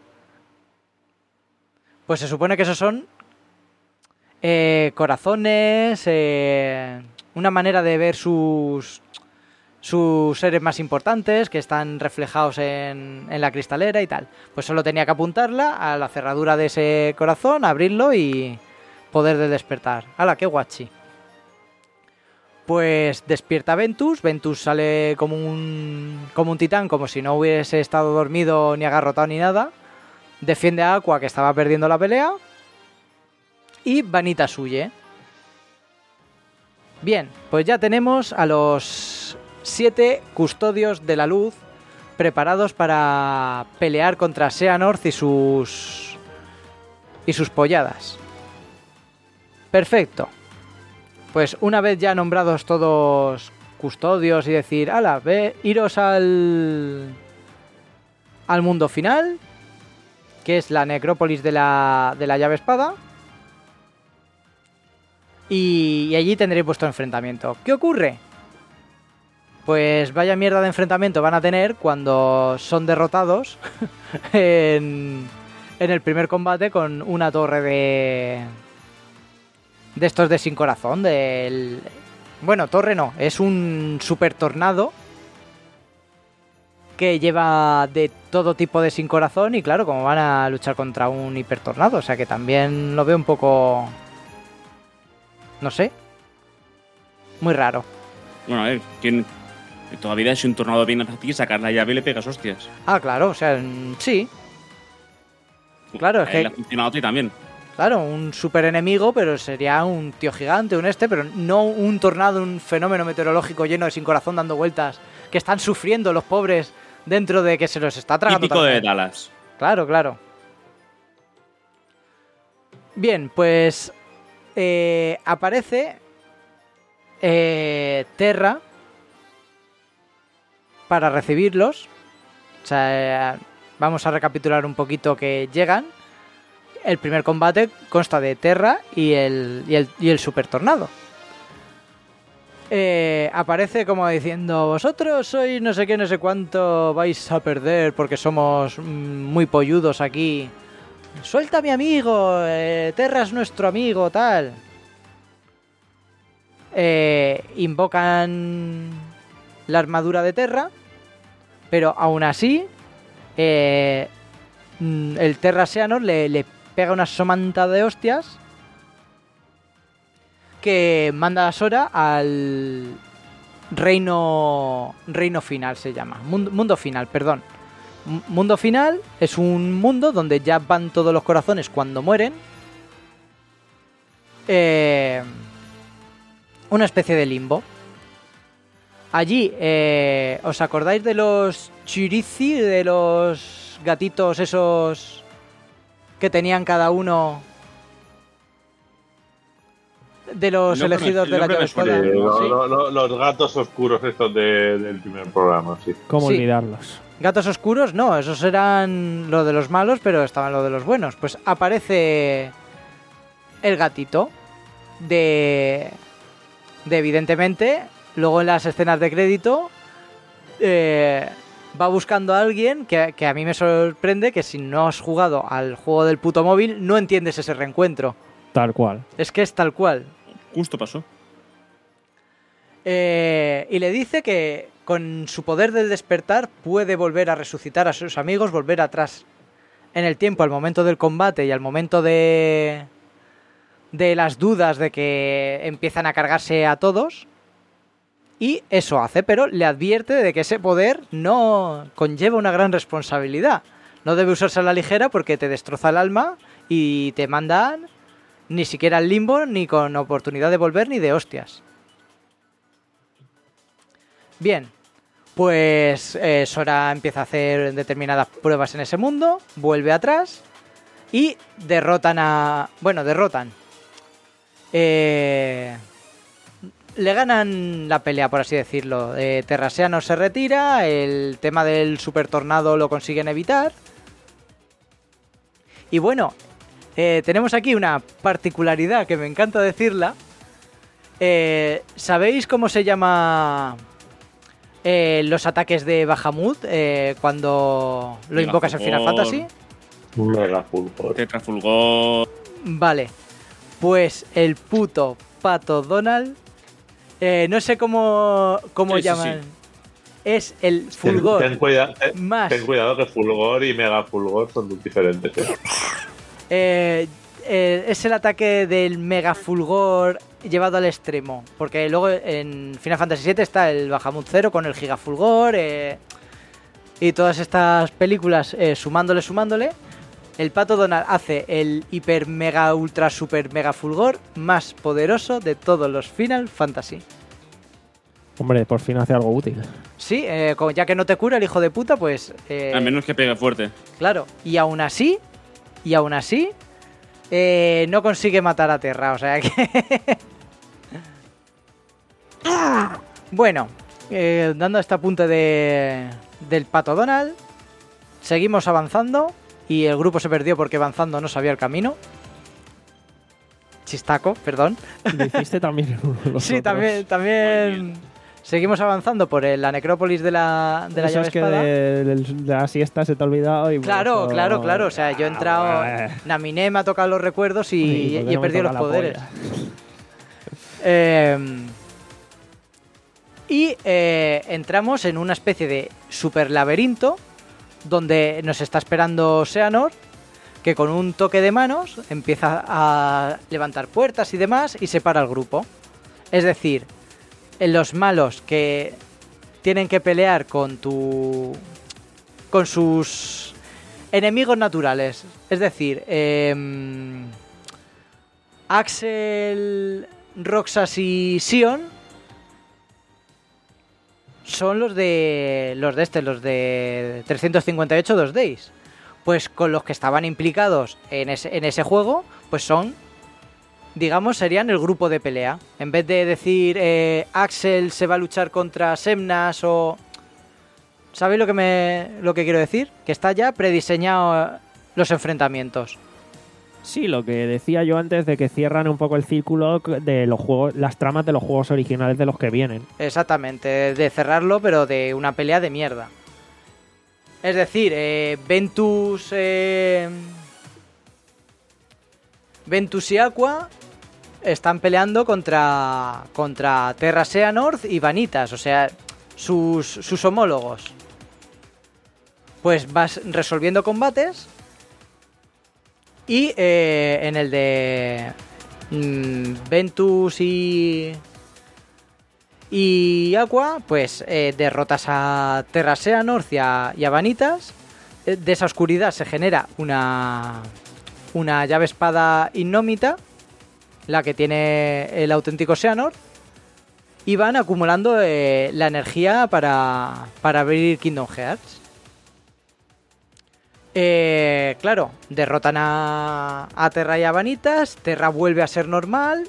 Pues se supone que esos son eh, corazones, eh, una manera de ver sus... sus seres más importantes que están reflejados en, en la cristalera y tal. Pues solo tenía que apuntarla a la cerradura de ese corazón, abrirlo y poder de despertar. ¡Hala, qué guachi! Pues despierta Ventus. Ventus sale como un, como un titán, como si no hubiese estado dormido ni agarrotado ni nada. Defiende a Aqua, que estaba perdiendo la pelea. Y Vanitas huye. Bien, pues ya tenemos a los... siete custodios de la luz preparados para pelear contra Xehanort y sus y sus polladas. Perfecto. Pues una vez ya nombrados todos custodios y decir, ala, ve, iros al al mundo final, que es la necrópolis de la de la llave espada, y, y allí tendréis vuestro enfrentamiento. ¿Qué ocurre? Pues vaya mierda de enfrentamiento van a tener cuando son derrotados en, en el primer combate con una torre de... de estos de sin corazón, del... Bueno, torre no, es un super tornado que lleva de todo tipo de sin corazón y claro, como van a luchar contra un hipertornado, o sea que también lo veo un poco... no sé. Muy raro. Bueno, a ver, ¿quién...? Todavía si un tornado viene a ti, sacas la llave y le pegas hostias. Ah, claro, o sea, sí. Claro, es que... Le ha funcionado a ti también. Claro, un super enemigo, pero sería un tío gigante, un este, pero no un tornado, un fenómeno meteorológico lleno de sin corazón dando vueltas, que están sufriendo los pobres dentro de que se los está tragando. Típico también. de Dallas. Claro, claro. Bien, pues eh, aparece eh, Terra para recibirlos. O sea, vamos a recapitular un poquito que llegan. El primer combate consta de Terra y el, y el, y el super tornado. Eh, aparece como diciendo, vosotros sois no sé qué, no sé cuánto, vais a perder porque somos muy polludos aquí. Suelta a mi amigo, eh, Terra es nuestro amigo, tal. Eh, invocan la armadura de Terra, pero aún así eh, el Terra Xehanort le, le pega una somantada de hostias que manda a Sora al reino reino final, se llama mundo, mundo final, perdón, M- Mundo final es un mundo donde ya van todos los corazones cuando mueren. Eh, una especie de limbo. Allí, eh, ¿os acordáis de los chirizi, de los gatitos esos que tenían cada uno? De los El nombre me- elegidos el de la nombre llave me suena. espada. Sí, lo- Sí. lo- lo- los gatos oscuros estos de- del primer programa, sí. ¿Cómo Sí. olvidarlos? Gatos oscuros, no, esos eran los de los malos, pero estaban los de los buenos. Pues aparece el gatito de, de evidentemente, luego en las escenas de crédito eh, va buscando a alguien que, que a mí me sorprende que si no has jugado al juego del puto móvil no entiendes ese reencuentro. Tal cual. Es que es tal cual. Justo pasó. Eh, y le dice que con su poder del despertar puede volver a resucitar a sus amigos, volver atrás en el tiempo, al momento del combate y al momento de, de las dudas de que empiezan a cargarse a todos. Y eso hace, pero le advierte de que ese poder no conlleva una gran responsabilidad. No debe usarse a la ligera porque te destroza el alma y te mandan ni siquiera al limbo, ni con oportunidad de volver, ni de hostias. Bien, pues eh, Sora empieza a hacer determinadas pruebas en ese mundo, vuelve atrás y derrotan a... Bueno, derrotan. Eh, le ganan la pelea, por así decirlo. Eh, Terraseano se retira, el tema del super tornado lo consiguen evitar. Y bueno, eh, tenemos aquí una particularidad que me encanta decirla. Eh, ¿Sabéis cómo se llama eh, los ataques de Bahamut eh, cuando lo Mega invocas en Final Fulgor. Fantasy? Mega fulgor. Tetrafulgor. Vale, pues el puto Pato Donald, eh, no sé cómo, cómo Sí, sí, llaman, sí. es el Ten, fulgor ten cuida- ten- más... ten cuidado que fulgor y mega fulgor son diferentes. ¿eh? Eh, eh, es el ataque del Mega Fulgor llevado al extremo. Porque luego en Final Fantasy siete está el Bahamut Zero con el Giga Fulgor. Eh, y todas estas películas eh, sumándole, sumándole. El Pato Donald hace el Hiper Mega Ultra Super Mega Fulgor más poderoso de todos los Final Fantasy. Hombre, por fin hace algo útil. Sí, eh, como ya que no te cura el hijo de puta, pues... eh, A menos que pegue fuerte. Claro, y aún así, y aún así, eh, no consigue matar a Terra, o sea que... Bueno, eh, dando este apunte de, del Pato Donald, seguimos avanzando y el grupo se perdió porque avanzando no sabía el camino. Chistaco, perdón. Lo hiciste también los Sí, otros. también, Muy también bien. seguimos avanzando por el- la necrópolis de la, de la Eso llave es que espada. de, del- de la siesta se te ha olvidado y por Claro, eso- claro, claro. O sea, yo he entrado. Ah, Naminé me ha tocado los recuerdos y, Uy, ¿por qué y he no me perdido los toca la poderes. polla? Eh, y eh, entramos en una especie de super laberinto donde nos está esperando Xehanort, que con un toque de manos empieza a levantar puertas y demás y separa al grupo. Es decir, en los malos que tienen que pelear con tu con sus enemigos naturales. Es decir, eh, Axel, Roxas y Sion son los de los de este, los de trescientos cincuenta y ocho dos Days. Pues con los que estaban implicados en ese, en ese juego, pues son, digamos, serían el grupo de pelea. En vez de decir eh, Axel se va a luchar contra Semnas o... ¿Sabéis lo que me lo que quiero decir? Que está ya prediseñado eh, los enfrentamientos. Sí, lo que decía yo antes de que cierran un poco el círculo de los juegos, las tramas de los juegos originales de los que vienen. Exactamente, de cerrarlo, pero de una pelea de mierda. Es decir, eh, Ventus... Eh, Ventus y Aqua están peleando contra, contra Terra Xehanort y Vanitas, o sea, sus, sus homólogos. Pues vas resolviendo combates y eh, en el de mm, Ventus y... Y Aqua, pues eh, derrotas a Terra Xehanort y a, y a Vanitas de esa oscuridad se genera una, una llave espada innómita, la que tiene el auténtico Xehanort, y van acumulando eh, la energía para, para abrir Kingdom Hearts. Eh, claro, derrotan a, a Terra y a Vanitas, Terra vuelve a ser normal,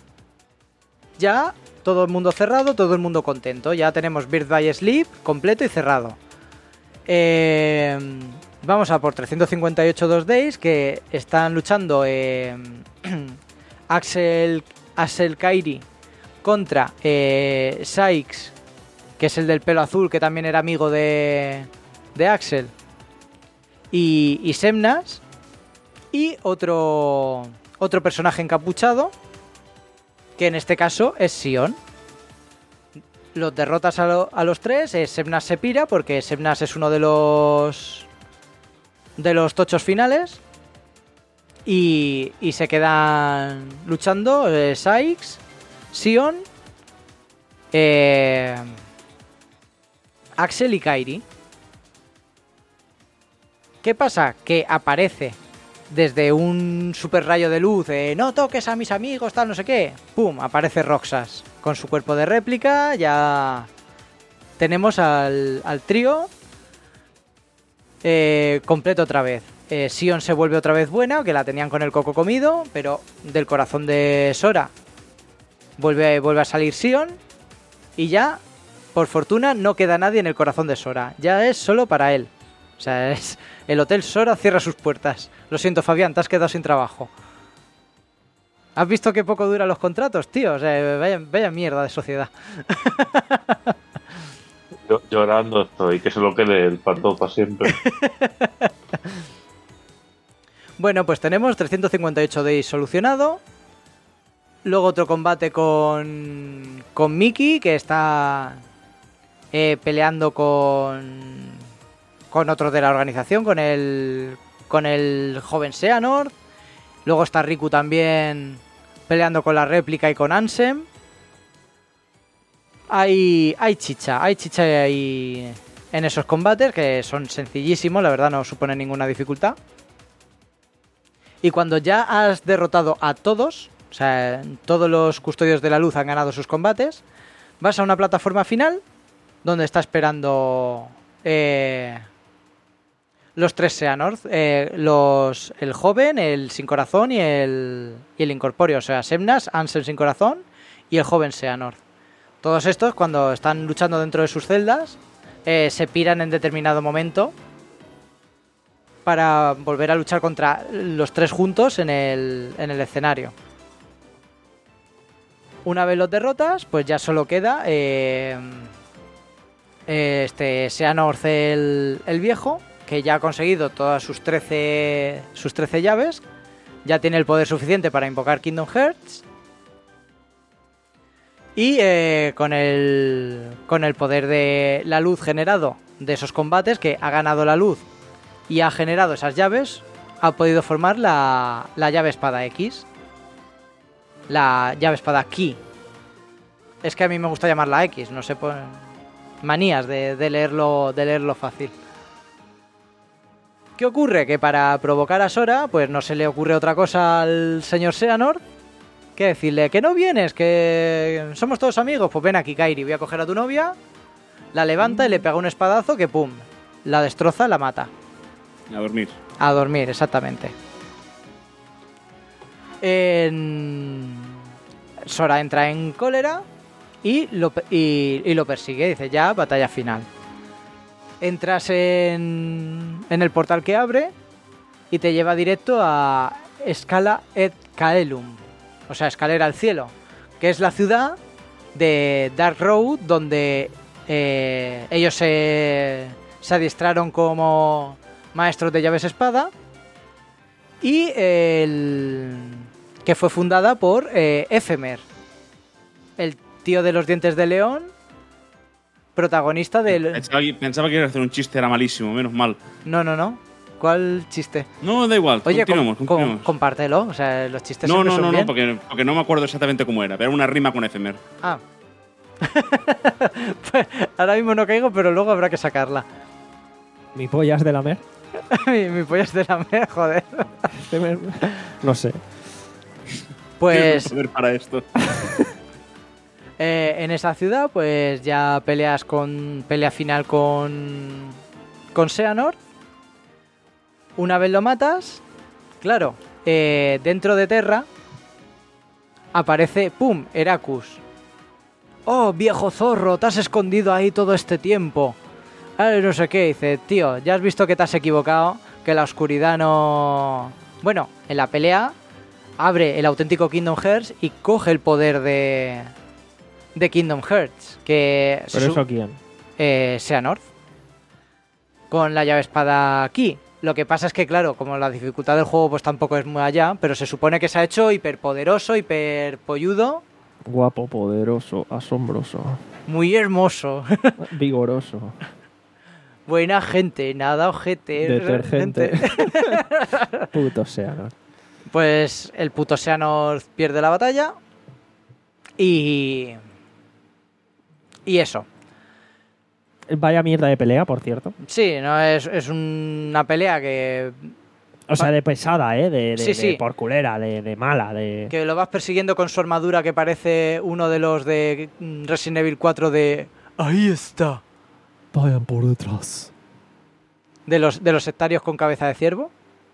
ya todo el mundo cerrado, todo el mundo contento, ya tenemos Birth by Sleep completo y cerrado. Eh, vamos a por trescientos cincuenta y ocho dos Days, que están luchando eh, Axel, Axel Kairi contra eh, Sykes, que es el del pelo azul, que también era amigo de, de Axel, y, y Semnas, y otro, otro personaje encapuchado, que en este caso es Sion. Los derrotas a, lo, a los tres, eh, Semnas se pira, porque Semnas es uno de los de los tochos finales, y, y se quedan luchando eh, Sykes, Sion, eh, Axel y Kairi. ¿Qué pasa? Que aparece desde un super rayo de luz, eh, no toques a mis amigos, tal, no sé qué. ¡Pum! Aparece Roxas con su cuerpo de réplica. Ya tenemos al, al trío eh, completo otra vez. Eh, Sion se vuelve otra vez buena, que la tenían con el coco comido, pero del corazón de Sora vuelve, vuelve a salir Sion. Y ya, por fortuna, no queda nadie en el corazón de Sora. Ya es solo para él. O sea, es, el Hotel Sora cierra sus puertas. Lo siento, Fabián, te has quedado sin trabajo. ¿Has visto qué poco duran los contratos, tío? O sea, vaya, vaya mierda de sociedad. Yo, llorando estoy, que se lo quede el pato para siempre. Bueno, pues tenemos trescientos cincuenta y ocho Days solucionado. Luego otro combate con, con Mickey, que está eh, peleando con, con otro de la organización, con el, con el joven Xehanort. Luego está Riku también peleando con la réplica y con Ansem. Hay, hay chicha, hay chicha ahí en esos combates, que son sencillísimos, la verdad no suponen ninguna dificultad. Y cuando ya has derrotado a todos, o sea, todos los custodios de la luz han ganado sus combates, vas a una plataforma final donde está esperando eh, los tres Xehanort, eh, los, el joven, el sin corazón y el, y el incorpóreo, o sea, Semnas, Ansem sin corazón y el joven Xehanort. Todos estos, cuando están luchando dentro de sus celdas, eh, se piran en determinado momento para volver a luchar contra los tres juntos en el, en el escenario. Una vez los derrotas, pues ya solo queda eh, este Xehanort el, el viejo, que ya ha conseguido todas sus trece, sus trece llaves, ya tiene el poder suficiente para invocar Kingdom Hearts. Y eh, con, el, con el poder de la luz generado de esos combates, que ha ganado la luz y ha generado esas llaves, ha podido formar la, la llave espada X. La llave espada Ki. Es que a mí me gusta llamarla X, no sé, pues, manías de, de, leerlo, de leerlo fácil. ¿Qué ocurre? Que para provocar a Sora, pues no se le ocurre otra cosa al señor Xehanort que decirle que no vienes, que somos todos amigos. Pues ven aquí, Kairi, voy a coger a tu novia, la levanta y le pega un espadazo que pum, la destroza, la mata. A dormir. A dormir, exactamente. En... Sora entra en cólera y lo, y, y lo persigue. Dice, ya, batalla final. Entras en, en el portal que abre y te lleva directo a Scala et Caelum, o sea, escalera al cielo, que es la ciudad de Dark Road, donde eh, ellos se, se adiestraron como maestros de llaves espada, y el, que fue fundada por eh, Ephemer, el tío de los dientes de león, protagonista del... Pensaba, pensaba que iba a hacer un chiste, era malísimo, menos mal. No, no, no. ¿Cuál chiste? No, da igual, Oye, continuemos, com, continuemos. Com, compártelo, o sea, los chistes No, siempre no, son no, bien. no, porque, porque no me acuerdo exactamente cómo era, pero era una rima con Ephemer. Ah. Pues ahora mismo no caigo, pero luego habrá que sacarla. ¿Mi pollas de la mer? mi, mi polla es de lamer, joder. No sé. Pues Quiero poder para esto. eh, en esa ciudad, pues ya peleas con pelea final con con Xehanort. Una vez lo matas, claro, eh, dentro de Terra aparece, ¡pum!, Heracus. ¡Oh, viejo zorro! Te has escondido ahí todo este tiempo. Ah, no sé qué. Dice, tío, ya has visto que te has equivocado, que la oscuridad no... Bueno, en la pelea abre el auténtico Kingdom Hearts y coge el poder de... de Kingdom Hearts. Que ¿Pero su- eso quién? eh, Xehanort. Con la llave espada aquí. Lo que pasa es que, claro, como la dificultad del juego pues tampoco es muy allá, pero se supone que se ha hecho hiperpoderoso, hiperpolludo, Guapo, poderoso, asombroso, muy hermoso. vigoroso, Buena gente, nada ojete. detergente. Puto sea, ¿no? Pues el puto Xehanort pierde la batalla y... Y eso. Vaya mierda de pelea, por cierto. Sí, no es, es una pelea que, O sea, de pesada, ¿eh? De, de, Sí, de sí. por culera, de, de mala, de... que lo vas persiguiendo con su armadura que parece uno de los de mm, Resident Evil cuatro de... Ahí está. Vayan por detrás. De los, de los sectarios con cabeza de ciervo.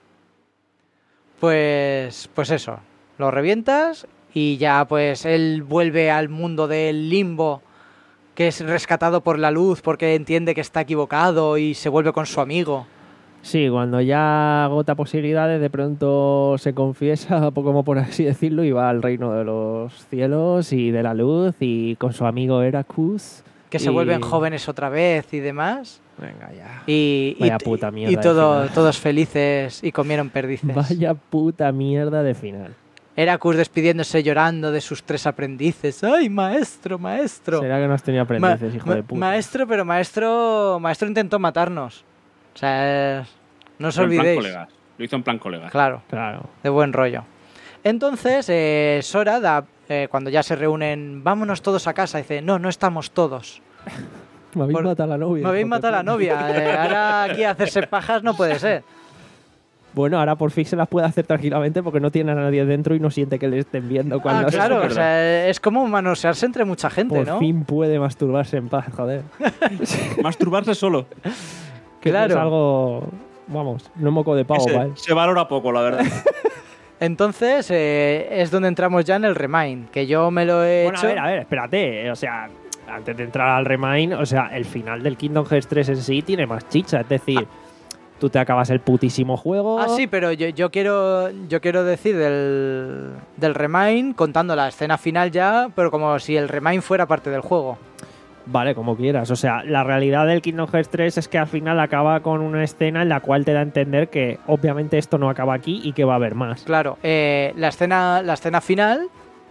Pues, pues eso, lo revientas y ya pues él vuelve al mundo del limbo, que es rescatado por la luz porque entiende que está equivocado y se vuelve con su amigo. Sí, cuando ya agota posibilidades, de pronto se confiesa, como por así decirlo, y va al reino de los cielos y de la luz y con su amigo Heracus. Que se y- vuelven jóvenes otra vez y demás. Venga ya. Y, y, Vaya puta mierda y de todo- final. todos felices y comieron perdices. Vaya puta mierda de final. Heracus despidiéndose llorando de sus tres aprendices. ¡Ay, maestro, maestro! ¿Será que no has tenido Ma- aprendices, hijo ma- de puta? Maestro, pero maestro, maestro intentó matarnos. O sea, no os Pero en plan olvidéis. colegas. Lo hizo en plan colegas. Claro, Claro. de buen rollo. Entonces, eh, Sora, da, eh, cuando ya se reúnen, vámonos todos a casa, dice, no, no estamos todos. Me habéis Por- matado a la novia. Me habéis hijo de matado a la puta. novia. eh, ahora aquí hacerse pajas no puede ser. Bueno, ahora por fin se las puede hacer tranquilamente porque no tiene a nadie dentro y no siente que le estén viendo cuando Ah, se- claro, o verdad. sea, es como manosearse entre mucha gente, Por ¿no? fin puede masturbarse en paz, joder. Masturbarse solo. Que Claro. es algo... Vamos, no moco de pavo, Ese ¿vale? se valora poco, la verdad. Entonces eh, es donde entramos ya en el Remind, que yo me lo he Bueno, hecho... a ver, a ver, espérate. O sea, antes de entrar al Remind, o sea, el final del Kingdom Hearts tres en sí tiene más chicha. Es decir, tú te acabas el putísimo juego... Ah, sí, pero yo, yo quiero yo quiero decir del, del Remind contando la escena final ya, pero como si el Remind fuera parte del juego. Vale, como quieras. O sea, la realidad del Kingdom Hearts tres es que al final acaba con una escena en la cual te da a entender que obviamente esto no acaba aquí y que va a haber más. Claro, eh, la, escena, la escena final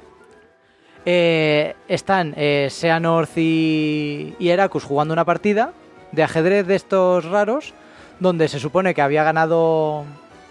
eh, están eh, Xehanort y, y Heracus jugando una partida de ajedrez de estos raros, donde se supone que había ganado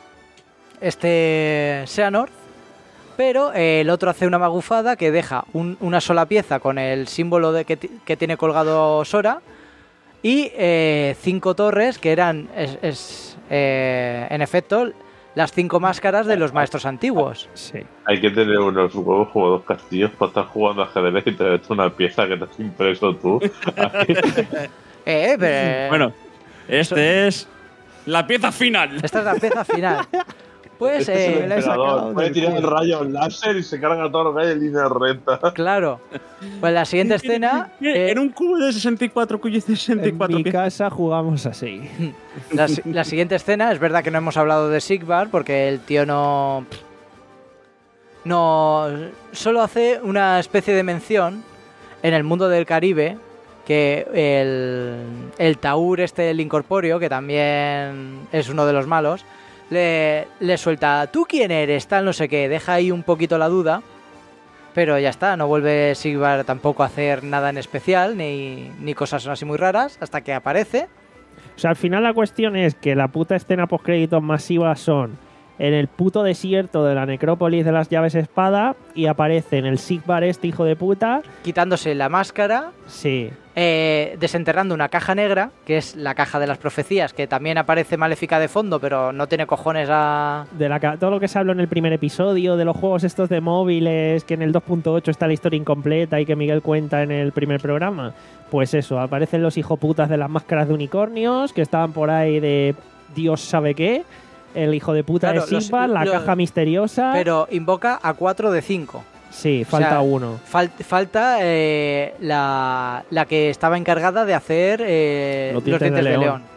este Xehanort, pero eh, el otro hace una magufada que deja un- una sola pieza con el símbolo de que, ti- que tiene colgado Sora y eh, cinco torres que eran, es, es, eh, en efecto, las cinco máscaras de los maestros antiguos. Sí. Hay que tener unos huevos como dos castillos para estar jugando ajedrez y te hecho una pieza que te has impreso tú. Eh, pero- Bueno, este es la pieza final. Esta es la pieza final. Pues, Este es el eh, la he sacado emperador. Puede del tirar el culo. rayo láser y se carga todo lo que hay en línea recta. claro. Pues la siguiente escena... eh, En un cubo de sesenta y cuatro, cuyo de sesenta y En cuatro mi piezas. casa jugamos así. La, si- la siguiente escena, es verdad que no hemos hablado de Sigvar porque el tío no... No... Solo hace una especie de mención en el mundo del Caribe que el, el Taur, este, el incorpóreo, que también es uno de los malos, le, le suelta, ¿tú quién eres? Tal, no sé qué, deja ahí un poquito la duda, pero ya está, no vuelve Sigvar tampoco a hacer nada en especial, ni, ni cosas así muy raras, hasta que aparece. O sea, al final la cuestión es que la puta escena post-créditos masiva son en el puto desierto de la necrópolis de las llaves espada y aparece en el Sigmar este hijo de puta. Quitándose la máscara, Sí, eh, desenterrando una caja negra, que es la caja de las profecías, que también aparece maléfica de fondo, pero no tiene cojones a... de la, ca- todo lo que se habló en el primer episodio, de los juegos estos de móviles, que en el dos punto ocho está la historia incompleta y que Miguel cuenta en el primer programa. Pues eso, aparecen los hijoputas de las máscaras de unicornios, que estaban por ahí de Dios sabe qué, el hijo de puta Claro, de los- Sigmar, la lo- caja misteriosa. Pero invoca a cuatro de cinco. Sí, O falta sea, uno. fal- falta eh, la, la que estaba encargada de hacer eh, Los los dientes dientes de de león. león.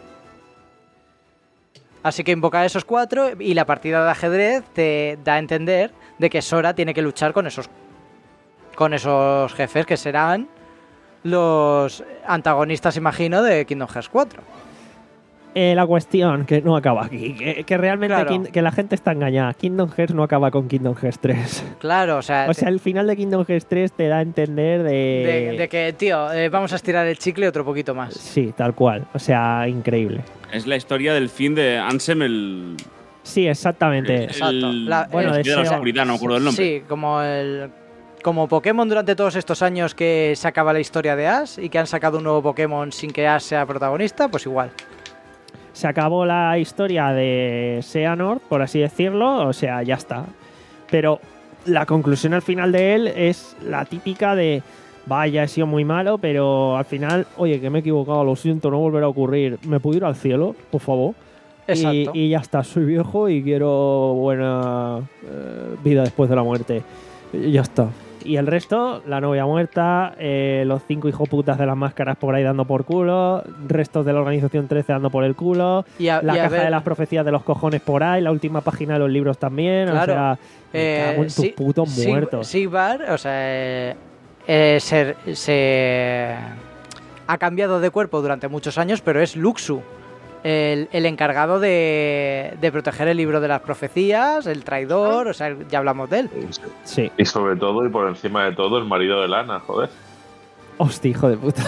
Así que invoca a esos cuatro y la partida de ajedrez te da a entender de que Sora tiene que luchar con esos con esos jefes que serán los antagonistas, imagino, de Kingdom Hearts cuatro. Eh, la cuestión, que no acaba aquí, que, que realmente Claro. Kin- que la gente está engañada. Kingdom Hearts no acaba con Kingdom Hearts tres. Claro, o sea, O sea, el final de Kingdom Hearts tres te da a entender de... de, de que, tío, eh, vamos a estirar el chicle otro poquito más. Sí, tal cual. O sea, increíble. Es la historia del fin de Ansem, el. Sí, exactamente. Exacto. el- La- Bueno, el de de la SEO. oscuridad, no me acuerdo del nombre. Sí, como el como Pokémon durante todos estos años que se acaba la historia de Ash y que han sacado un nuevo Pokémon sin que Ash sea protagonista, pues igual. Se acabó la historia de Xehanort, por así decirlo, o sea, ya está. Pero la conclusión al final de él es la típica de, vaya, he sido muy malo, pero al final, oye, que me he equivocado, lo siento, no volverá a ocurrir. ¿Me puedo ir al cielo, por favor? Y, Exacto. y ya está, soy viejo y quiero buena eh, vida después de la muerte. Y ya está. Y el resto, la novia muerta, eh, los cinco hijoputas de las máscaras por ahí dando por culo, restos de la organización trece dando por el culo, Y a, la y a caja ver, de las profecías de los cojones por ahí, la última página de los libros también, Claro. o sea, me eh, cago en tus sí, putos Sig- muertos. Sigvar, o sea, eh, eh, se, se ha cambiado de cuerpo durante muchos años, pero es Luxu, el, el encargado de, de proteger el libro de las profecías, el traidor, o sea, ya hablamos de él. Sí, Y sobre todo, y por encima de todo, el marido de Lana, joder. hostia, hijo de puta.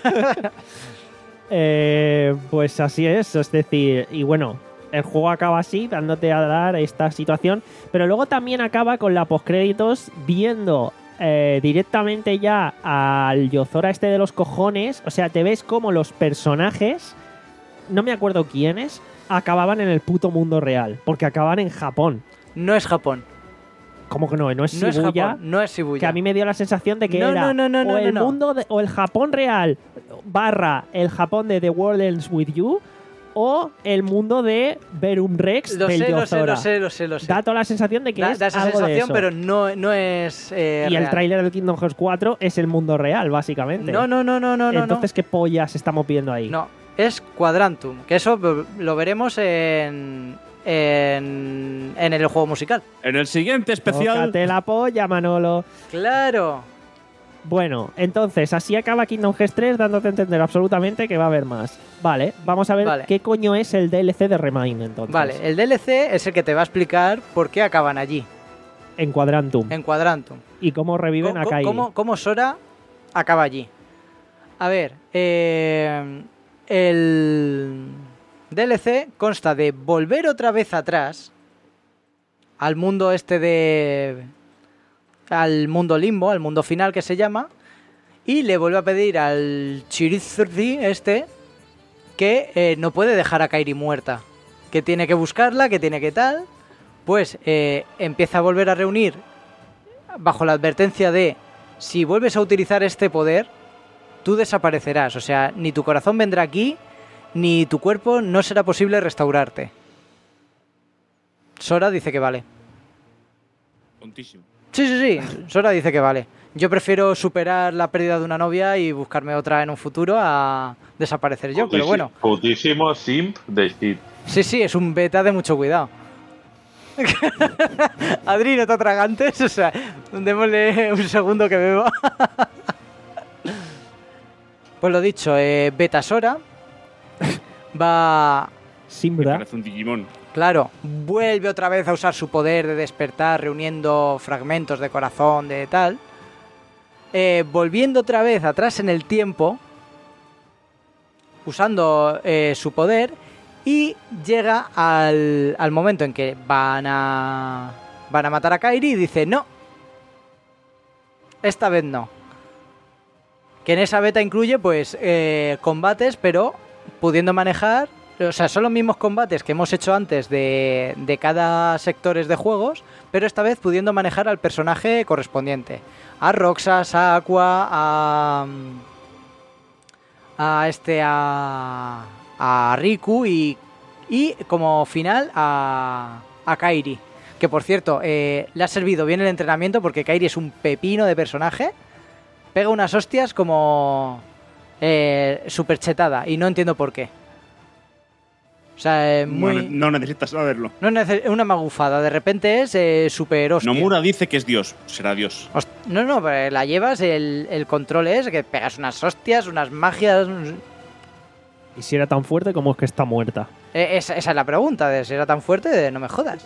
Eh, pues así es, es decir, y bueno, el juego acaba así, dándote a dar esta situación, pero luego también acaba con la postcréditos viendo eh, directamente ya al Yozora este de los cojones, o sea, te ves como los personajes, no me acuerdo quiénes, acababan en el puto mundo real, porque acaban en Japón. No es Japón. ¿Cómo que no? No es No es Shibuya. Japón, no es Shibuya. Que a mí me dio la sensación de que No, era no, no, no, o no, el no. mundo de- o el Japón real barra el Japón de The World Ends With You o el mundo de Verum Rex Lo del sé, lo sé, Yozora. lo sé, lo sé, lo sé. Da toda la sensación de que Da, es da esa algo de sensación, eso. pero no, no es eh, Y el real. tráiler del Kingdom Hearts cuatro es el mundo real, básicamente. No, no, no, no, no, no. Entonces, ¿qué pollas estamos viendo ahí? No, es Quadrantum, que eso lo veremos en, en, en el juego musical. En el siguiente especial. Tócate la polla, Manolo. Claro. Bueno, entonces, así acaba Kingdom Hearts tres, dándote a entender absolutamente que va a haber más. Vale, vamos a ver Vale. qué coño es el D L C de Remind, entonces. Vale, el D L C es el que te va a explicar por qué acaban allí, En Quadrantum. en Quadrantum. Y cómo reviven Co- a co- Kylie. ¿Cómo, cómo Sora acaba allí? A ver, eh, el D L C consta de volver otra vez atrás al mundo este de... al mundo limbo, al mundo final que se llama, y le vuelve a pedir al Chirizurdi este que eh, no puede dejar a Kairi muerta, que tiene que buscarla, que tiene que tal, pues eh, empieza a volver a reunir bajo la advertencia de si vuelves a utilizar este poder, tú desaparecerás, o sea, ni tu corazón vendrá aquí, ni tu cuerpo no será posible restaurarte. Sora dice que vale. Tontísimo. Sí, sí, sí, Sora dice que vale. Yo prefiero superar la pérdida de una novia y buscarme otra en un futuro a desaparecer yo, pero bueno. Putísimo simp de shit. Sí, sí, es un beta de mucho cuidado. Adri, no te atragantes, o sea, démosle un segundo que beba. Pues lo dicho, eh, beta Sora va... Me Simbra. parece un Digimon. Claro, vuelve otra vez a usar su poder de despertar reuniendo fragmentos de corazón, de tal. Eh, volviendo otra vez atrás en el tiempo, usando eh, su poder, Y llega al, al momento en que van a, van a matar a Kairi y dice, no, esta vez no. Que en esa beta incluye pues eh, combates, pero pudiendo manejar, o sea, son los mismos combates que hemos hecho antes de, de cada sectores de juegos, pero esta vez pudiendo manejar al personaje correspondiente. A Roxas, a Aqua, a... a este, a... a Riku y, y como final a, a Kairi. Que por cierto, eh, le ha servido bien el entrenamiento porque Kairi es un pepino de personaje. Pega unas hostias como eh, super chetada y no entiendo por qué. O sea, eh, muy... No, no necesitas saberlo. No es una magufada, de repente es eh, super hostia. Nomura dice que es Dios, será Dios. Host- no, no, pero la llevas, el, el control es que pegas unas hostias, unas magias... Y si era tan fuerte, ¿cómo es que está muerta? Eh, esa, esa es la pregunta, de si era tan fuerte, de no me jodas.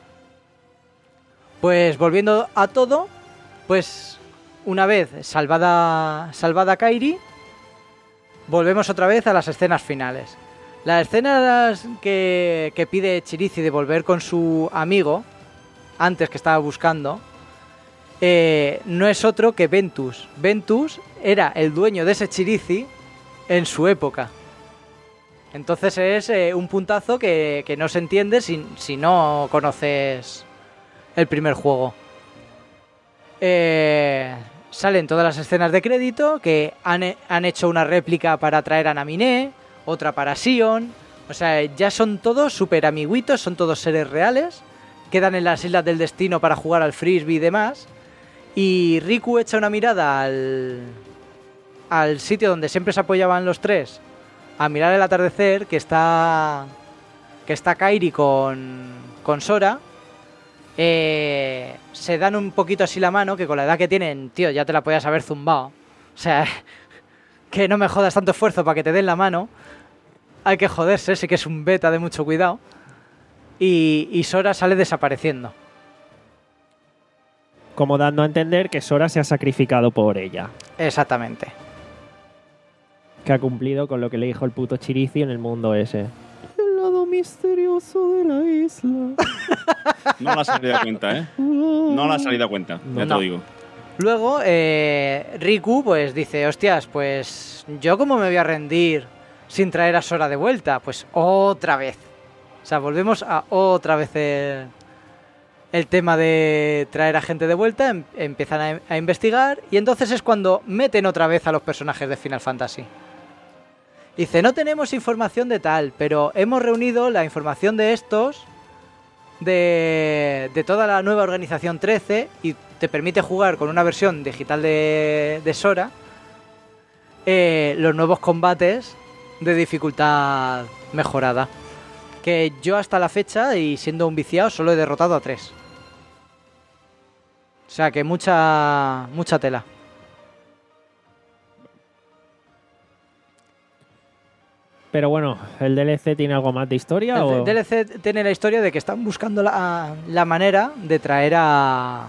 Pues volviendo a todo, pues una vez salvada, salvada Kairi, volvemos otra vez a las escenas finales. Las escenas que, que pide Chirizi de volver con su amigo, antes que estaba buscando, eh, no es otro que Ventus. Ventus era el dueño de ese Chirizi en su época. Entonces es eh, un puntazo que, que no se entiende si, si no conoces el primer juego. Eh, salen todas las escenas de crédito que han, han hecho una réplica para traer a Naminé, otra para Sion. O sea, ya son todos super amiguitos, son todos seres reales. Quedan en las Islas del Destino para jugar al frisbee y demás. Y Riku echa una mirada al, al sitio donde siempre se apoyaban los tres a mirar el atardecer, que está que está Kairi con, con Sora. Eh, se dan un poquito así la mano, que con la edad que tienen, tío, ya te la podías haber zumbado. O sea, que no me jodas tanto esfuerzo para que te den la mano. Hay que joderse, sí que es un beta de mucho cuidado. Y, y Sora sale desapareciendo. Como dando a entender que Sora se ha sacrificado por ella. Exactamente. Que ha cumplido con lo que le dijo el puto Chirizi en el mundo ese. El lado misterioso de la isla. No la has salido a cuenta, ¿eh? No la has salido a cuenta, ya No. te lo digo. Luego, eh, Riku pues dice, hostias, pues yo cómo me voy a rendir sin traer a Sora de vuelta. Pues otra vez. O sea, volvemos a otra vez el, el tema de traer a gente de vuelta. Em, empiezan a, a investigar y entonces es cuando meten otra vez a los personajes de Final Fantasy. Dice, no tenemos información de tal, pero hemos reunido la información de estos, de, de toda la nueva organización trece, y te permite jugar con una versión digital de, de Sora eh, los nuevos combates de dificultad mejorada. Que yo hasta la fecha, y siendo un viciado, solo he derrotado a tres. O sea que mucha, mucha tela. Pero bueno, ¿el D L C tiene algo más de historia? El o... D L C tiene la historia de que están buscando la, la manera de traer a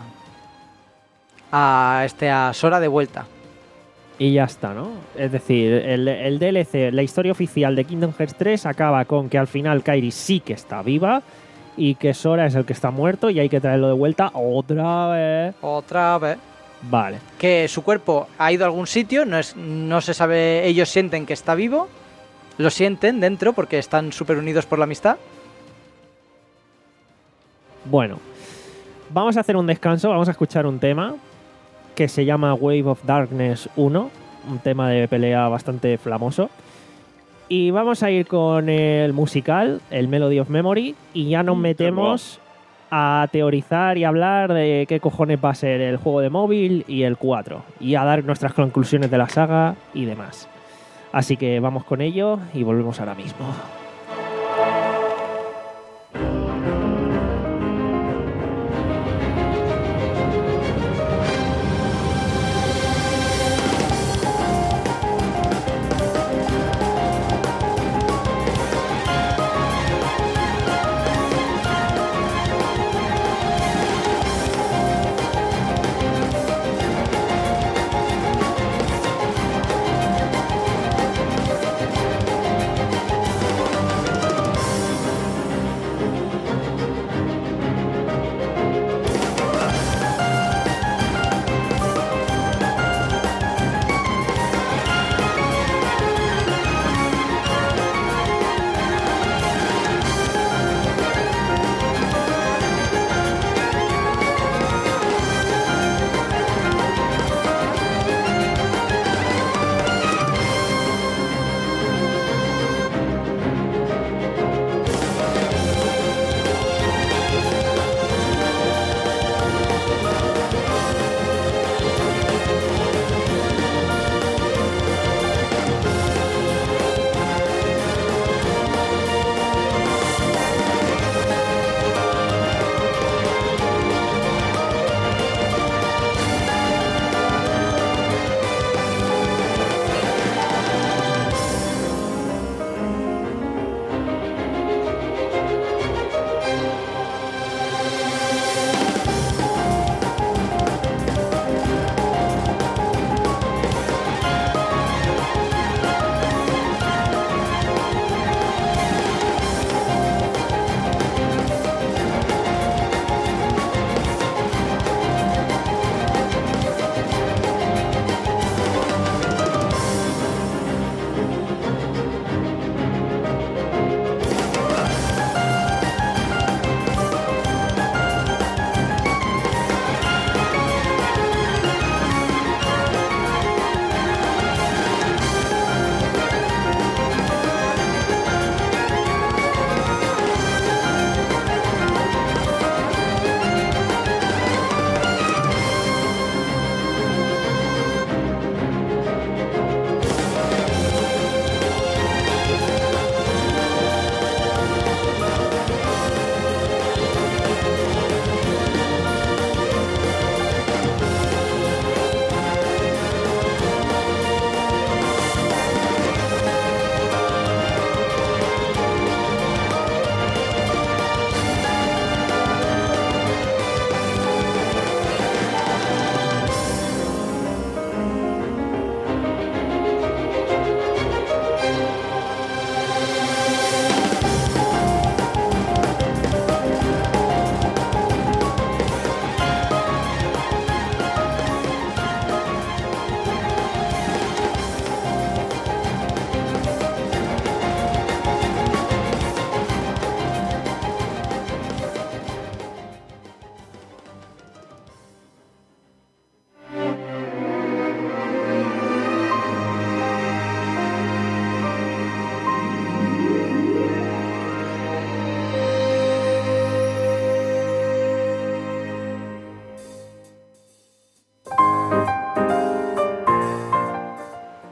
a este a Sora de vuelta. Y ya está, ¿no? Es decir, el, el D L C, la historia oficial de Kingdom Hearts tres acaba con que al final Kairi sí que está viva y que Sora es el que está muerto y hay que traerlo de vuelta otra vez. Otra vez. Vale. Que su cuerpo ha ido a algún sitio, no, es, no se sabe, ellos sienten que está vivo, lo sienten dentro porque están súper unidos por la amistad. Bueno, vamos a hacer un descanso, vamos a escuchar un tema que se llama Wave of Darkness uno, un tema de pelea bastante flamoso. Y vamos a ir con el musical, el Melody of Memory, y ya nos metemos a teorizar y hablar de qué cojones va a ser el juego de móvil y el cuatro, y a dar nuestras conclusiones de la saga y demás. Así que vamos con ello y volvemos ahora mismo.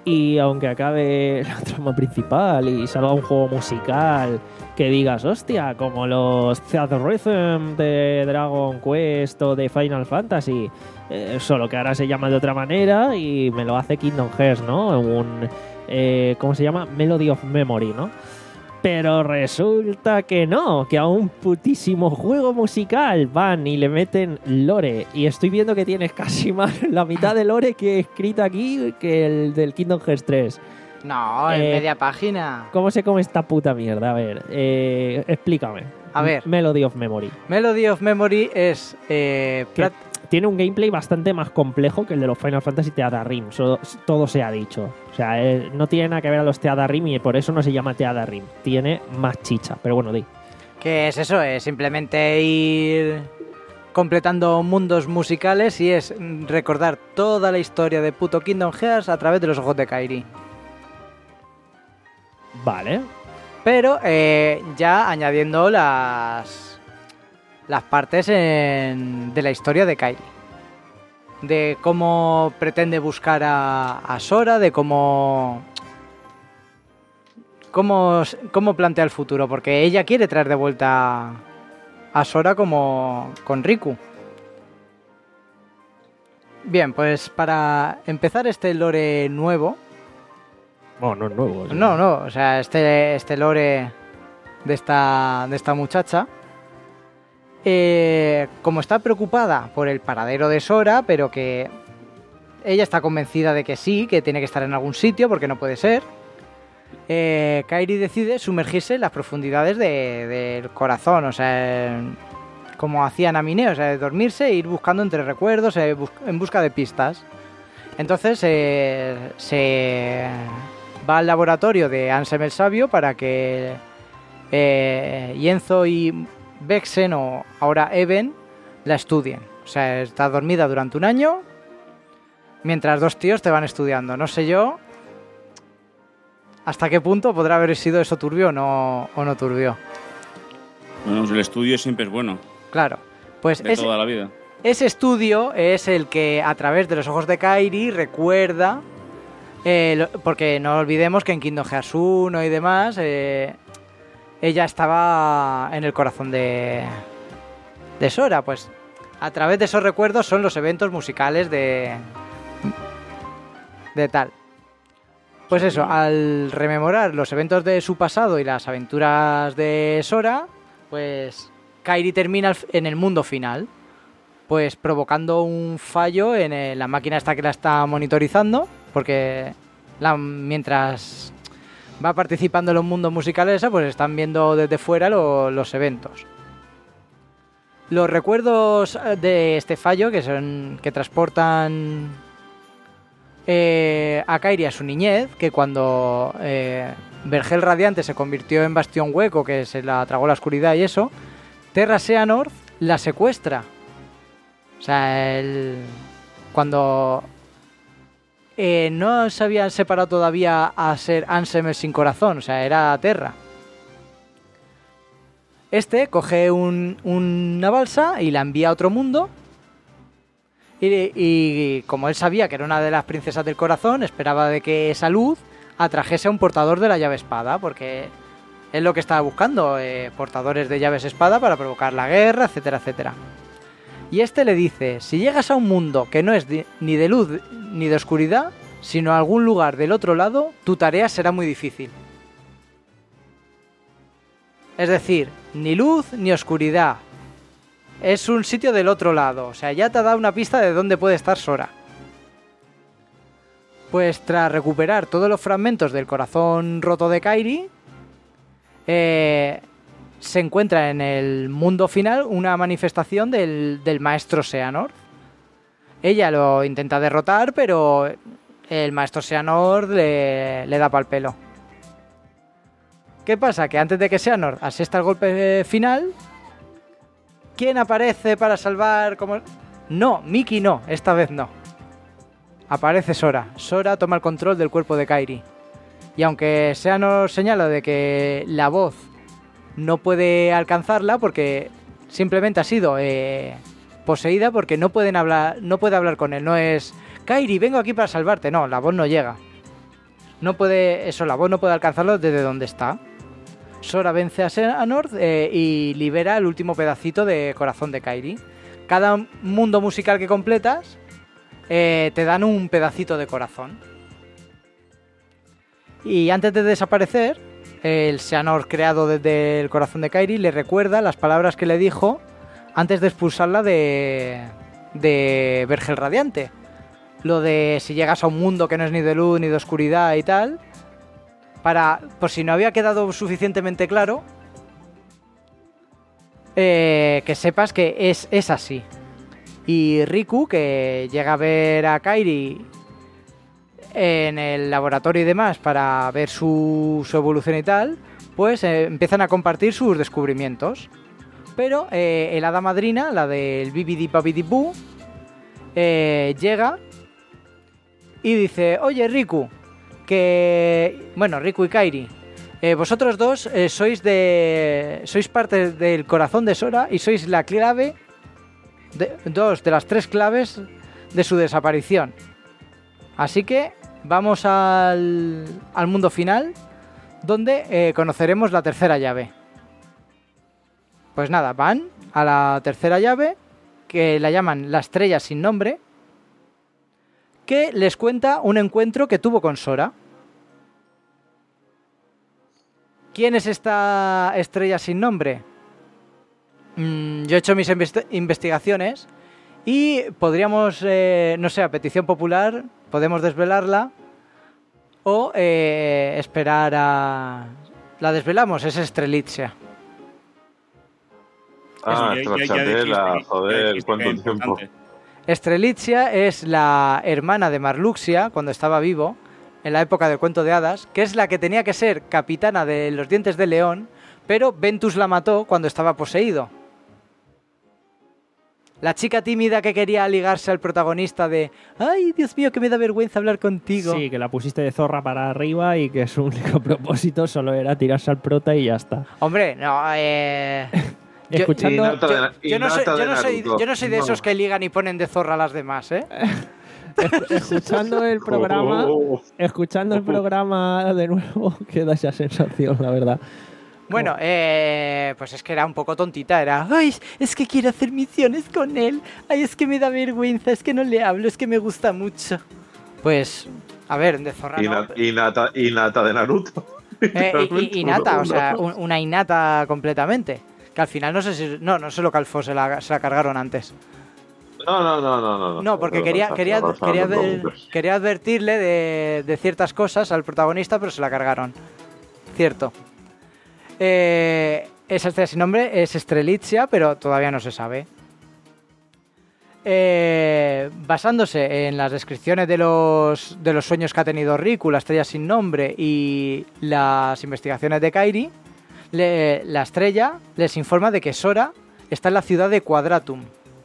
Y aunque acabe la trama principal y salga un juego musical que digas, hostia, como los Theater Rhythm de Dragon Quest o de Final Fantasy, eh, solo que ahora se llama de otra manera y me lo hace Kingdom Hearts, ¿no? Un, eh, ¿cómo se llama? Melody of Memory, ¿no? Pero resulta que no, que a un putísimo juego musical van y le meten lore. Y estoy viendo que tienes casi más la mitad de lore que he escrito aquí que el del Kingdom Hearts tres. No, en Eh, media página. ¿Cómo se come esta puta mierda? A ver, eh, explícame. A ver. Melody of Memory. Melody of Memory es... eh, Que prat- tiene un gameplay bastante más complejo que el de los Final Fantasy Theater-Rim, so- todo se ha dicho. O sea, eh, no tiene nada que ver a los Theater-Rim y por eso no se llama Theater-Rim. Tiene más chicha, pero bueno, di. ¿Qué es eso? Es simplemente ir completando mundos musicales y es recordar toda la historia de puto Kingdom Hearts a través de los ojos de Kairi. Vale. Pero eh, ya añadiendo las las partes en- de la historia de Kairi. De cómo pretende buscar a, a Sora, de cómo, cómo cómo plantea el futuro, porque ella quiere traer de vuelta a Sora como con Riku. Bien, pues para empezar este lore nuevo, Bueno, no es nuevo. o sea. no, no, o sea, este, este lore de esta, de esta muchacha, eh, como está preocupada por el paradero de Sora, pero que ella está convencida de que sí, que tiene que estar en algún sitio, porque no puede ser, eh, Kairi decide sumergirse en las profundidades de- del corazón, o sea, en- como hacía Naminé, o sea, de dormirse e ir buscando entre recuerdos, eh, bus- en busca de pistas. Entonces eh, se va al laboratorio de Ansem el Sabio para que eh, Yenzo y Vexen, o ahora Even, la estudien. O sea, está dormida durante un año mientras dos tíos te van estudiando. No sé yo hasta qué punto podrá haber sido eso turbio o no, o no turbio. Bueno, pues el estudio siempre es bueno, Claro, pues de ese, toda la vida. ese estudio es el que a través de los ojos de Kairi recuerda, eh, lo- porque no olvidemos que en Kingdom Hearts uno y demás, eh, ella estaba en el corazón de, de Sora, pues a través de esos recuerdos son los eventos musicales de, de tal. Pues eso, al rememorar los eventos de su pasado y las aventuras de Sora, pues Kairi termina al- en el mundo final, pues provocando un fallo en el- la máquina esta que la está monitorizando, porque la- mientras va participando en los mundos musicales, esa, pues están viendo desde fuera lo- los eventos. Los recuerdos de este fallo, que son que transportan eh, a Kairi a su niñez, que cuando eh, Vergel Radiante se convirtió en Bastión Hueco, que se la tragó la oscuridad y eso, Terra Xehanort la secuestra. O sea, el, cuando eh, no se habían separado todavía a ser Ansem el sin corazón, o sea, era Terra. Este coge un- una balsa y la envía a otro mundo. Y, y como él sabía que era una de las princesas del corazón, esperaba de que esa luz atrajese a un portador de la llave espada, porque es lo que estaba buscando, eh, portadores de llaves espada para provocar la guerra, etcétera, etcétera. Y este le dice, si llegas a un mundo que no es di- ni de luz ni de oscuridad, sino a algún lugar del otro lado, tu tarea será muy difícil. Es decir, ni luz ni oscuridad. Es un sitio del otro lado. O sea, ya te ha dado una pista de dónde puede estar Sora. Pues tras recuperar todos los fragmentos del corazón roto de Kairi, eh, se encuentra en el mundo final una manifestación del, del maestro Xehanort. Ella lo intenta derrotar, pero el maestro Xehanort le, le da pa'l pelo. ¿Qué pasa? Que antes de que Xehanort asesta el golpe final, ¿quién aparece para salvar? Como... No, Mickey no, esta vez no. Aparece Sora. Sora toma el control del cuerpo de Kairi. Y aunque Xehanort señala de que la voz no puede alcanzarla porque simplemente ha sido eh, poseída, porque no pueden hablar, no puede hablar con él. No es Kairi, vengo aquí para salvarte. No, la voz no llega. no puede, eso, la voz no puede alcanzarlo desde donde está. Sora vence a Xehanort eh, y libera el último pedacito de corazón de Kairi. Cada mundo musical que completas eh, te dan un pedacito de corazón. Y antes de desaparecer, el Xehanort creado desde el corazón de Kairi le recuerda las palabras que le dijo antes de expulsarla de, de Vergel Radiante. Lo de si llegas a un mundo que no es ni de luz ni de oscuridad y tal, para, por si no había quedado suficientemente claro, eh, que sepas que es, es así. Y Riku, que llega a ver a Kairi en el laboratorio y demás para ver su, su evolución y tal, pues eh, empiezan a compartir sus descubrimientos. Pero eh, el hada madrina, la del Bibidi Babidi Boo, eh, llega y dice: oye Riku, que... Bueno, Riku y Kairi, eh, vosotros dos eh, sois de sois parte del corazón de Sora y sois la clave, de, dos de las tres claves de su desaparición. Así que vamos al, al mundo final, donde eh, conoceremos la tercera llave. Pues nada, van a la tercera llave, que la llaman la estrella sin nombre, que les cuenta un encuentro que tuvo con Sora. ¿Quién es esta estrella sin nombre? Mm, yo he hecho mis investi- investigaciones y podríamos, eh, no sé, a petición popular, podemos desvelarla o eh, esperar a... La desvelamos, es Strelitzia. Ah, Eso, ya- ya- ya Stracciatella, dijiste, ya joder, dijiste cuánto que es tiempo. importante. Strelitzia es la hermana de Marluxia cuando estaba vivo, en la época del cuento de hadas, que es la que tenía que ser capitana de los dientes de león, pero Ventus la mató cuando estaba poseído. La chica tímida que quería ligarse al protagonista de ¡ay, Dios mío, que me da vergüenza hablar contigo! Sí, que la pusiste de zorra para arriba y que su único propósito solo era tirarse al prota y ya está. Hombre, no, eh... Yo- Escuchando... Y nata de- yo, yo no soy, y nata yo de no soy- Naruto. yo no soy de esos Vamos. que ligan y ponen de zorra a las demás, ¿eh? escuchando el programa, Oh, escuchando el programa de nuevo, queda esa sensación, la verdad. Bueno, eh, pues es que era un poco tontita, era ¡ay, es que quiero hacer misiones con él! ¡Ay, es que me da vergüenza! Es que no le hablo, es que me gusta mucho. Pues, a ver, de zorra y, no. na- y nata, y nata de Naruto. Eh, y, y- y nata, No, o sea, no. un- una innata completamente. Que al final no sé si... No, no se lo calfó, se la, se la cargaron antes. No, no, no, no, no. No, porque quería, quería, Rosa, quería, no te adver- preocupes. quería advertirle de, de ciertas cosas al protagonista, pero se la cargaron. Cierto. Eh, esa estrella sin nombre es Strelitzia, pero todavía no se sabe. Eh, basándose en las descripciones de los, de los sueños que ha tenido Riku, la estrella sin nombre y las investigaciones de Kairi, le- la estrella les informa de que Sora está en la ciudad de Quadratum.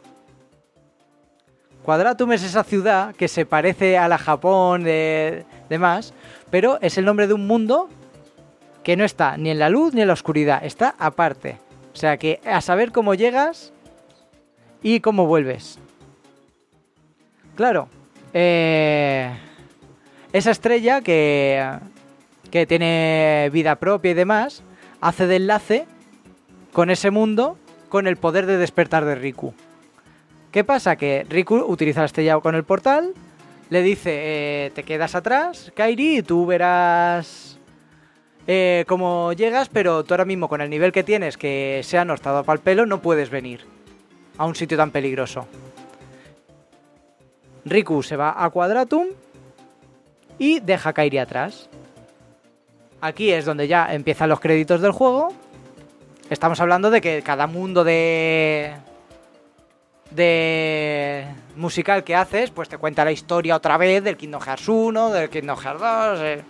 Quadratum es esa ciudad que se parece a la Japón de demás, pero es el nombre de un mundo que no está ni en la luz ni en la oscuridad, está aparte. O sea que a saber cómo llegas y cómo vuelves. Claro, eh, esa estrella que, que tiene vida propia y demás, hace de enlace con ese mundo con el poder de despertar de Riku. ¿Qué pasa? Que Riku utiliza la estrella con el portal, le dice, eh, te quedas atrás, Kairi, y tú verás eh, cómo llegas, pero tú ahora mismo con el nivel que tienes, que se ha nortado para el pelo, no puedes venir a un sitio tan peligroso. Riku se va a Quadratum y deja a Kairi atrás. Aquí es donde ya empiezan los créditos del juego. Estamos hablando de que cada mundo de... de musical que haces, pues te cuenta la historia otra vez del Kingdom Hearts uno, del Kingdom Hearts dos. Eh.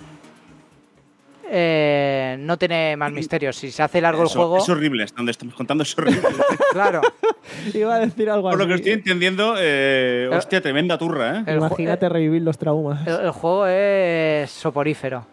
Eh, no tiene más misterios. Si se hace largo Eso- el juego, Es horrible, hasta donde estamos contando es horrible. claro. Iba a decir algo Por lo así. que estoy entendiendo, eh, Eh, hostia, tremenda turra, ¿eh? El ju- Imagínate revivir los traumas. El, el juego es soporífero.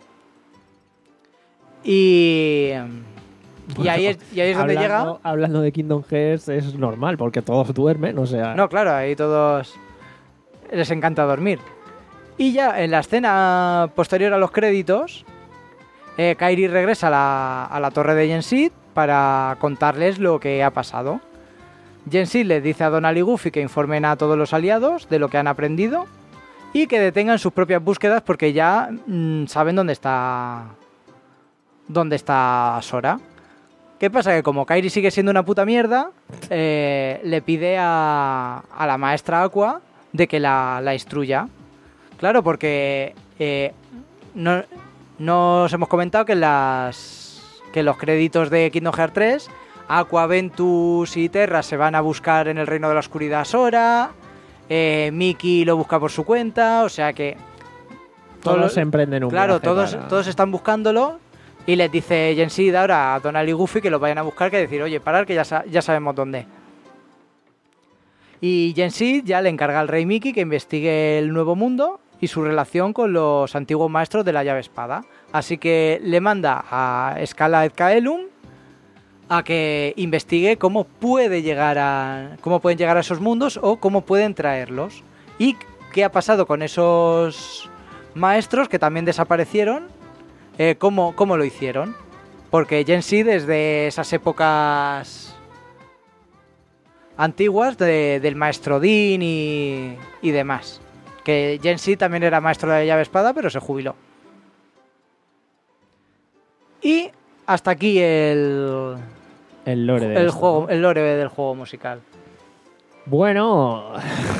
Y. Y ahí es, y ahí es donde hablando, llega. Hablando de Kingdom Hearts es normal, porque todos duermen, o sea... No, claro, ahí todos. Les encanta dormir. Y ya en la escena posterior a los créditos, eh, Kairi regresa a la, a la torre de Gensid para contarles lo que ha pasado. Gensid les dice a Donald y Goofy que informen a todos los aliados de lo que han aprendido y que detengan sus propias búsquedas porque ya mmm, saben dónde está dónde está Sora. ¿Qué pasa? Que como Kairi sigue siendo una puta mierda, eh, le pide a, a la maestra Aqua de que la, la instruya. Claro, porque eh, no, nos hemos comentado que en, las, que en los créditos de Kingdom Hearts tres, Aqua, Ventus y Terra se van a buscar en el Reino de la Oscuridad a Sora, eh, Mickey lo busca por su cuenta, o sea que... Todos, todos se emprenden un Claro, viaje todos, para... todos están buscándolo y les dice Gensid ahora a Donald y Goofy que los vayan a buscar, que decir, oye, parar que ya, sa- ya sabemos dónde. Y Gensid ya le encarga al Rey Mickey que investigue el nuevo mundo y su relación con los antiguos maestros de la llave espada. Así que le manda a Scala Kaelum a que investigue cómo puede llegar a cómo pueden llegar a esos mundos o cómo pueden traerlos. Y qué ha pasado con esos maestros que también desaparecieron, eh, cómo, cómo lo hicieron. Porque Gensid desde esas épocas antiguas de, del maestro Dean y, y demás. Que Gensid también era maestro de la llave espada, pero se jubiló. Y hasta aquí el el lore, de el, esto, juego, ¿no? el lore del juego musical. Bueno,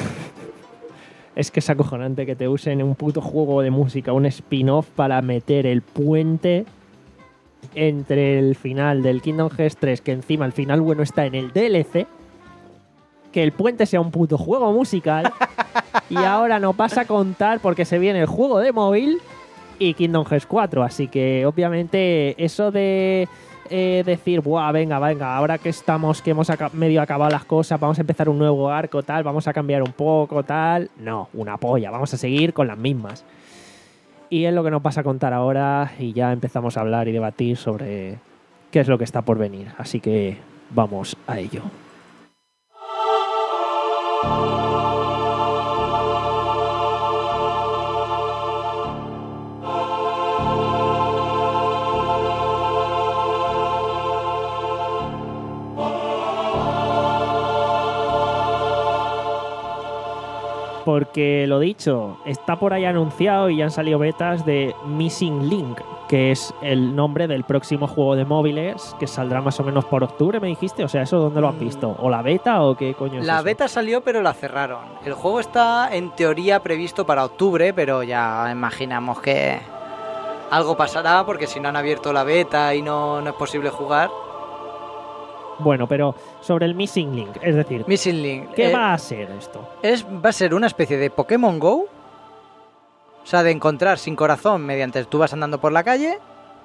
es que es acojonante que te usen un puto juego de música, un spin-off para meter el puente entre el final del Kingdom Hearts tres, que encima el final bueno está en el D L C, que el puente sea un puto juego musical y ahora no pasa a contar porque se viene el juego de móvil y Kingdom Hearts cuatro, así que obviamente eso de eh, decir, buah, venga, venga, ahora que estamos, que hemos aca- medio acabado las cosas, vamos a empezar un nuevo arco, tal, vamos a cambiar un poco, tal, no, una polla, vamos a seguir con las mismas. Y es lo que nos pasa a contar ahora y ya empezamos a hablar y debatir sobre qué es lo que está por venir, así que vamos a ello. Porque lo dicho, está por ahí anunciado y ya han salido betas de Missing Link, que es el nombre del próximo juego de móviles que saldrá más o menos por octubre, me dijiste. O sea, ¿eso dónde lo has visto? ¿O la beta o qué coño es La eso? beta salió pero la cerraron. El juego está en teoría previsto para octubre, pero ya imaginamos que algo pasará porque si no han abierto la beta y no, no es posible jugar. Bueno, pero sobre el Missing Link, es decir, Missing Link. ¿qué eh, va a ser esto? Es, va a ser una especie de Pokémon Go. O sea, de encontrar sin corazón mediante tú vas andando por la calle.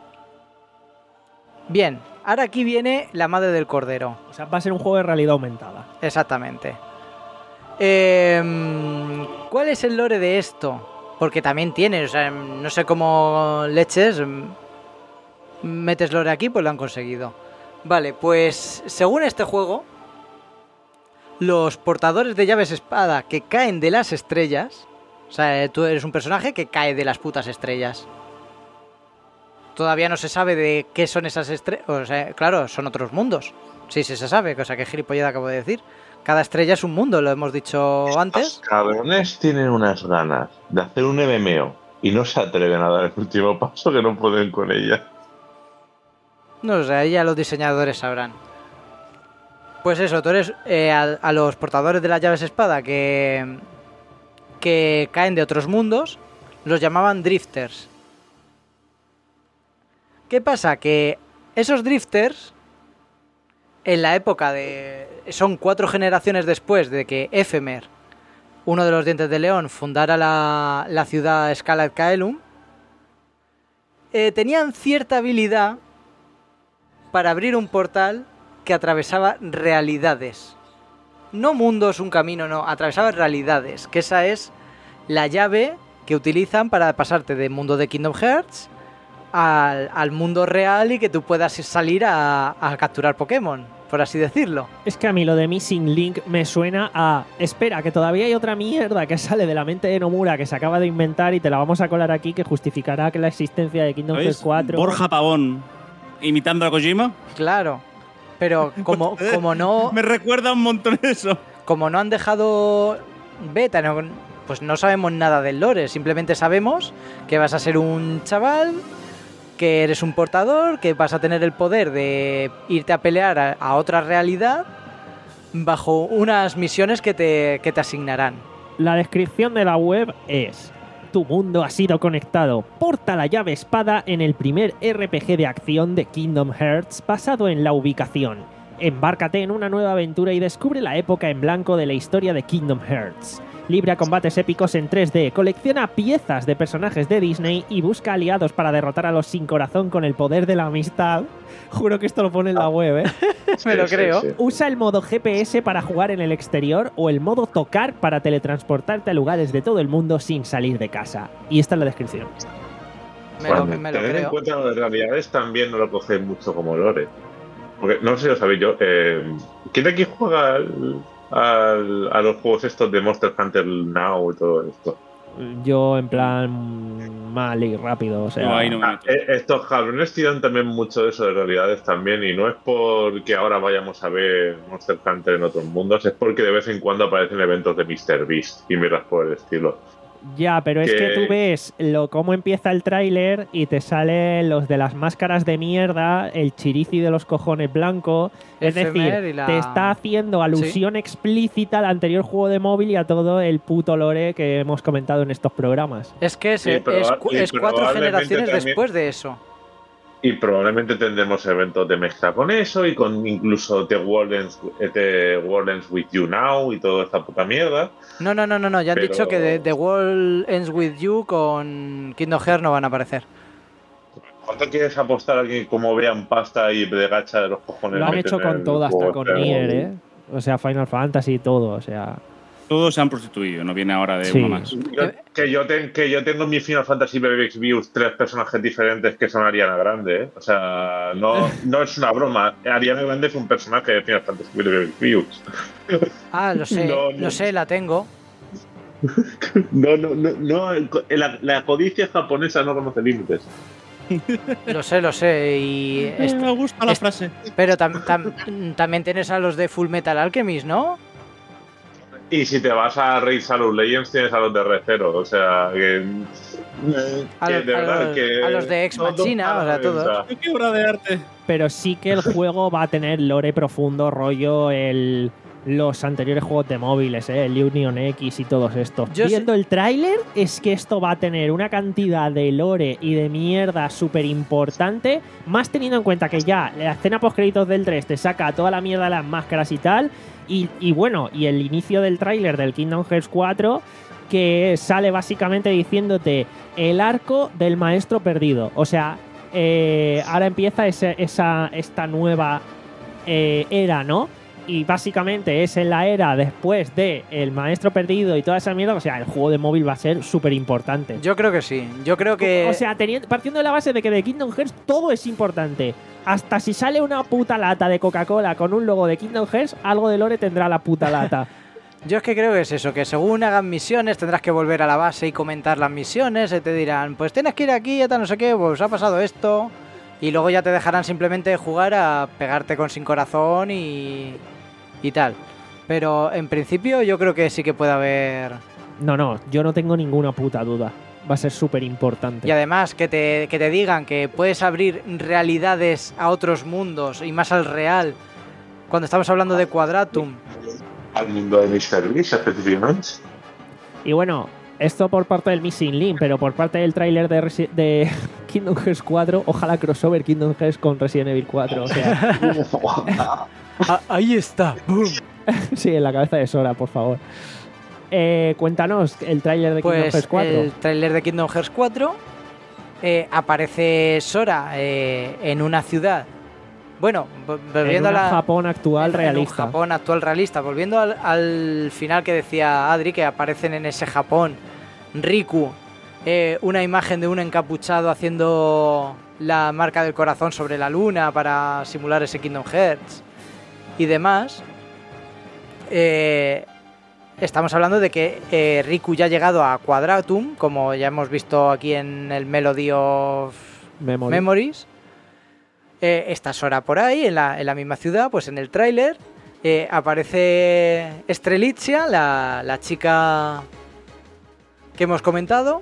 Bien, ahora aquí viene la madre del cordero. O sea, va a ser un juego de realidad aumentada. Exactamente. Eh, ¿Cuál es el lore de esto? Porque también tiene, o sea, no sé cómo leches metes lore aquí, pues lo han conseguido. Vale, pues según este juego, los portadores de llaves espada que caen de las estrellas, o sea, tú eres un personaje que cae de las putas estrellas. Todavía no se sabe de qué son esas estrellas, o sea, claro, son otros mundos. Sí, sí se sabe, cosa que gilipollada acabo de decir. Cada estrella es un mundo, lo hemos dicho antes. Los cabrones tienen unas ganas de hacer un M M O y no se atreven a dar el último paso que no pueden con ella. No sé, ahí ya los diseñadores sabrán. Pues eso, tú eres eh, a, a los portadores de las llaves espada que, que caen de otros mundos, los llamaban drifters. ¿Qué pasa? Que esos drifters, en la época de... son cuatro generaciones después de que Ephemer, uno de los dientes de león, fundara la, la ciudad Scala Kaelum, eh, tenían cierta habilidad para abrir un portal que atravesaba realidades. No mundos, un camino, no. Atravesaba realidades. Que esa es la llave que utilizan para pasarte del mundo de Kingdom Hearts al, al mundo real y que tú puedas salir a, a capturar Pokémon. por así decirlo. Es que a mí lo de Missing Link me suena a... Espera, que todavía hay otra mierda que sale de la mente de Nomura que se acaba de inventar y te la vamos a colar aquí que justificará que la existencia de Kingdom Hearts cuatro... Borja Pavón imitando a Kojima. Claro, pero como, como no... Me recuerda un montón eso. Como no han dejado beta, no, pues no sabemos nada del lore. Simplemente sabemos que vas a ser un chaval, que eres un portador, que vas a tener el poder de irte a pelear a, a otra realidad bajo unas misiones que te, que te asignarán. La descripción de la web es: tu mundo ha sido conectado. Porta la llave espada en el primer R P G de acción de Kingdom Hearts basado en la ubicación. Embárcate en una nueva aventura y descubre la época en blanco de la historia de Kingdom Hearts. Libra combates épicos en tres D, colecciona piezas de personajes de Disney y busca aliados para derrotar a los sin corazón con el poder de la amistad. Juro que esto lo pone en la web, ¿eh? Me lo Sí, creo. sí, sí. Usa el modo G P S para jugar en el exterior o el modo tocar para teletransportarte a lugares de todo el mundo sin salir de casa. Y esta es la descripción. Me lo, Bueno, me lo tened en creo. cuenta lo de realidades también no lo cogéis mucho como lore. Porque no sé si lo sabéis yo. Eh, ¿Quién de aquí juega al, al- a los juegos estos de Monster Hunter Now y todo esto? Yo en plan mal y rápido, o sea... No, ahí no me Ah, meto. eh, estos cabrones tiran también mucho de eso de realidades también, y no es porque ahora vayamos a ver Monster Hunter en otros mundos, es porque de vez en cuando aparecen eventos de míster Beast y miras por el estilo. Ya, pero es que que- tú ves lo cómo empieza el tráiler y te salen los de las máscaras de mierda, el chirici de los cojones blanco. Es Efemer decir, y la- te está haciendo alusión explícita al anterior juego de móvil y a todo el puto lore que hemos comentado en estos programas. Es que es, Sí, es, proba- cu- y es cuatro probablemente generaciones también- después de eso. Y probablemente tendremos eventos de mezcla con eso y con incluso The World Ends, The World Ends With You Now y toda esta puta mierda. No, no, no, no, no. Ya han Pero- dicho que The, The World Ends With You con Kingdom Hearts no van a aparecer. ¿Cuánto quieres apostar a que como vean pasta y de gacha de los cojones? Lo han meten hecho con el todo, hasta juego con este? Nier, ¿eh? O sea, Final Fantasy y todo, o sea... Todos se han prostituido, no viene ahora de Sí. uno más. Yo- que, yo ten- que yo tengo en mi Final Fantasy B B X Views tres personajes diferentes que son Ariana Grande, ¿eh? O sea, no, no es una broma. Ariana Grande es un personaje de Final Fantasy B B X Views. Ah, lo sé, No, no. lo sé, la tengo. No, no, no, no la, la codicia japonesa no conoce límites. Lo sé, lo sé. Y est- me gusta la est- frase. pero tam- tam- también tienes a los de Full Metal Alchemist, ¿no? Y si te vas a Raid Shadow Legends tienes a los de Recero, o sea, que, A que los- de a verdad los- que a los de Ex todo Machina, para o sea, la todos. venta. ¡Qué obra de arte! Pero sí que el juego va a tener lore profundo, rollo el los anteriores juegos de móviles, ¿eh? El Union X y todos estos. Yo Viendo el tráiler, es que esto va a tener una cantidad de lore y de mierda súper importante, más teniendo en cuenta que ya la escena post créditos del tres te saca toda la mierda de las máscaras y tal, y, y bueno, y el inicio del tráiler del Kingdom Hearts cuatro, que sale básicamente diciéndote el arco del maestro perdido. O sea, eh, ahora empieza ese- esa, esta nueva eh, era, ¿no? Y básicamente es en la era después de El Maestro Perdido y toda esa mierda. O sea, el juego de móvil va a ser súper importante. Yo creo que sí. Yo creo que. O sea, teniendo, partiendo de la base de que de Kingdom Hearts todo es importante. Hasta si sale una puta lata de Coca-Cola con un logo de Kingdom Hearts, algo de lore tendrá la puta lata. Yo es que creo que es eso, que según hagan misiones tendrás que volver a la base y comentar las misiones, y te dirán, pues tienes que ir aquí, ya tal, no sé qué, pues ha pasado esto, y luego ya te dejarán simplemente jugar a pegarte con Sin Corazón y, y tal. Pero en principio yo creo que sí que puede haber... No, no, yo no tengo ninguna puta duda. Va a ser súper importante. Y además que te, que te digan que puedes abrir realidades a otros mundos y más al real, cuando estamos hablando de Quadratum. Al mundo de míster Beast específicamente. Y bueno, esto por parte del Missing Link, pero por parte del tráiler de, Resi- de Kingdom Hearts cuatro, ojalá crossover Kingdom Hearts con Resident Evil cuatro. O sea, Ah, ahí está. ¡Bum! sí, en la cabeza de Sora, por favor. Eh, cuéntanos el tráiler de Kingdom Pues Hearts cuatro. el tráiler de Kingdom Hearts cuatro eh, aparece Sora eh, en una ciudad. Bueno, vo- En volviendo un a la Japón actual en- en un realista. Japón actual realista. Volviendo al, al final que decía Adri, que aparecen en ese Japón Riku, eh, una imagen de un encapuchado haciendo la marca del corazón sobre la luna para simular ese Kingdom Hearts. y demás, eh, estamos hablando de que eh, Riku ya ha llegado a Quadratum, como ya hemos visto aquí en el Melody of Memory. Memories. Eh, está Sora por ahí, en la, en la misma ciudad, pues en el tráiler. Eh, aparece Strelitzia, la, la chica que hemos comentado,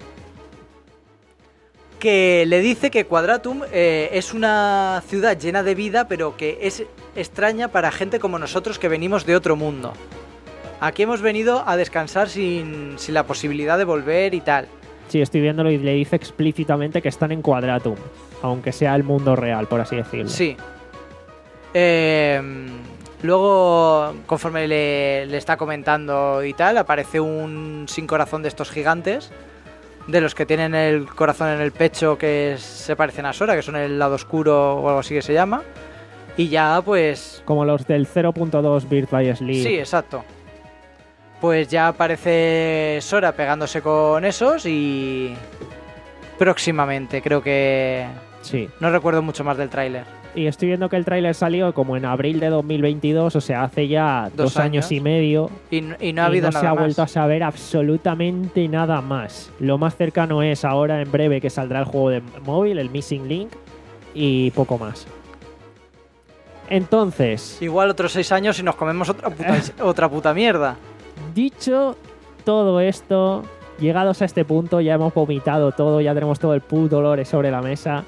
que le dice que Quadratum eh, es una ciudad llena de vida, pero que es extraña para gente como nosotros que venimos de otro mundo. Aquí hemos venido a descansar sin, sin la posibilidad de volver y tal. Sí, estoy viéndolo y le dice explícitamente que están en Quadratum, aunque sea el mundo real, por así decirlo. Sí. Eh, luego, conforme le, le está comentando y tal, aparece un sin corazón de estos gigantes, de los que tienen el corazón en el pecho, que se parecen a Sora, que son el lado oscuro o algo así que se llama. Y ya, pues... Como los del cero punto dos Birth by Sleep. Sí, exacto. Pues ya aparece Sora pegándose con esos y... próximamente, creo que... Sí. No recuerdo mucho más del tráiler. Y estoy viendo que el tráiler salió como en abril de dos mil veintidós, o sea, hace ya dos, Dos años. años. y medio. Y, y no ha habido y no nada se ha más. vuelto a saber absolutamente nada más. Lo más cercano es ahora en breve que saldrá el juego de móvil, el Missing Link, y poco más. Entonces, Igual otros seis años y nos comemos otra puta, otra puta mierda. dicho todo esto, llegados a este punto, ya hemos vomitado todo, ya tenemos todo el puto lore sobre la mesa.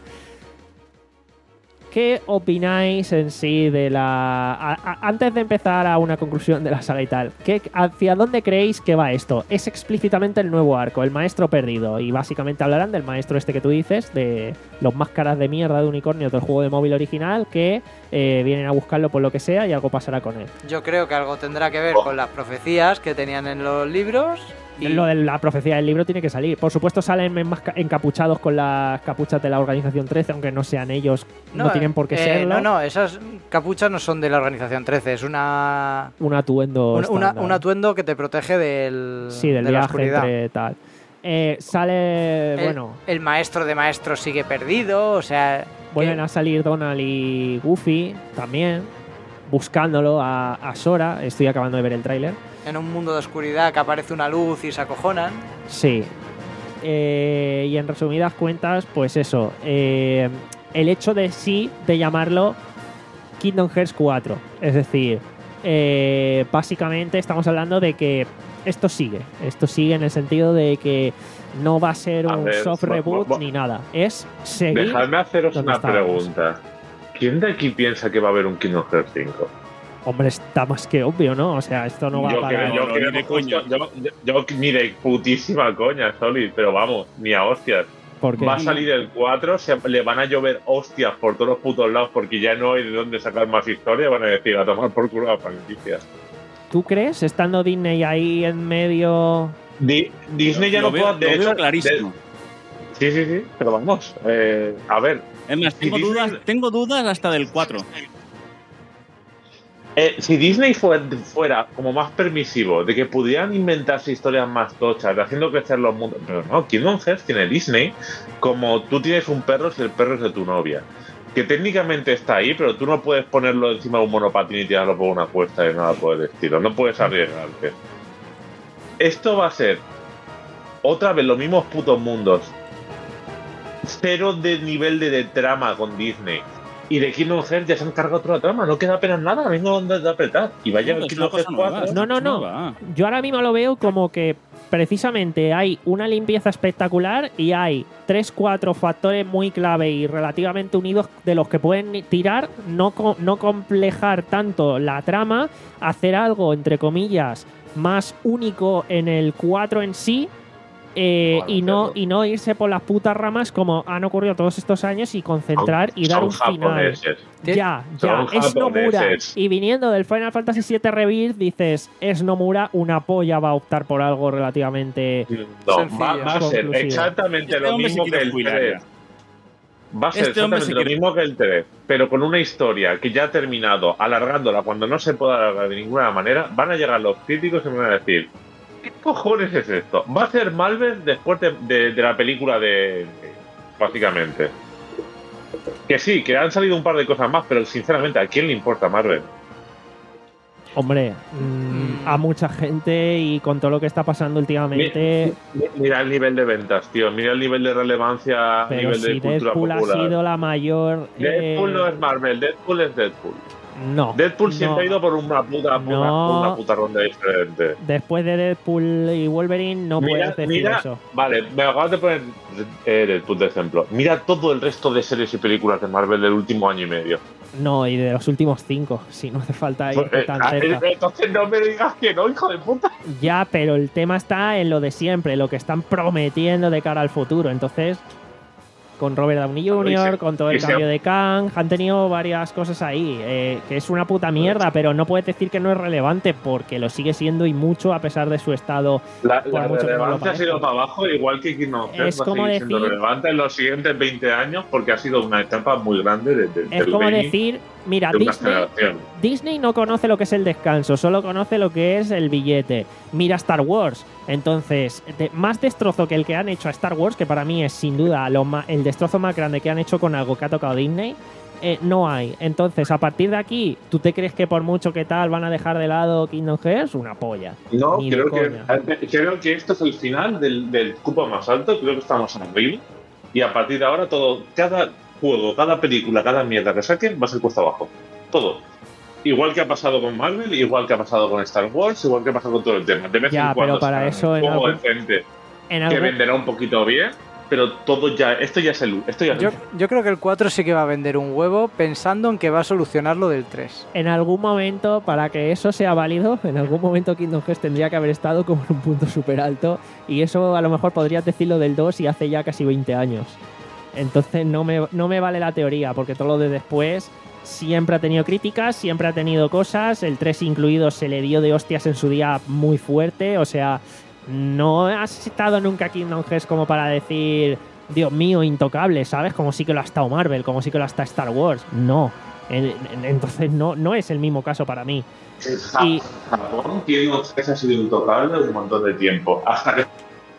¿Qué opináis en sí de la... a- a- antes de empezar a una conclusión de la saga y tal, ¿qué, ¿hacia dónde creéis que va esto? Es explícitamente el nuevo arco, el maestro perdido, y básicamente hablarán del maestro este que tú dices, de los máscaras de mierda de unicornio del juego de móvil original, que eh, vienen a buscarlo por lo que sea y algo pasará con él. Yo creo que algo tendrá que ver con las profecías que tenían en los libros. Y... Lo de la profecía del libro tiene que salir. Por supuesto salen enmasca- encapuchados con las capuchas de la Organización trece, aunque no sean ellos, no, tienen por qué eh, serlo. No, no, esas capuchas no son de la Organización trece, es una... Un atuendo Un, una- estándar. un atuendo que te protege del, Sí, del de la viaje oscuridad. entre tal. Eh, sale... El, bueno, el maestro de maestros sigue perdido, o sea... vuelven que- a salir Donald y Goofy también, buscándolo a, a Sora. Estoy acabando de ver el tráiler. en un mundo de oscuridad que aparece una luz y se acojonan. Sí. Eh, y en resumidas cuentas, pues eso. Eh, el hecho de sí, de llamarlo Kingdom Hearts cuatro. Es decir, eh, básicamente estamos hablando de que esto sigue. Esto sigue en el sentido de que no va a ser A un ver, soft bo- reboot bo- ni nada. Es seguir. Dejadme haceros donde una estábamos. pregunta. ¿Quién de aquí piensa que va a haber un Kingdom Hearts cinco? Hombre, está más que obvio, ¿no? O sea, esto no va yo a parar. creo, yo No, creo ni de que coña. justo- yo, yo- yo ni de putísima coña, Solid, pero vamos, ni a hostias. Porque Va a salir el cuatro, se, le van a llover hostias por todos los putos lados porque ya no hay de dónde sacar más historia. Van a decir, a tomar por culo la franquicia. ¿tú crees, estando Disney ahí en medio? Di- Disney ya Lo no veo- puede. De lo veo hecho, clarísimo. de- sí, sí, sí, pero vamos. eh, a ver, Es más, tengo Y Disney- dudas, tengo dudas hasta del cuatro. Eh, si Disney fue- fuera como más permisivo, de que pudieran inventarse historias más tochas, de haciendo crecer los mundos. Pero no, Kingdom Hearts tiene Disney como tú tienes un perro si el perro es de tu novia. Que técnicamente está ahí, pero tú no puedes ponerlo encima de un monopatín y tirarlo por una cuesta y nada por el estilo. No puedes arriesgarte. Esto va a ser otra vez los mismos putos mundos. Cero de nivel de, de trama con Disney. Y de Kingdom Hearts ya se han cargado otra trama, no queda apenas nada, vengo donde de apretar. Y vaya el Es Kingdom una Hearts cosa nueva, cuatro. es No, no, una no. nueva. Yo ahora mismo lo veo como que precisamente hay una limpieza espectacular y hay tres, cuatro factores muy clave y relativamente unidos de los que pueden tirar, no, co- no complejar tanto la trama, hacer algo, entre comillas, más único en el cuatro en sí. eh, Bueno, y, no, pero- y no irse por las putas ramas como han ocurrido todos estos años y concentrar y dar Son un final. japoneses. Ya, Son ya, es Nomura. japoneses. Y viniendo del Final Fantasy siete Rebirth, dices, es Nomura, una polla va a optar por algo relativamente... No, Sencillo. va, va a ser Conclusivo. exactamente Este lo hombre mismo se que quiere el jubilar tres. Va a ser Este hombre exactamente se lo quiere- mismo que el tres, pero con una historia que ya ha terminado, alargándola cuando no se puede alargar de ninguna manera. Van a llegar los críticos y me van a decir, ¿qué cojones es esto? Va a ser Marvel después de, de- de la película de... básicamente. Que sí, que han salido un par de cosas más, pero sinceramente, ¿a quién le importa Marvel? Hombre, mmm, a mucha gente y con todo lo que está pasando últimamente. Mira, mira el nivel de ventas, tío. Mira el nivel de relevancia, pero nivel si de cultura Deadpool popular. ha sido la mayor. Deadpool eh... no es Marvel, Deadpool es Deadpool. No. Deadpool no. siempre ha ido por una puta, no. una, una puta ronda diferente. Después de Deadpool y Wolverine, no mira, puedes decir mira, eso. Vale, me acabas de poner eh, Deadpool de ejemplo. Mira todo el resto de series y películas de Marvel del último año y medio. No, y de los últimos cinco, si no hace falta ir Pues, tan eh, cerca. Entonces no me digas que no, hijo de puta. Ya, pero el tema está en lo de siempre, lo que están prometiendo de cara al futuro. Entonces, con Robert Downey junior, con todo el cambio de Kang, han tenido varias cosas ahí, eh, que es una puta mierda, pero no puedes decir que no es relevante, porque lo sigue siendo y mucho a pesar de su estado. La, por la mucho relevancia ha sido para abajo, igual que Kingdom Hearts Es va a como seguir siendo decir- relevante en los siguientes veinte años porque ha sido una etapa muy grande de, de, Es del como gaming decir, mira, de una Disney, generación. Disney no conoce lo que es el descanso, solo conoce lo que es el billete. Mira Star Wars. Entonces, de- más destrozo que el que han hecho a Star Wars, que para mí es sin duda lo ma- el destrozo más grande que han hecho con algo que ha tocado Disney, eh, no hay. Entonces, a partir de aquí, ¿tú te crees que por mucho que tal van a dejar de lado Kingdom Hearts? Una polla. No, Ni de creo que, coña. creo que esto es el final del, del cupo más alto, creo que estamos arriba. Y a partir de ahora, todo, cada juego, cada película, cada mierda que saquen va a ser cuesta abajo. Todo. Igual que ha pasado con Marvel, igual que ha pasado con Star Wars, igual que ha pasado con todo el tema. De vez Ya, en cuando pero para sacan eso un en juego algún- decente En que algún, venderá un poquito bien, pero todo ya, esto ya es el, esto ya es Yo, el- yo creo que el cuatro sí que va a vender un huevo pensando en que va a solucionar lo del tres. en algún momento, para que eso sea válido, en algún momento Kingdom Hearts tendría que haber estado como en un punto súper alto. Y eso a lo mejor podrías decirlo del dos y hace ya casi veinte años. Entonces no me, no me vale la teoría, porque todo lo de después siempre ha tenido críticas, siempre ha tenido cosas. El tres incluido se le dio de hostias en su día muy fuerte. O sea, no has estado nunca Kingdom Hearts como para decir, Dios mío, intocable, ¿sabes? Como sí que lo ha estado Marvel, como sí que lo ha estado Star Wars. No. En- en- Entonces no, no es el mismo caso para mí. Y- Japón Kingdom Hearts ha sido intocable un montón de tiempo. Hasta que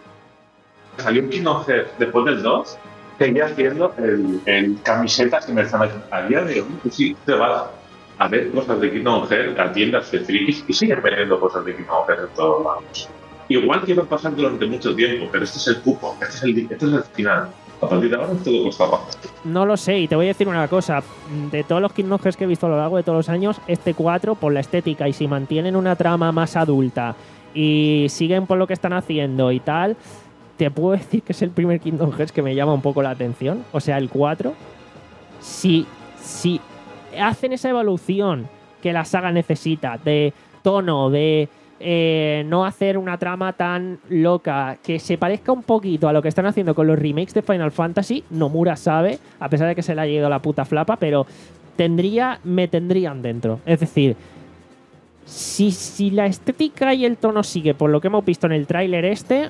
salió Kingdom Hearts después del dos, seguía haciendo el, el camisetas y merchandising. A día de hoy, tú sí te vas a ver cosas de Kingdom Hearts a tiendas de frikis y siguen vendiendo cosas de Kingdom Hearts en todos lados. Igual que va a pasar durante mucho tiempo, pero este es el cupo, este es el, este es el final. A partir de ahora todo cuesta abajo. No lo sé, y te voy a decir una cosa. De todos los Kingdom Hearts que he visto a lo largo de todos los años, este cuatro, por la estética, y si mantienen una trama más adulta y siguen por lo que están haciendo y tal, te puedo decir que es el primer Kingdom Hearts que me llama un poco la atención. O sea, el cuatro. Si, si hacen esa evolución que la saga necesita, de tono, de eh, no hacer una trama tan loca, que se parezca un poquito a lo que están haciendo con los remakes de Final Fantasy, Nomura sabe, a pesar de que se le haya ido la puta flapa, pero tendría, me tendrían dentro. Es decir, si, si la estética y el tono sigue por lo que hemos visto en el tráiler este,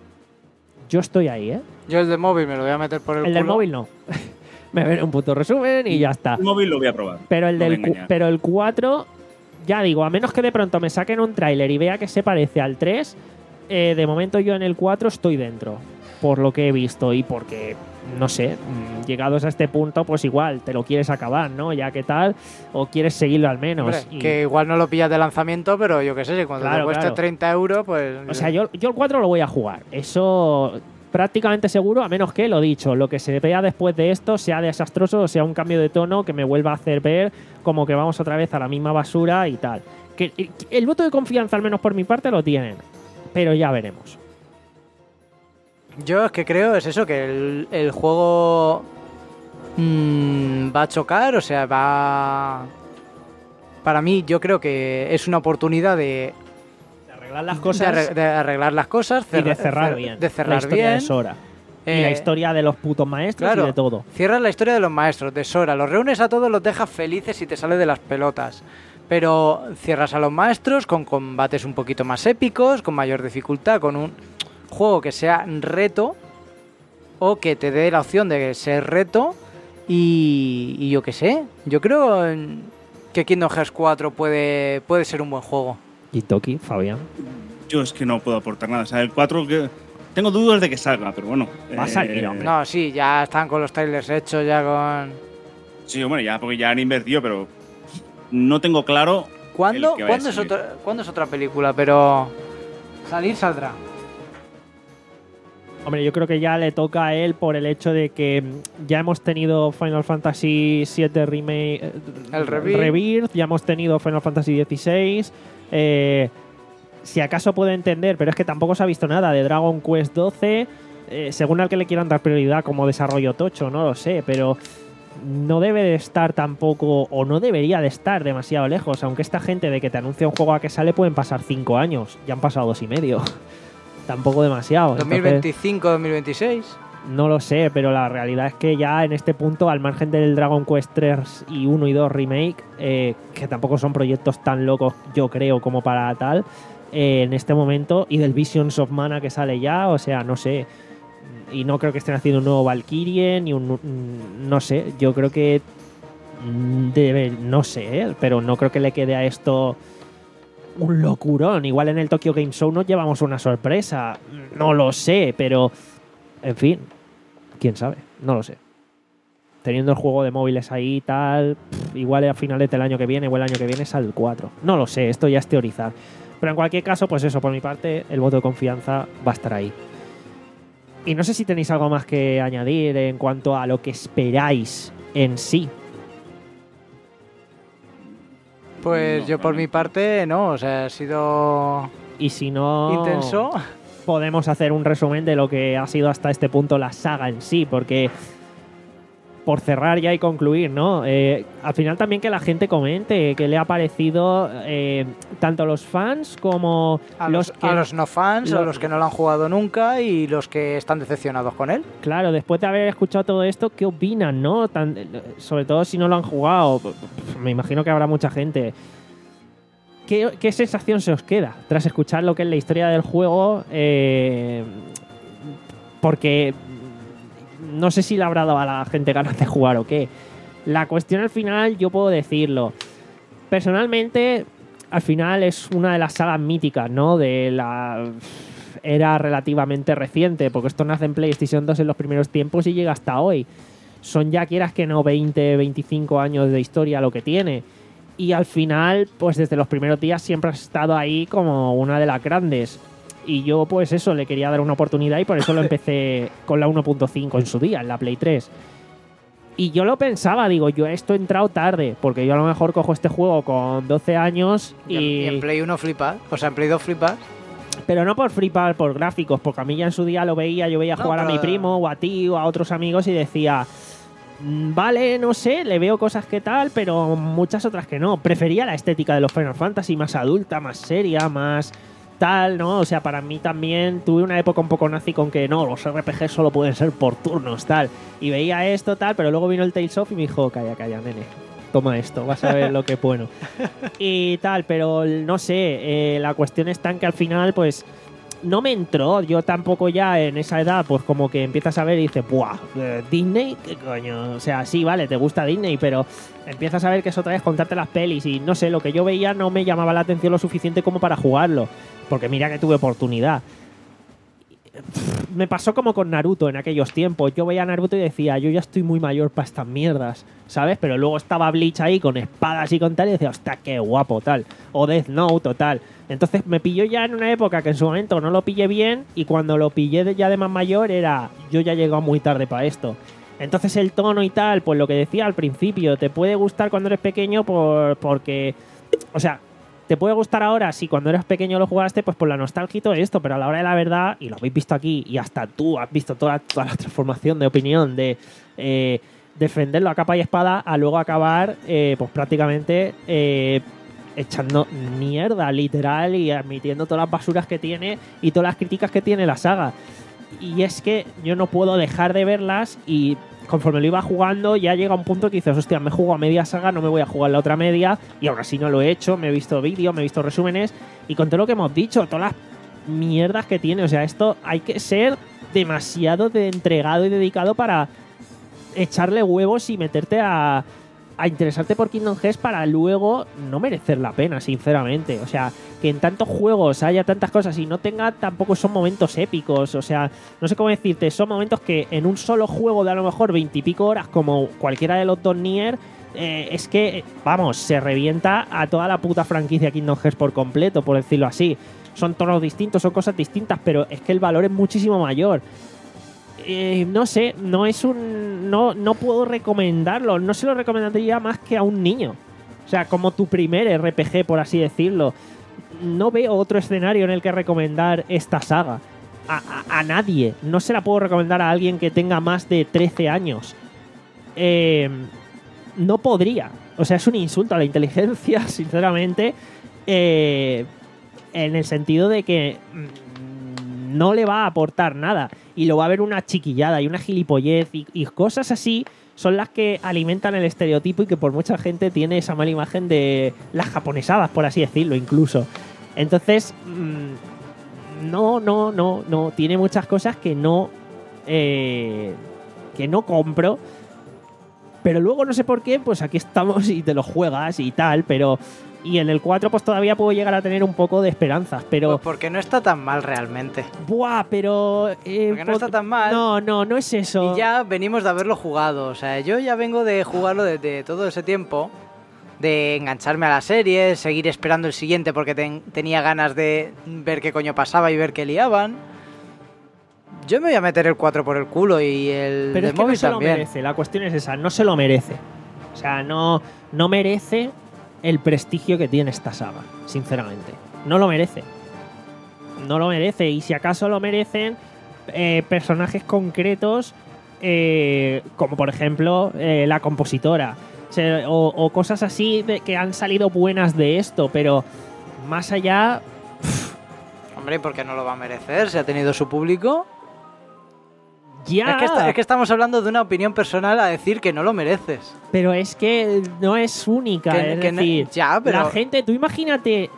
yo estoy ahí, ¿eh? Yo el de móvil me lo voy a meter por el, El del culo. móvil no. Me veré un puto resumen y ya está. El móvil lo voy a probar. Pero el, No del me cu- engañas. pero el cuatro, ya digo, a menos que de pronto me saquen un tráiler y vea que se parece al tres, eh, de momento yo en el cuatro estoy dentro, por lo que he visto y porque, no sé, mm, llegados a este punto, pues igual te lo quieres acabar, ¿no? Ya que tal, o quieres seguirlo al menos. Hombre, Y- que igual no lo pillas de lanzamiento, pero yo qué sé, si cuando Claro, te cueste claro. treinta euros, pues... O sea, yo, yo el cuatro lo voy a jugar. Eso prácticamente seguro, a menos que, lo dicho, lo que se vea después de esto sea desastroso o sea un cambio de tono que me vuelva a hacer ver como que vamos otra vez a la misma basura y tal. Que el, el voto de confianza, al menos por mi parte, lo tienen. Pero ya veremos. Yo es que creo, es eso, que el, el juego mm, va a chocar, o sea, va... Para mí, yo creo que es una oportunidad de, De arreglar las de, cosas arre- de arreglar las cosas, y de cerra- cerrar cer- bien. De la cerrar historia bien. de Sora. y Eh, la historia de los putos maestros claro. y de todo. Cierras la historia de los maestros, de Sora, los reúnes a todos, los dejas felices y te sale de las pelotas. Pero cierras a los maestros con combates un poquito más épicos, con mayor dificultad, con un juego que sea reto o que te dé la opción de ser reto y, y yo qué sé. Yo creo en- que Kingdom Hearts cuatro puede, puede ser un buen juego. Y Toki, Fabián. Yo es que no puedo aportar nada. O sea, el cuatro que... Tengo dudas de que salga, pero bueno. Va a salir, hombre. No, sí, ya están con los trailers hechos, ya con... Sí, hombre, ya porque ya han invertido, pero no tengo claro ¿Cuándo, el que vaya ¿cuándo, a es salir. otra, ¿cuándo es otra película? Pero salir saldrá. Hombre, yo creo que ya le toca a él por el hecho de que ya hemos tenido Final Fantasy siete Remake, eh, El Rebirth. Rebirth, ya hemos tenido Final Fantasy dieciséis. Eh, si acaso puedo entender, pero es que tampoco se ha visto nada de Dragon Quest doce. Eh, según al que le quieran dar prioridad como desarrollo tocho, no lo sé, pero no debe de estar tampoco, o no debería de estar demasiado lejos, aunque esta gente de que te anuncia un juego a que sale pueden pasar cinco años, ya han pasado dos y medio. Tampoco demasiado. ¿dos mil veinticinco, dos mil veintiséis? No lo sé, pero la realidad es que ya en este punto, al margen del Dragon Quest tres y uno y dos Remake, eh, que tampoco son proyectos tan locos, yo creo, como para tal, eh, en este momento, y del Visions of Mana que sale ya, o sea, no sé. Y no creo que estén haciendo un nuevo Valkyrie, ni un... No sé, yo creo que... Debe, no sé, ¿eh? Pero no creo que le quede a esto un locurón. Igual en el Tokyo Game Show nos llevamos una sorpresa. No lo sé, pero... En fin, quién sabe, no lo sé. Teniendo el juego de móviles ahí y tal, pff, igual a finales del año que viene o el año que viene sale el cuatro. No lo sé, esto ya es teorizar. Pero en cualquier caso, pues eso, por mi parte, el voto de confianza va a estar ahí. Y no sé si tenéis algo más que añadir en cuanto a lo que esperáis en sí. Pues No, yo por vale. mi parte, no, o sea, ha sido Y si no... intenso. Podemos hacer un resumen de lo que ha sido hasta este punto la saga en sí, porque por cerrar ya y concluir, ¿no? Eh, al final también que la gente comente que le ha parecido eh, tanto los fans como A los los, que... a los no fans, a los- los que no lo han jugado nunca y los que están decepcionados con él. Claro, después de haber escuchado todo esto, ¿qué opinan, no? Tan- sobre todo si no lo han jugado, me imagino que habrá mucha gente. ¿Qué, qué sensación se os queda tras escuchar lo que es la historia del juego? Eh, porque no sé si le habrá dado a la gente ganas de jugar o qué. La cuestión al final, yo puedo decirlo. Personalmente, al final es una de las sagas míticas, ¿no? De la era relativamente reciente, porque esto nace en PlayStation dos en los primeros tiempos y llega hasta hoy. Son ya, quieras que no, veinte, veinticinco años de historia lo que tiene. Y al final, pues desde los primeros días siempre ha estado ahí como una de las grandes. Y yo, pues eso, le quería dar una oportunidad y por eso lo empecé con la uno punto cinco en su día, en la Play tres. Y yo lo pensaba, digo, yo esto he entrado tarde, porque yo a lo mejor cojo este juego con doce años y... Y, en, y en Play uno flipas, o sea, en Play dos flipas. Pero no por flipar, por gráficos, porque a mí ya en su día lo veía, yo veía No, jugar a pero- mi primo o a ti o a otros amigos y decía, "Mm, vale, no sé, le veo cosas que tal, pero muchas otras que no. Prefería la estética de los Final Fantasy, más adulta, más seria, más tal, ¿no? O sea, para mí también tuve una época un poco nazi con que no, los R P G solo pueden ser por turnos, tal. Y veía esto, tal, pero luego vino el Tales of y me dijo, calla, calla, nene. Toma esto, vas a ver lo que es bueno. Y tal, pero no sé, eh, la cuestión está en que al final, pues, no me entró. Yo tampoco ya en esa edad, pues como que empiezas a ver y dices, ¡buah! eh, ¿Disney? ¿Qué coño? O sea, sí, vale, te gusta Disney, pero empiezas a ver que es otra vez contarte las pelis y no sé, lo que yo veía no me llamaba la atención lo suficiente como para jugarlo. Porque mira que tuve oportunidad. Me pasó como con Naruto en aquellos tiempos. Yo veía a Naruto y decía, yo ya estoy muy mayor para estas mierdas, ¿sabes? Pero luego estaba Bleach ahí con espadas y con tal y decía, hostia, qué guapo, tal. O Death Note o tal. Entonces me pilló ya en una época que en su momento no lo pillé bien y cuando lo pillé de- ya de más mayor era, yo ya he llegado muy tarde para esto. Entonces el tono y tal, pues lo que decía al principio, te puede gustar cuando eres pequeño por, porque... O sea, te puede gustar ahora si cuando eras pequeño lo jugaste, pues por la nostalgia y todo esto, pero a la hora de la verdad, y lo habéis visto aquí, y hasta tú has visto toda, toda la transformación de opinión de eh, defenderlo a capa y espada a luego acabar eh, pues prácticamente eh, echando mierda literal y admitiendo todas las basuras que tiene y todas las críticas que tiene la saga. Y es que yo no puedo dejar de verlas y conforme lo iba jugando ya llega un punto que dices, hostia, me he jugado a media saga, no me voy a jugar la otra media y aún así no lo he hecho, me he visto vídeos, me he visto resúmenes y con todo lo que hemos dicho, todas las mierdas que tiene, o sea, esto hay que ser demasiado de entregado y dedicado para echarle huevos y meterte a, a interesarte por Kingdom Hearts para luego no merecer la pena, sinceramente. O sea, que en tantos juegos haya tantas cosas y no tenga tampoco son momentos épicos. O sea, no sé cómo decirte, son momentos que en un solo juego de a lo mejor veintipico horas, como cualquiera de los dos Nier, eh, es que, vamos, se revienta a toda la puta franquicia Kingdom Hearts por completo, por decirlo así. Son tonos distintos, son cosas distintas, pero es que el valor es muchísimo mayor. Eh, no sé, no es un... No, no puedo recomendarlo, no se lo recomendaría más que a un niño. O sea, como tu primer R P G, por así decirlo. No veo otro escenario en el que recomendar esta saga. A, a, a nadie. No se la puedo recomendar a alguien que tenga más de trece años. Eh, no podría. O sea, es un insulto a la inteligencia, sinceramente. Eh, en el sentido de que mmm, no le va a aportar nada. Y lo va a ver una chiquillada y una gilipollez y, y cosas así son las que alimentan el estereotipo y que por mucha gente tiene esa mala imagen de las japonesadas, por así decirlo, incluso. Entonces, mmm, no, no, no, no. Tiene muchas cosas que no, eh, que no compro. Pero luego, no sé por qué, pues aquí estamos y te lo juegas y tal, pero... Y en el cuatro pues todavía puedo llegar a tener un poco de esperanzas, pero... Pues porque no está tan mal realmente. Buah, pero... Eh, porque no está tan mal. No, no, no es eso. Y ya venimos de haberlo jugado. O sea, yo ya vengo de jugarlo desde todo ese tiempo. De engancharme a la serie, seguir esperando el siguiente porque ten, tenía ganas de ver qué coño pasaba y ver qué liaban. Yo me voy a meter el cuatro por el culo y el pero de es que móvil no se también. Lo merece, la cuestión es esa, no se lo merece. O sea, no, no merece el prestigio que tiene esta saga, sinceramente. No lo merece. No lo merece. Y si acaso lo merecen eh, personajes concretos, eh, como por ejemplo eh, la compositora. O, sea, o, o cosas así de, que han salido buenas de esto, pero más allá... Pff. Hombre, ¿por qué no lo va a merecer? Se ha tenido su público. Ya. Es que, está, es que estamos hablando de una opinión personal a decir que no lo mereces. Pero es que no es única. Que, es que decir, no, ya, pero... la gente, tú imagínate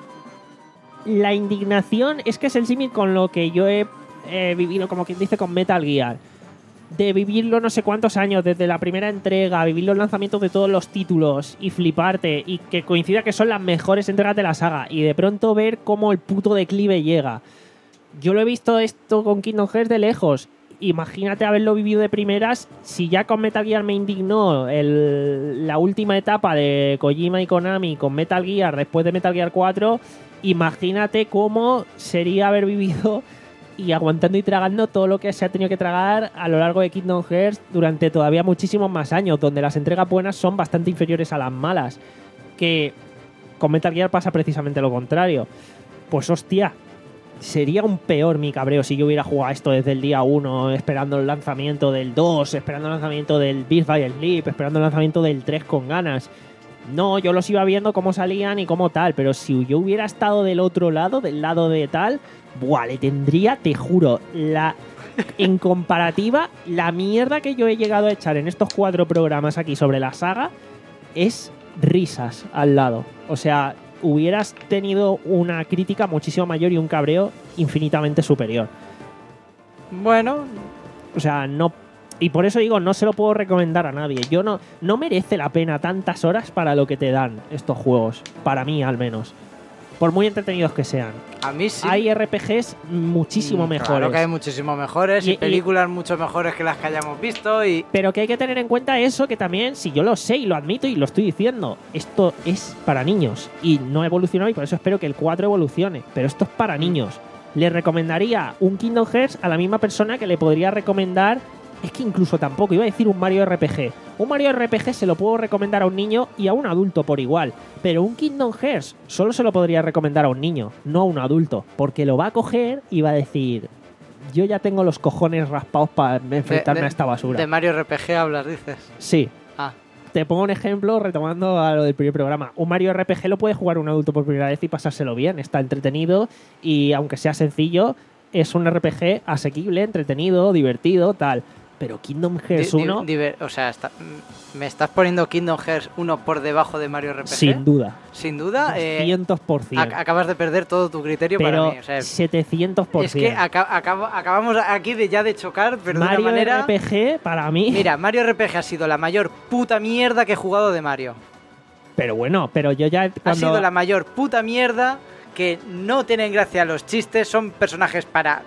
la indignación, es que es el símil con lo que yo he eh, vivido, como quien dice, con Metal Gear. De vivirlo no sé cuántos años, desde la primera entrega, vivir los lanzamientos de todos los títulos y fliparte y que coincida que son las mejores entregas de la saga y de pronto ver cómo el puto declive llega. Yo lo he visto esto con Kingdom Hearts de lejos. Imagínate haberlo vivido de primeras. Si ya con Metal Gear me indignó el, la última etapa de Kojima y Konami con Metal Gear después de Metal Gear cuatro, imagínate cómo sería haber vivido y aguantando y tragando todo lo que se ha tenido que tragar a lo largo de Kingdom Hearts durante todavía muchísimos más años, donde las entregas buenas son bastante inferiores a las malas. Que con Metal Gear pasa precisamente lo contrario. Pues hostia, sería un peor mi cabreo si yo hubiera jugado esto desde el día uno, esperando el lanzamiento del dos, esperando el lanzamiento del Birth by Sleep, esperando el lanzamiento del tres con ganas. No, yo los iba viendo cómo salían y cómo tal, pero si yo hubiera estado del otro lado, del lado de tal, buah, le tendría, te juro, la en comparativa, la mierda que yo he llegado a echar en estos cuatro programas aquí sobre la saga es risas al lado. O sea, hubieras tenido una crítica muchísimo mayor y un cabreo infinitamente superior. Bueno, o sea, no... Y por eso digo, no se lo puedo recomendar a nadie. Yo no... No merece la pena tantas horas para lo que te dan estos juegos. Para mí, al menos. Por muy entretenidos que sean. A mí sí. Hay R P Gs muchísimo mm, mejores. Claro que hay muchísimo mejores y, y películas y, mucho mejores que las que hayamos visto. Y... Pero que hay que tener en cuenta eso, que también, si yo lo sé y lo admito y lo estoy diciendo, esto es para niños. Y no ha evolucionado y por eso espero que el cuatro evolucione. Pero esto es para niños. Le recomendaría un Kingdom Hearts a la misma persona que le podría recomendar... Es que incluso tampoco, iba a decir un Mario R P G. Un Mario R P G se lo puedo recomendar a un niño y a un adulto por igual. Pero un Kingdom Hearts solo se lo podría recomendar a un niño, no a un adulto. Porque lo va a coger y va a decir... Yo ya tengo los cojones raspados para enfrentarme de, de, a esta basura. ¿De Mario R P G hablas, dices? Sí. Ah. Te pongo un ejemplo retomando a lo del primer programa. Un Mario R P G lo puede jugar un adulto por primera vez y pasárselo bien. Está entretenido y aunque sea sencillo, es un R P G asequible, entretenido, divertido, tal... Pero Kingdom Hearts di, uno... Di, di, o sea, está, ¿me estás poniendo Kingdom Hearts uno por debajo de Mario R P G? Sin duda. Sin duda. doscientos por ciento. Eh, acabas de perder todo tu criterio pero para mí. O sea, setecientos por ciento. Es que acá, acá, acabamos aquí de ya de chocar, pero Mario de una manera... R P G, para mí... Mira, Mario R P G ha sido la mayor puta mierda que he jugado de Mario. Pero bueno, pero yo ya... Cuando... Ha sido la mayor puta mierda que no tienen gracia los chistes, son personajes para...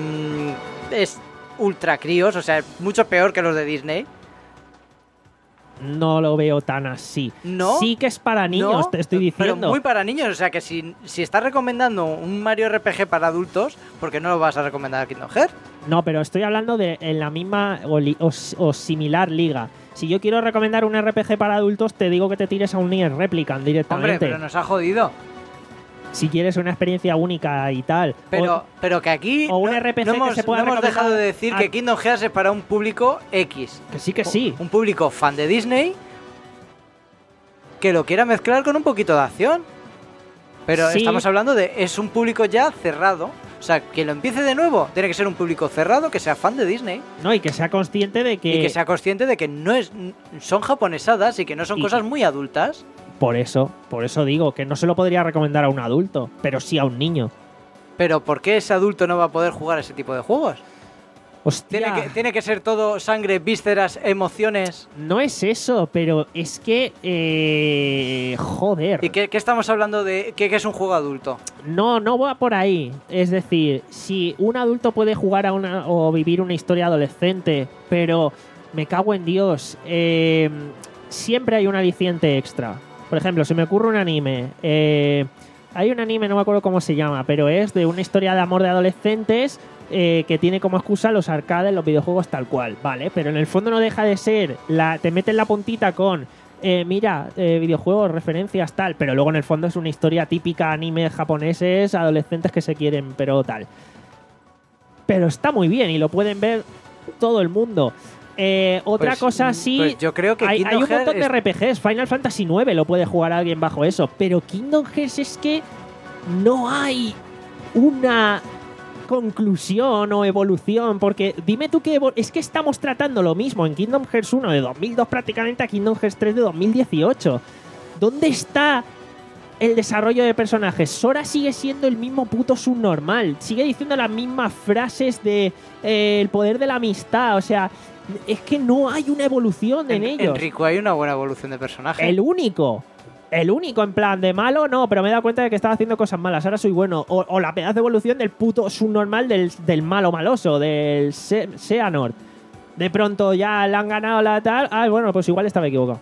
Mmm, es... ultra críos, o sea, mucho peor que los de Disney. no lo veo tan así. ¿No? Sí que es para niños, No, te estoy Pero diciendo. muy para niños, o sea que si, si estás recomendando un Mario R P G para adultos, ¿por qué no lo vas a recomendar a Kingdom Hearts? No, pero estoy hablando de en la misma o, li- o s- o similar liga. Si yo quiero recomendar un R P G para adultos, te digo que te tires a un Nier Replicant directamente. Hombre, pero nos ha jodido. Si quieres una experiencia única y tal. Pero, O- pero que aquí o un no, R P G no que hemos, se pueda no hemos recomendar dejado de decir a- que Kingdom Hearts es para un público X. que sí, que sí. Un público fan de Disney que lo quiera mezclar con un poquito de acción. Pero Sí. estamos hablando de... Es un público ya cerrado. O sea, que lo empiece de nuevo. Tiene que ser un público cerrado que sea fan de Disney. No, y que sea consciente de que. Y que sea consciente de que no es son japonesadas y que no son Y- cosas muy adultas. Por eso, por eso digo que no se lo podría recomendar a un adulto, pero sí a un niño. Pero ¿por qué ese adulto no va a poder jugar ese tipo de juegos? Hostia, Tiene que, tiene que ser todo sangre, vísceras, emociones. no es eso, pero es que. Eh, joder. ¿Y qué, qué estamos hablando de qué, qué es un juego adulto? No, no va por ahí. Es decir, si un adulto puede jugar a una o vivir una historia adolescente, pero me cago en Dios, eh, siempre hay un aliciente extra. Por ejemplo, se me ocurre un anime. eh, hay un anime, no me acuerdo cómo se llama, pero es de una historia de amor de adolescentes eh, que tiene como excusa los arcades, los videojuegos tal cual, ¿vale? Pero en el fondo no deja de ser, la, te meten la puntita con, eh, mira, eh, videojuegos, referencias, tal, pero luego en el fondo es una historia típica anime japoneses, adolescentes que se quieren, pero tal. Pero está muy bien y lo pueden ver todo el mundo. Eh, otra Pues, cosa mm, sí, pues yo creo que hay, Kingdom hay un Hearts montón de es- R P Gs. Final Fantasy nueve lo puede jugar alguien bajo eso, pero Kingdom Hearts es que no hay una conclusión o evolución, porque dime tú que es que estamos tratando lo mismo en Kingdom Hearts uno de dos mil dos prácticamente a Kingdom Hearts tres de dos mil dieciocho. ¿Dónde está el desarrollo de personajes? Sora sigue siendo el mismo puto subnormal, sigue diciendo las mismas frases de eh, el poder de la amistad, o sea, es que no hay una evolución en, En, ellos. en Riku hay una buena evolución de personaje. El único. El único, en plan, de malo, no, pero me he dado cuenta de que estaba haciendo cosas malas, ahora soy bueno. O, o la pedazo de evolución del puto subnormal del, del malo maloso, del Se- Xehanort. De pronto ya le han ganado la tal. Ah, bueno, pues igual estaba equivocado.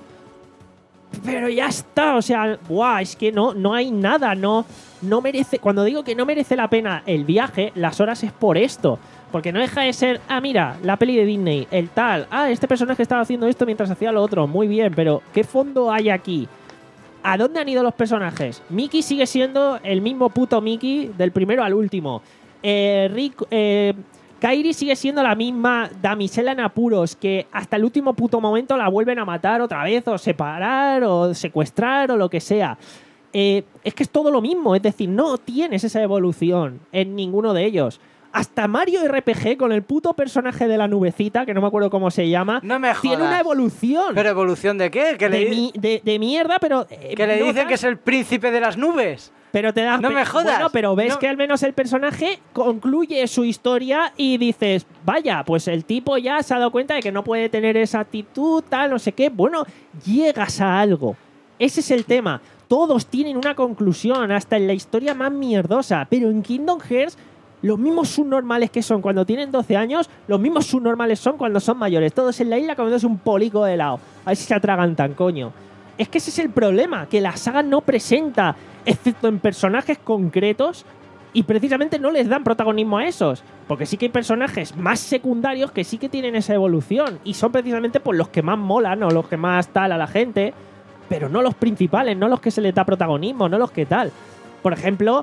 Pero ya está, o sea, buah, es que no, no hay nada, no, no merece. Cuando digo que no merece la pena el viaje, las horas es por esto. Porque no deja de ser, ah, mira, la peli de Disney, el tal, ah, este personaje estaba haciendo esto mientras hacía lo otro, muy bien, pero ¿qué fondo hay aquí? ¿A dónde han ido los personajes? Mickey sigue siendo el mismo puto Mickey del primero al último. Eh, Rick, eh, Kairi sigue siendo la misma damisela en apuros que hasta el último puto momento la vuelven a matar otra vez o separar o secuestrar o lo que sea. Eh, es que es todo lo mismo, es decir, no tienes esa evolución en ninguno de ellos. Hasta Mario R P G con el puto personaje de la nubecita, que no me acuerdo cómo se llama, No me jodas. tiene una evolución. ¿Pero evolución de qué? Que de, le, mi- de- de mierda, pero... eh, que le no dicen tan- que es el príncipe de las nubes. Pero te das... No pe- me jodas. Bueno, pero ves No. que al menos el personaje concluye su historia y dices, vaya, pues el tipo ya se ha dado cuenta de que no puede tener esa actitud, tal, no sé qué. Bueno, llegas a algo. Ese es el tema. Todos tienen una conclusión, hasta en la historia más mierdosa. Pero en Kingdom Hearts, los mismos subnormales que son cuando tienen doce años, los mismos subnormales son cuando son mayores. Todos en la isla comiéndose un polico de helado. A ver si se atragantan, coño. Es que ese es el problema, que la saga no presenta, excepto en personajes concretos, y precisamente no les dan protagonismo a esos. Porque sí que hay personajes más secundarios que sí que tienen esa evolución, y son precisamente pues, los que más molan o los que más tal a la gente, pero no los principales, no los que se les da protagonismo, no los que tal. Por ejemplo,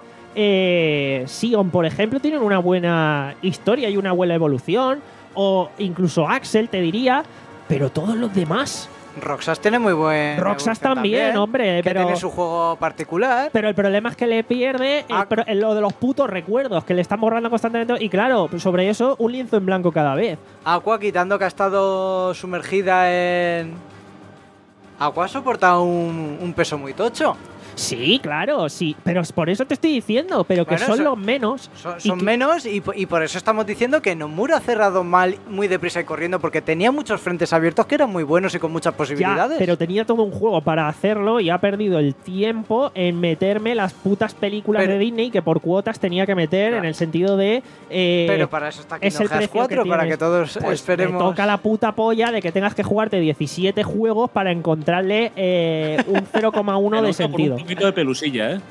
eh, Sion, por ejemplo, tienen una buena historia y una buena evolución, o incluso Axel, te diría, pero todos los demás... Roxas tiene muy buen. Roxas evolución también, hombre, que pero- tiene su juego particular. Pero el problema es que le pierde eh, Ah. pero, eh, lo de los putos recuerdos, que le están borrando constantemente. Y claro, sobre eso, un lienzo en blanco cada vez. Aqua, quitando que ha estado sumergida en. Aqua ha soportado un, un peso muy tocho. Sí, claro, sí, pero es por eso te estoy diciendo, pero que Bueno, son son- los menos. Son, y son que- menos y, po- y por eso estamos diciendo que Nomura ha cerrado mal, muy deprisa y corriendo, porque tenía muchos frentes abiertos que eran muy buenos y con muchas Ya, posibilidades. pero tenía todo un juego para hacerlo y ha perdido el tiempo en meterme las putas películas Pero- de Disney que por cuotas tenía que meter, Claro. en el sentido de... eh, Pero para eso está es Kingdom el Hearts precio cuatro, que para tienes. que todos Pues esperemos. Me toca la puta polla de que tengas que jugarte diecisiete juegos para encontrarle eh, un cero coma uno Te de nota por sentido. un poquito de pelusilla, ¿eh?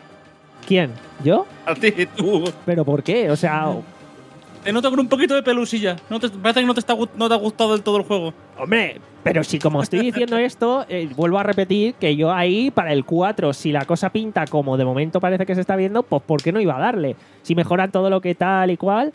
¿Quién? ¿Yo? A ti, tú. ¿Pero por qué? O sea, Te noto con un poquito de pelusilla. No te, parece que no te, está, gu- no te ha gustado del todo el juego. hombre, pero si como estoy diciendo esto, eh, vuelvo a repetir que yo ahí para el cuatro, si la cosa pinta como de momento parece que se está viendo, pues ¿por qué no iba a darle? Si mejoran todo lo que tal y cual,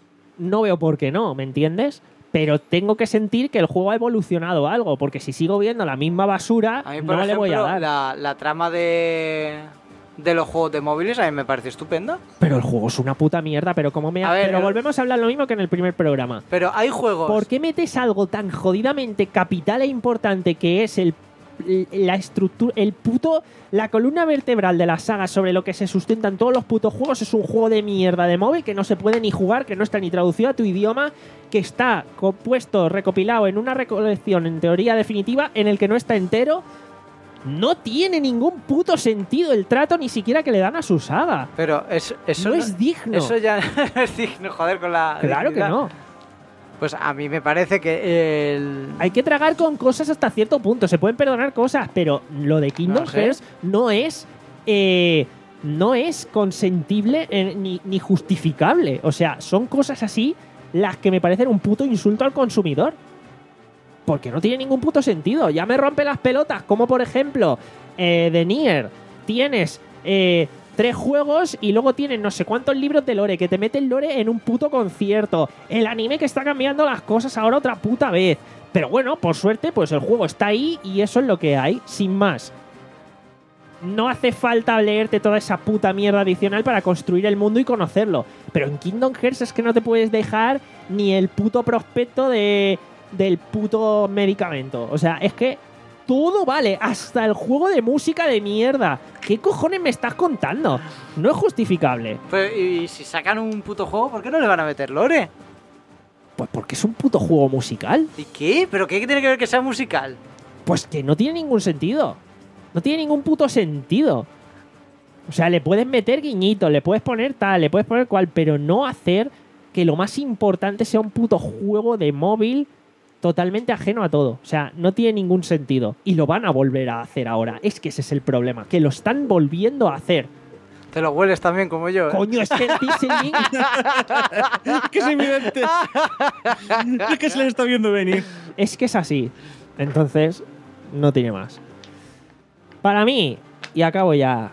no veo por qué no, ¿me entiendes? Pero tengo que sentir que el juego ha evolucionado algo, porque si sigo viendo la misma basura, A mí, por no le ejemplo, voy a dar. La, la trama de, de los juegos de móviles a mí me parece estupenda. Pero el juego es una puta mierda, pero como me A ha- ver, pero el- volvemos a hablar lo mismo que en el primer programa. Pero hay juegos. ¿Por qué metes algo tan jodidamente capital e importante que es el la estructura, el puto, la columna vertebral de la saga sobre lo que se sustentan todos los putos juegos? Es un juego de mierda de móvil que no se puede ni jugar, que no está ni traducido a tu idioma, que está compuesto, recopilado en una recolección en teoría definitiva en el que no está entero. No tiene ningún puto sentido el trato ni siquiera que le dan a su saga. Pero eso, eso no, es digno. Eso ya no es digno, joder, con la. Claro que dignidad. no. Pues a mí me parece que el. Hay que tragar con cosas hasta cierto punto. Se pueden perdonar cosas, pero lo de Kingdom No sé. Hearts no es. eh, no es consentible eh, ni, ni justificable. O sea, son cosas así las que me parecen un puto insulto al consumidor. Porque no tiene ningún puto sentido. Ya me rompe las pelotas. Como por ejemplo, eh, de Nier. Tienes. eh, Tres juegos y luego tienen no sé cuántos libros de lore, que te meten lore en un puto concierto. El anime que está cambiando las cosas ahora otra puta vez. Pero bueno, por suerte, pues el juego está ahí y eso es lo que hay, sin más. No hace falta leerte toda esa puta mierda adicional para construir el mundo y conocerlo. Pero en Kingdom Hearts es que no te puedes dejar ni el puto prospecto de, del puto medicamento. O sea, es que todo vale, hasta el juego de música de mierda. ¿Qué cojones me estás contando? No es justificable. Pero, y si sacan un puto juego, ¿por qué no le van a meter lore? Pues porque es un puto juego musical. ¿Y qué? ¿Pero qué tiene que ver que sea musical? Pues que no tiene ningún sentido. No tiene ningún puto sentido. O sea, le puedes meter guiñitos, le puedes poner tal, le puedes poner cual, pero no hacer que lo más importante sea un puto juego de móvil totalmente ajeno a todo. O sea, no tiene ningún sentido. Y lo van a volver a hacer ahora. Es que ese es el problema, que lo están volviendo a hacer. Te lo hueles también como yo, ¿eh? Coño, es que el teasing Es que es evidente. Es que se les está viendo venir. es que es así. Entonces, no tiene más. Para mí, y acabo ya.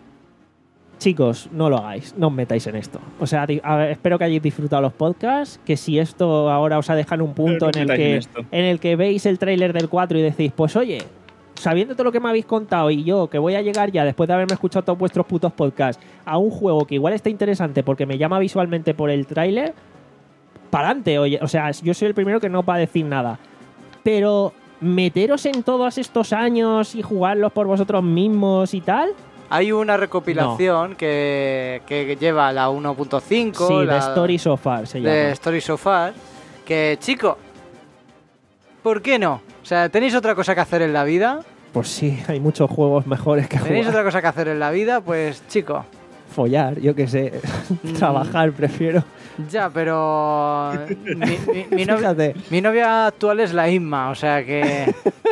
Chicos, no lo hagáis, no os metáis en esto. O sea, di- a ver, espero que hayáis disfrutado los podcasts, que si esto ahora os ha dejado en un punto Pero en no el metáis en que esto. en el que veis el tráiler del cuatro y decís, pues oye, sabiendo todo lo que me habéis contado y yo que voy a llegar ya después de haberme escuchado todos vuestros putos podcasts a un juego que igual está interesante porque me llama visualmente por el tráiler, para adelante, oye, o sea, yo soy el primero que no va a decir nada. Pero meteros en todos estos años y jugarlos por vosotros mismos y tal. Hay una recopilación que, que lleva la uno punto cinco, Sí, la The Story So Far se de llama. Story So Far, que, chico, ¿por qué no? O sea, ¿tenéis otra cosa que hacer en la vida? Pues sí, hay muchos juegos mejores que ¿Tenéis jugar. otra cosa que hacer en la vida? Pues, chico, Follar, yo qué sé. Trabajar prefiero. ya, pero mi, mi- mi novia, Fíjate. mi novia actual es la Inma, o sea que...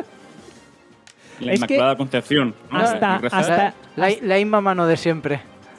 La Es Inmaculada Concepción. ¿no? hasta- Y reza- hasta- La, la Inma mano de siempre.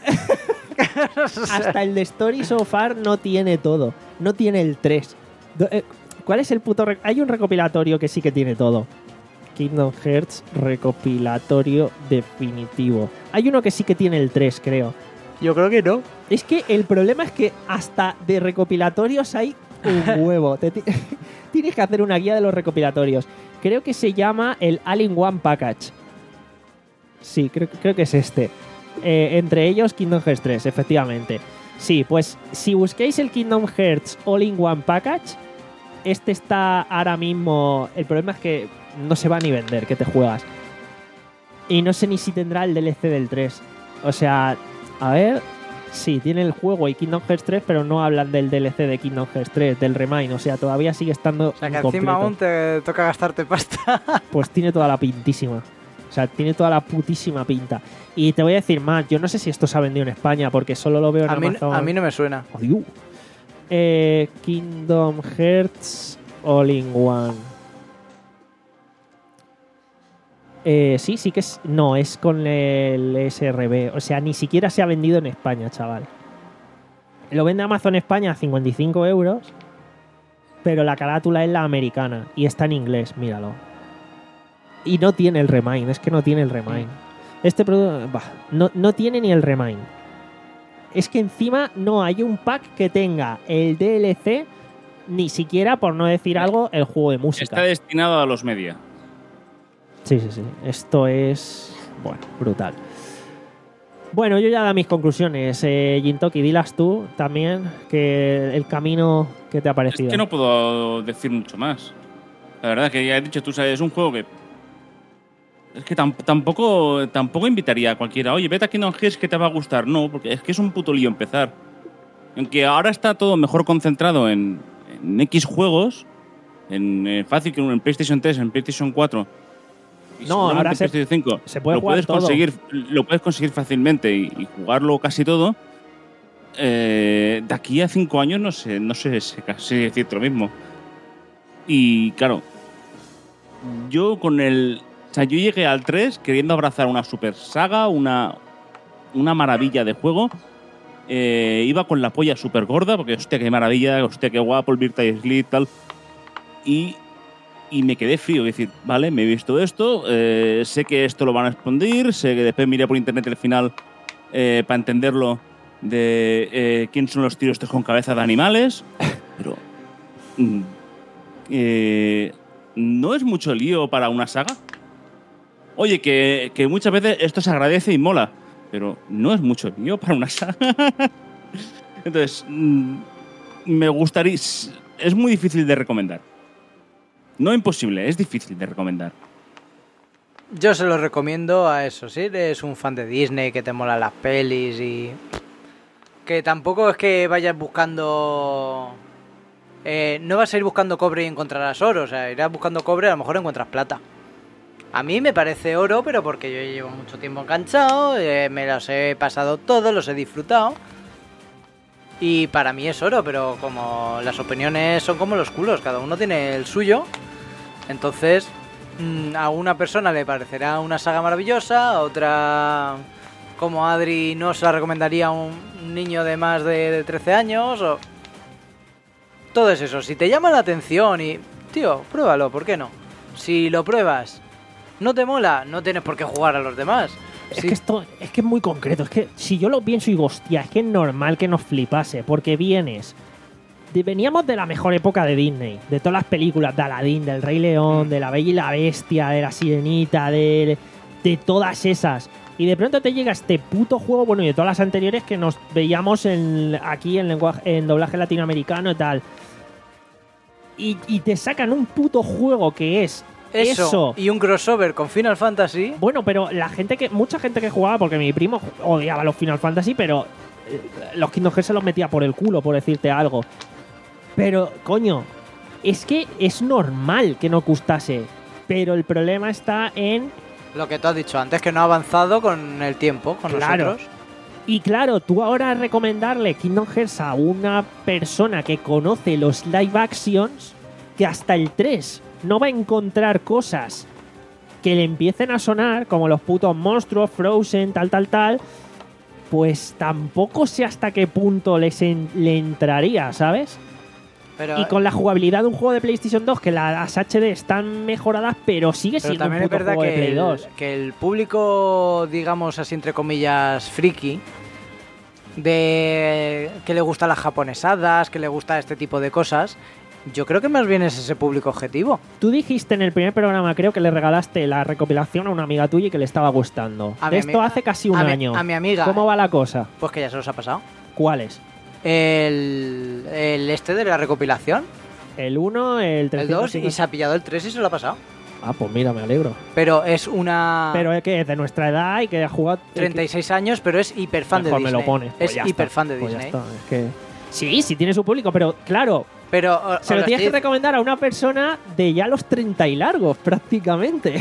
Hasta el de Story So Far no tiene todo. No tiene el tres. Do- eh, ¿Cuál es el puto...? re- Hay un recopilatorio que sí que tiene todo. Kingdom Hearts recopilatorio definitivo. Hay uno que sí que tiene el tres, creo. Yo creo que no. Es que el problema es que hasta de recopilatorios hay un huevo. Te ti- Tienes que hacer una guía de los recopilatorios. Creo que se llama el All-in-One Package. Sí, creo, creo que es este. Eh, entre ellos Kingdom Hearts tres, efectivamente. Sí, pues si busquéis el Kingdom Hearts All-in-One Package, este está ahora mismo... El problema es que no se va ni vender, que te juegas. Y no sé ni si tendrá el D L C del tres. O sea, a ver... Sí, tiene el juego y Kingdom Hearts tres, pero no hablan del D L C de Kingdom Hearts tres, del Remain. O sea, todavía sigue estando O sea, que incompleto. encima aún te toca gastarte pasta. Pues tiene toda la pintísima. O sea, tiene toda la putísima pinta. Y te voy a decir más, yo no sé si esto se ha vendido en España, porque solo lo veo en A mí, Amazon. a mí no me suena. Adiós. Eh, Kingdom Hearts All in One. Eh, sí, sí que es... No, es con el S R B. O sea, ni siquiera se ha vendido en España, chaval. Lo vende Amazon España a cincuenta y cinco euros, pero la carátula es la americana y está en inglés, míralo. Y no tiene el Remain, es que no tiene el Remain. Este producto... Bah, no, no tiene ni el Remain. Es que encima no hay un pack que tenga el D L C, ni siquiera, por no decir algo, el juego de música. Está destinado a los media. Sí, sí, sí. Esto es... Bueno, brutal. Bueno, yo ya da mis conclusiones. Eh, Jintoki, dilas tú también, que el camino que te ha parecido. Es que no puedo decir mucho más. La verdad que ya he dicho, tú sabes, es un juego que... Es que tam- tampoco, tampoco invitaría a cualquiera. Oye, vete a Kingdom Hearts que te va a gustar. No, porque es que es un puto lío empezar. Aunque ahora está todo mejor concentrado en, en X juegos, en eh, fácil que en PlayStation tres, en PlayStation cuatro... Y No, ahora en se- PlayStation cinco, se puede lo jugar puedes todo. conseguir, lo puedes conseguir fácilmente y, y jugarlo casi todo. Eh, de aquí a cinco años no sé, no sé si casi decirte lo mismo. Y claro, yo con el, o sea, yo llegué al tres queriendo abrazar una super saga, una, una maravilla de juego. Eh, iba con la polla súper gorda porque hostia qué maravilla, hostia qué guapo el Virtual Sleep y tal. Y Y me quedé frío, es decir, vale, me he visto esto, eh, sé que esto lo van a expandir, sé que después miré por internet el final eh, para entenderlo de eh, quién son los tíos estos con cabeza de animales, pero mm, eh, no es mucho lío para una saga. Oye, que, que muchas veces esto se agradece y mola, pero no es mucho lío para una saga. Entonces, mm, me gustaría... Es muy difícil de recomendar. No imposible, es difícil de recomendar. Yo se lo recomiendo a eso, si eres un fan de Disney, que te molan las pelis y... Que tampoco es que vayas buscando... Eh, no vas a ir buscando cobre y encontrarás oro, o sea, irás buscando cobre y a lo mejor encuentras plata. A mí me parece oro, pero porque yo llevo mucho tiempo enganchado, eh, me los he pasado todos, los he disfrutado. Y para mí es oro, pero como las opiniones son como los culos, cada uno tiene el suyo. Entonces, mmm, a una persona le parecerá una saga maravillosa, a otra, como Adri, no se la recomendaría a un niño de más de, de trece años. O... Todo es eso, si te llama la atención y... Tío, pruébalo, ¿por qué no? Si lo pruebas, no te mola, no tienes por qué jugar a los demás. Es Sí. que esto es que es muy concreto. Es que si yo lo pienso y digo, hostia, es que es normal que nos flipase, porque vienes. de- veníamos de la mejor época de Disney, de todas las películas, de Aladdin, del Rey León, de La Bella y la Bestia, de La Sirenita, de, de todas esas. Y de pronto te llega este puto juego, bueno, y de todas las anteriores que nos veíamos en, aquí en, lenguaje, en doblaje latinoamericano y tal. Y, y te sacan un puto juego que es Eso, eso. y un crossover con Final Fantasy. Bueno, pero la gente que. Mucha gente que jugaba, porque mi primo odiaba los Final Fantasy, pero eh, los Kingdom Hearts se los metía por el culo, por decirte algo. Pero, coño, es que es normal que no gustase. Pero el problema está en. Lo que tú has dicho antes, que no ha avanzado con el tiempo, con Claro. nosotros. Y claro, tú ahora recomendarle Kingdom Hearts a una persona que conoce los live actions, que hasta el tres no va a encontrar cosas que le empiecen a sonar, como los putos monstruos, Frozen, tal, tal, tal, pues tampoco sé hasta qué punto les en- le entraría, ¿sabes? Pero, Y con la jugabilidad de un juego de PlayStation dos, que las H D están mejoradas, pero sigue pero siendo un también es puto verdad juego de que Play el, dos. que el público, digamos así entre comillas, friki, de que le gustan las japonesadas, que le gusta este tipo de cosas, yo creo que más bien es ese público objetivo. Tú dijiste en el primer programa, creo que le regalaste la recopilación a una amiga tuya y que le estaba gustando. A De mi esto ami- hace casi un a mi- año. a mi amiga. ¿Cómo va la cosa? Pues que ya se los ha pasado. ¿Cuáles? El, el este de la recopilación, El uno, el tres. el dos, y se ha pillado el tres y se lo ha pasado. Ah, pues mira, me alegro. Pero es una... Pero es que es de nuestra edad y que ha jugado... treinta y seis años, pero es hiper fan de Mejor Disney. me lo pone. Pues es ya hiper está, fan de pues ya Disney. está, es que... Sí, sí tiene su público, pero claro, Pero o- se os lo tienes que estoy- recomendar a una persona de ya los treinta y largos, prácticamente.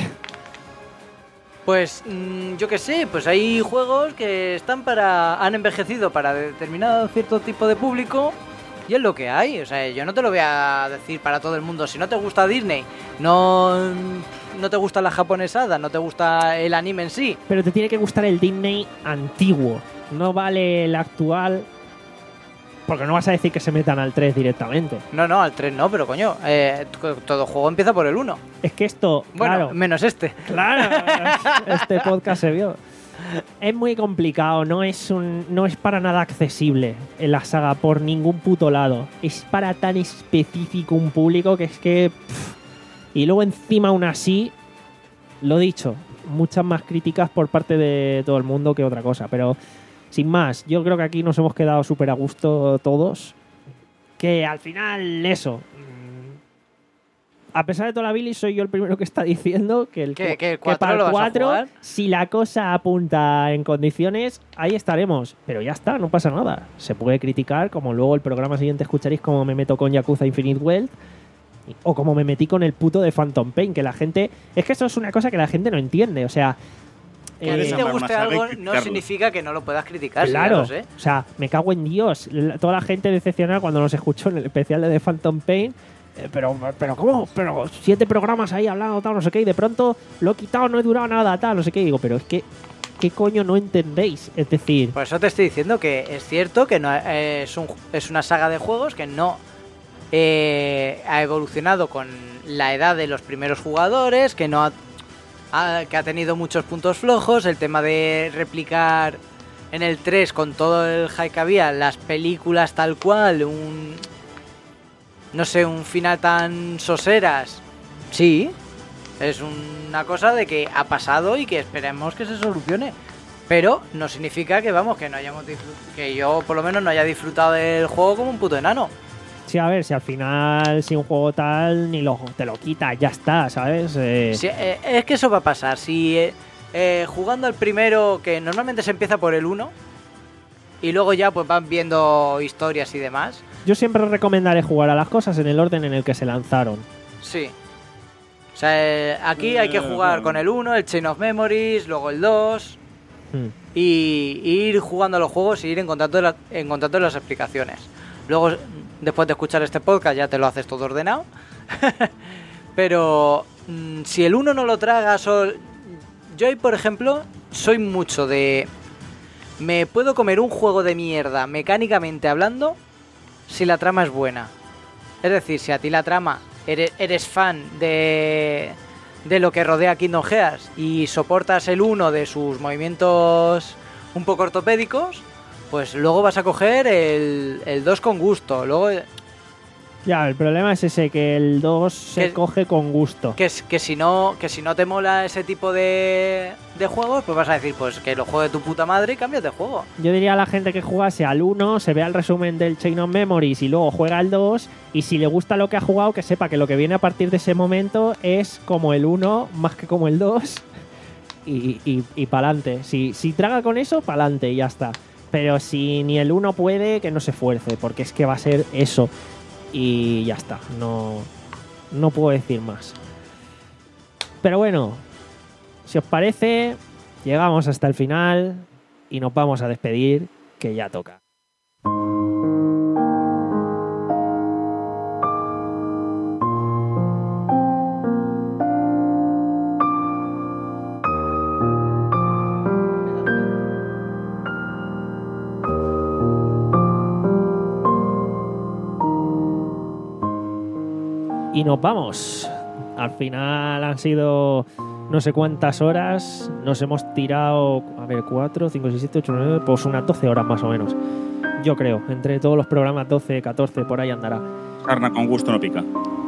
Pues mm, yo qué sé, pues hay juegos que están para... han envejecido para determinado cierto tipo de público y es lo que hay. O sea, yo no te lo voy a decir para todo el mundo. Si no te gusta Disney, no, no te gusta la japonesada, no te gusta el anime en sí, Pero te tiene que gustar el Disney antiguo. No vale el actual, porque no vas a decir que se metan al tres directamente. no, no, al tres no, pero coño, eh, t- todo juego empieza por el uno. Es que esto, Bueno, claro, menos este. claro, este podcast se vio. Es muy complicado, no es un, no es para nada accesible en la saga por ningún puto lado. Es para tan específico un público que es que... pff. Y luego encima aún así, lo dicho, muchas más críticas por parte de todo el mundo que otra cosa. Pero sin más, yo creo que aquí nos hemos quedado súper a gusto todos. Que al final eso... A pesar de toda la bilis, soy yo el primero que está diciendo que el, ¿Que- cu- que el que cuatro para el lo vas a cuatro, jugar? si la cosa apunta en condiciones, ahí estaremos. Pero ya está, no pasa nada. Se puede criticar, como luego el programa siguiente escucharéis cómo me meto con Yakuza Infinite Wealth o como me metí con el puto de Phantom Pain, que la gente... Es que eso es una cosa que la gente no entiende, o sea... Que a eh, ti te amar una guste saga y algo no criticarlo. significa que no lo puedas criticar, sí, ya Claro, lo sé. o sea, me cago en Dios. La- Toda la gente decepcionada cuando nos escuchó en el especial de The Phantom Pain. eh, pero, pero, ¿cómo? Pero siete programas ahí hablando, tal, no sé qué, y de pronto lo he quitado, no he durado nada, tal, no sé qué. Y digo, pero es que, ¿qué coño no entendéis? Es decir, Por eso te estoy diciendo que es cierto que no eh, es, un, es una saga de juegos que no eh, ha evolucionado con la edad de los primeros jugadores, que no ha, ha- que ha tenido muchos puntos flojos, el tema de replicar en el tres con todo el hype que había, las películas tal cual, un no sé, un final tan soseras. Sí, es una cosa de que ha pasado y que esperemos que se solucione. Pero no significa que, vamos, que no hayamos disfrut- que yo por lo menos no haya disfrutado del juego como un puto enano. sí, a ver, si al final, si un juego tal, ni lo, te lo quita, ya está, ¿sabes? Eh, Sí, eh, es que eso va a pasar. Si eh, eh, jugando al primero, que normalmente se empieza por el uno, y luego ya pues van viendo historias y demás. Yo siempre recomendaré jugar a las cosas en el orden en el que se lanzaron. Sí. O sea, eh, aquí hay que jugar con el uno, el Chain of Memories, luego el dos, Hmm. y, y ir jugando a los juegos y ir encontrando, la- encontrando las explicaciones. Luego, después de escuchar este podcast, ya te lo haces todo ordenado. Pero mm, si el uno no lo tragas, o... yo ahí, por ejemplo, soy mucho de... Me puedo comer un juego de mierda, mecánicamente hablando, si la trama es buena. Es decir, si a ti la trama, eres, eres fan de, de lo que rodea Kingdom Hearts y soportas el uno de sus movimientos un poco ortopédicos, pues luego vas a coger el, el dos con gusto. Luego, Ya, el problema es ese, que el dos se Que- coge con gusto. que, es- que, si no, que si no te mola ese tipo de, de juegos, pues vas a decir pues que lo juegue tu puta madre y cambias de juego. Yo diría a la gente que jugase al uno, se vea el resumen del Chain of Memories y luego juega al dos, y si le gusta lo que ha jugado, que sepa que lo que viene a partir de ese momento es como el uno más que como el dos, y, y, y pa'lante. Si, si traga con eso, pa'lante y ya está. Pero si ni el uno puede, que no se esfuerce, porque es que va a ser eso. Y ya está, no, no puedo decir más. Pero bueno, si os parece, llegamos hasta el final y nos vamos a despedir, que ya toca. Y nos vamos. Al final han sido no sé cuántas horas. Nos hemos tirado, a ver, cuatro, cinco, seis, siete, ocho, nueve, pues unas doce horas más o menos. Yo creo, entre todos los programas, doce, catorce, por ahí andará. Sarna con gusto no pica.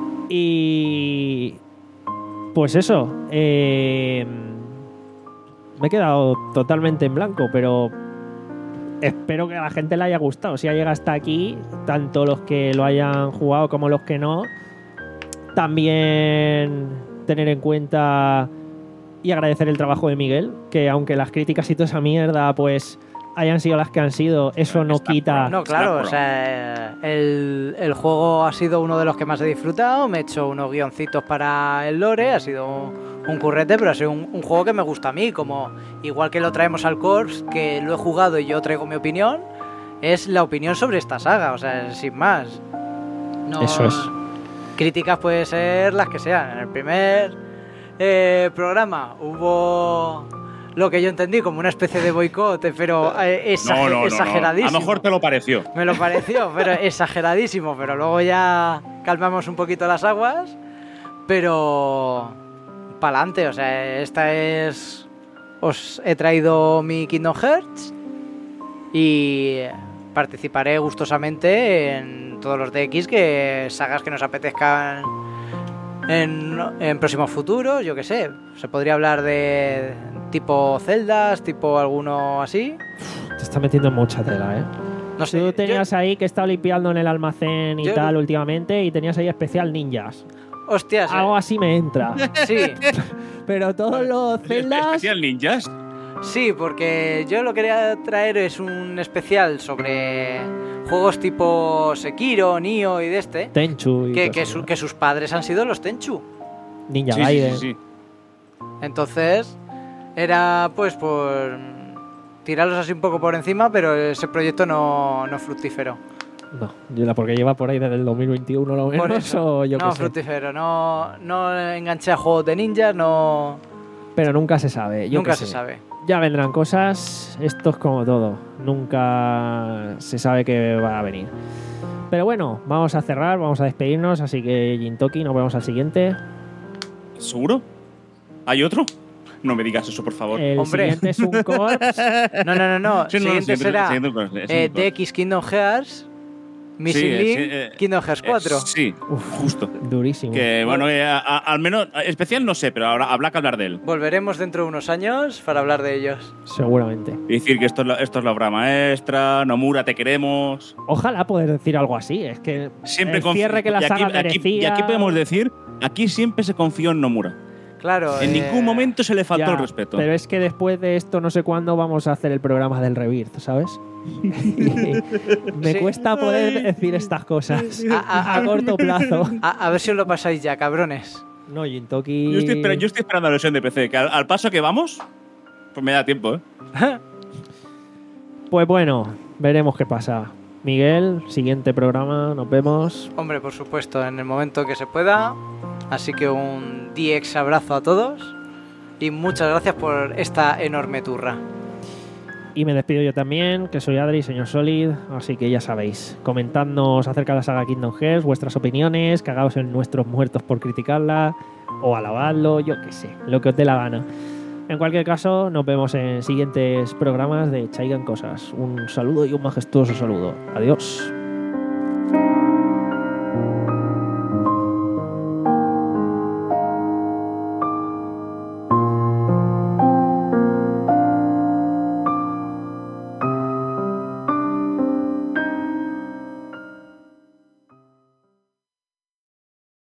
Y pues eso, eh, me he quedado totalmente en blanco, pero espero que a la gente le haya gustado. Si ha llegado hasta aquí, tanto los que lo hayan jugado como los que no, también tener en cuenta y agradecer el trabajo de Miguel, que aunque las críticas y toda esa mierda pues hayan sido las que han sido, eso no quita... No, claro, o sea, el, el juego ha sido uno de los que más he disfrutado, me he hecho unos guioncitos para el lore, ha sido un currete, pero ha sido un, un juego que me gusta a mí, como igual que lo traemos al Corps, que lo he jugado y yo traigo mi opinión, es la opinión sobre esta saga, o sea, sin más. No, eso es. Críticas pueden ser las que sean. En el primer eh, programa hubo... lo que yo entendí como una especie de boicot, pero eh, exager- no, no, no, exageradísimo. No. A lo mejor te lo pareció. Me lo pareció, pero exageradísimo. Pero luego ya calmamos un poquito las aguas. Pero pa'lante, o sea, esta es... Os he traído mi Kingdom Hearts y participaré gustosamente en todos los D X, que sagas que nos apetezcan en, en próximos futuros, yo qué sé. Se podría hablar de tipo Zeldas, tipo alguno así. Te está metiendo en mucha tela, ¿eh? No sé. Tú tenías yo, ahí que estaba limpiando en el almacén y yo, tal últimamente, y tenías ahí especial ninjas. Hostias. Algo así me entra. Sí. Pero todos los Zeldas... ¿Especial ninjas? Sí, porque yo lo que quería traer es un especial sobre juegos tipo Sekiro, Nioh y de este. Tenchu. Y que, que, su, que sus padres han sido los Tenchu. Ninja sí, Gaiden. Sí, sí, sí. Entonces, era pues por tirarlos así un poco por encima, pero ese proyecto no, no es fructífero. No, porque lleva por ahí desde el dos mil veintiuno lo menos, Por eso, o yo no qué sé. fructífero, no, no enganché a juegos de ninjas, no... Pero nunca se sabe. Yo nunca qué se sé. sabe. Ya vendrán cosas, esto es como todo. Nunca se sabe qué va a venir. Pero bueno, vamos a cerrar, vamos a despedirnos, así que Jintoki, nos vemos al siguiente. ¿Seguro? ¿Hay otro? No me digas eso, por favor. El Hombre. siguiente es un Corps. No, no, no, no. Sí, no, siguiente siguiente- será siguiente con- siguiente eh, con- D X Kingdom Hearts, Missing Sí, eh, Link, sí, eh, Kingdom Hearts cuatro. Eh, sí, justo. Durísimo. Que bueno, eh, a- a- al menos, especial no sé, pero habrá, habrá que hablar de él. Volveremos dentro de unos años para hablar de ellos. Seguramente. Y decir que esto es, la, esto es la obra maestra, Nomura, te queremos. Ojalá poder decir algo así. Es que Siempre el confi- cierre que la y aquí, saga aquí- merecía... y aquí podemos decir, aquí siempre se confió en Nomura. Claro. En eh, ningún momento se le faltó Ya, el respeto. Pero es que después de esto, no sé cuándo vamos a hacer el programa del Rebirth, ¿sabes? Me Sí. cuesta poder decir estas cosas A- a- a corto plazo. A, a ver si os lo pasáis ya, cabrones. No, Jintoki... Yo estoy, espera- yo estoy esperando a la versión de P C, que al, al paso que vamos, pues me da tiempo, ¿eh? Pues bueno, veremos qué pasa. Miguel, siguiente programa, nos vemos. Hombre, por supuesto, en el momento que se pueda. Así que un D X abrazo a todos. Y muchas gracias por esta enorme turra. Y me despido yo también, que soy Adri, señor Solid, así que ya sabéis, comentadnos acerca de la saga Kingdom Hearts, vuestras opiniones, cagaos en nuestros muertos por criticarla, o alabadlo, yo qué sé, lo que os dé la gana. En cualquier caso, nos vemos en siguientes programas de Chaigan Cosas. Un saludo y un majestuoso saludo. Adiós.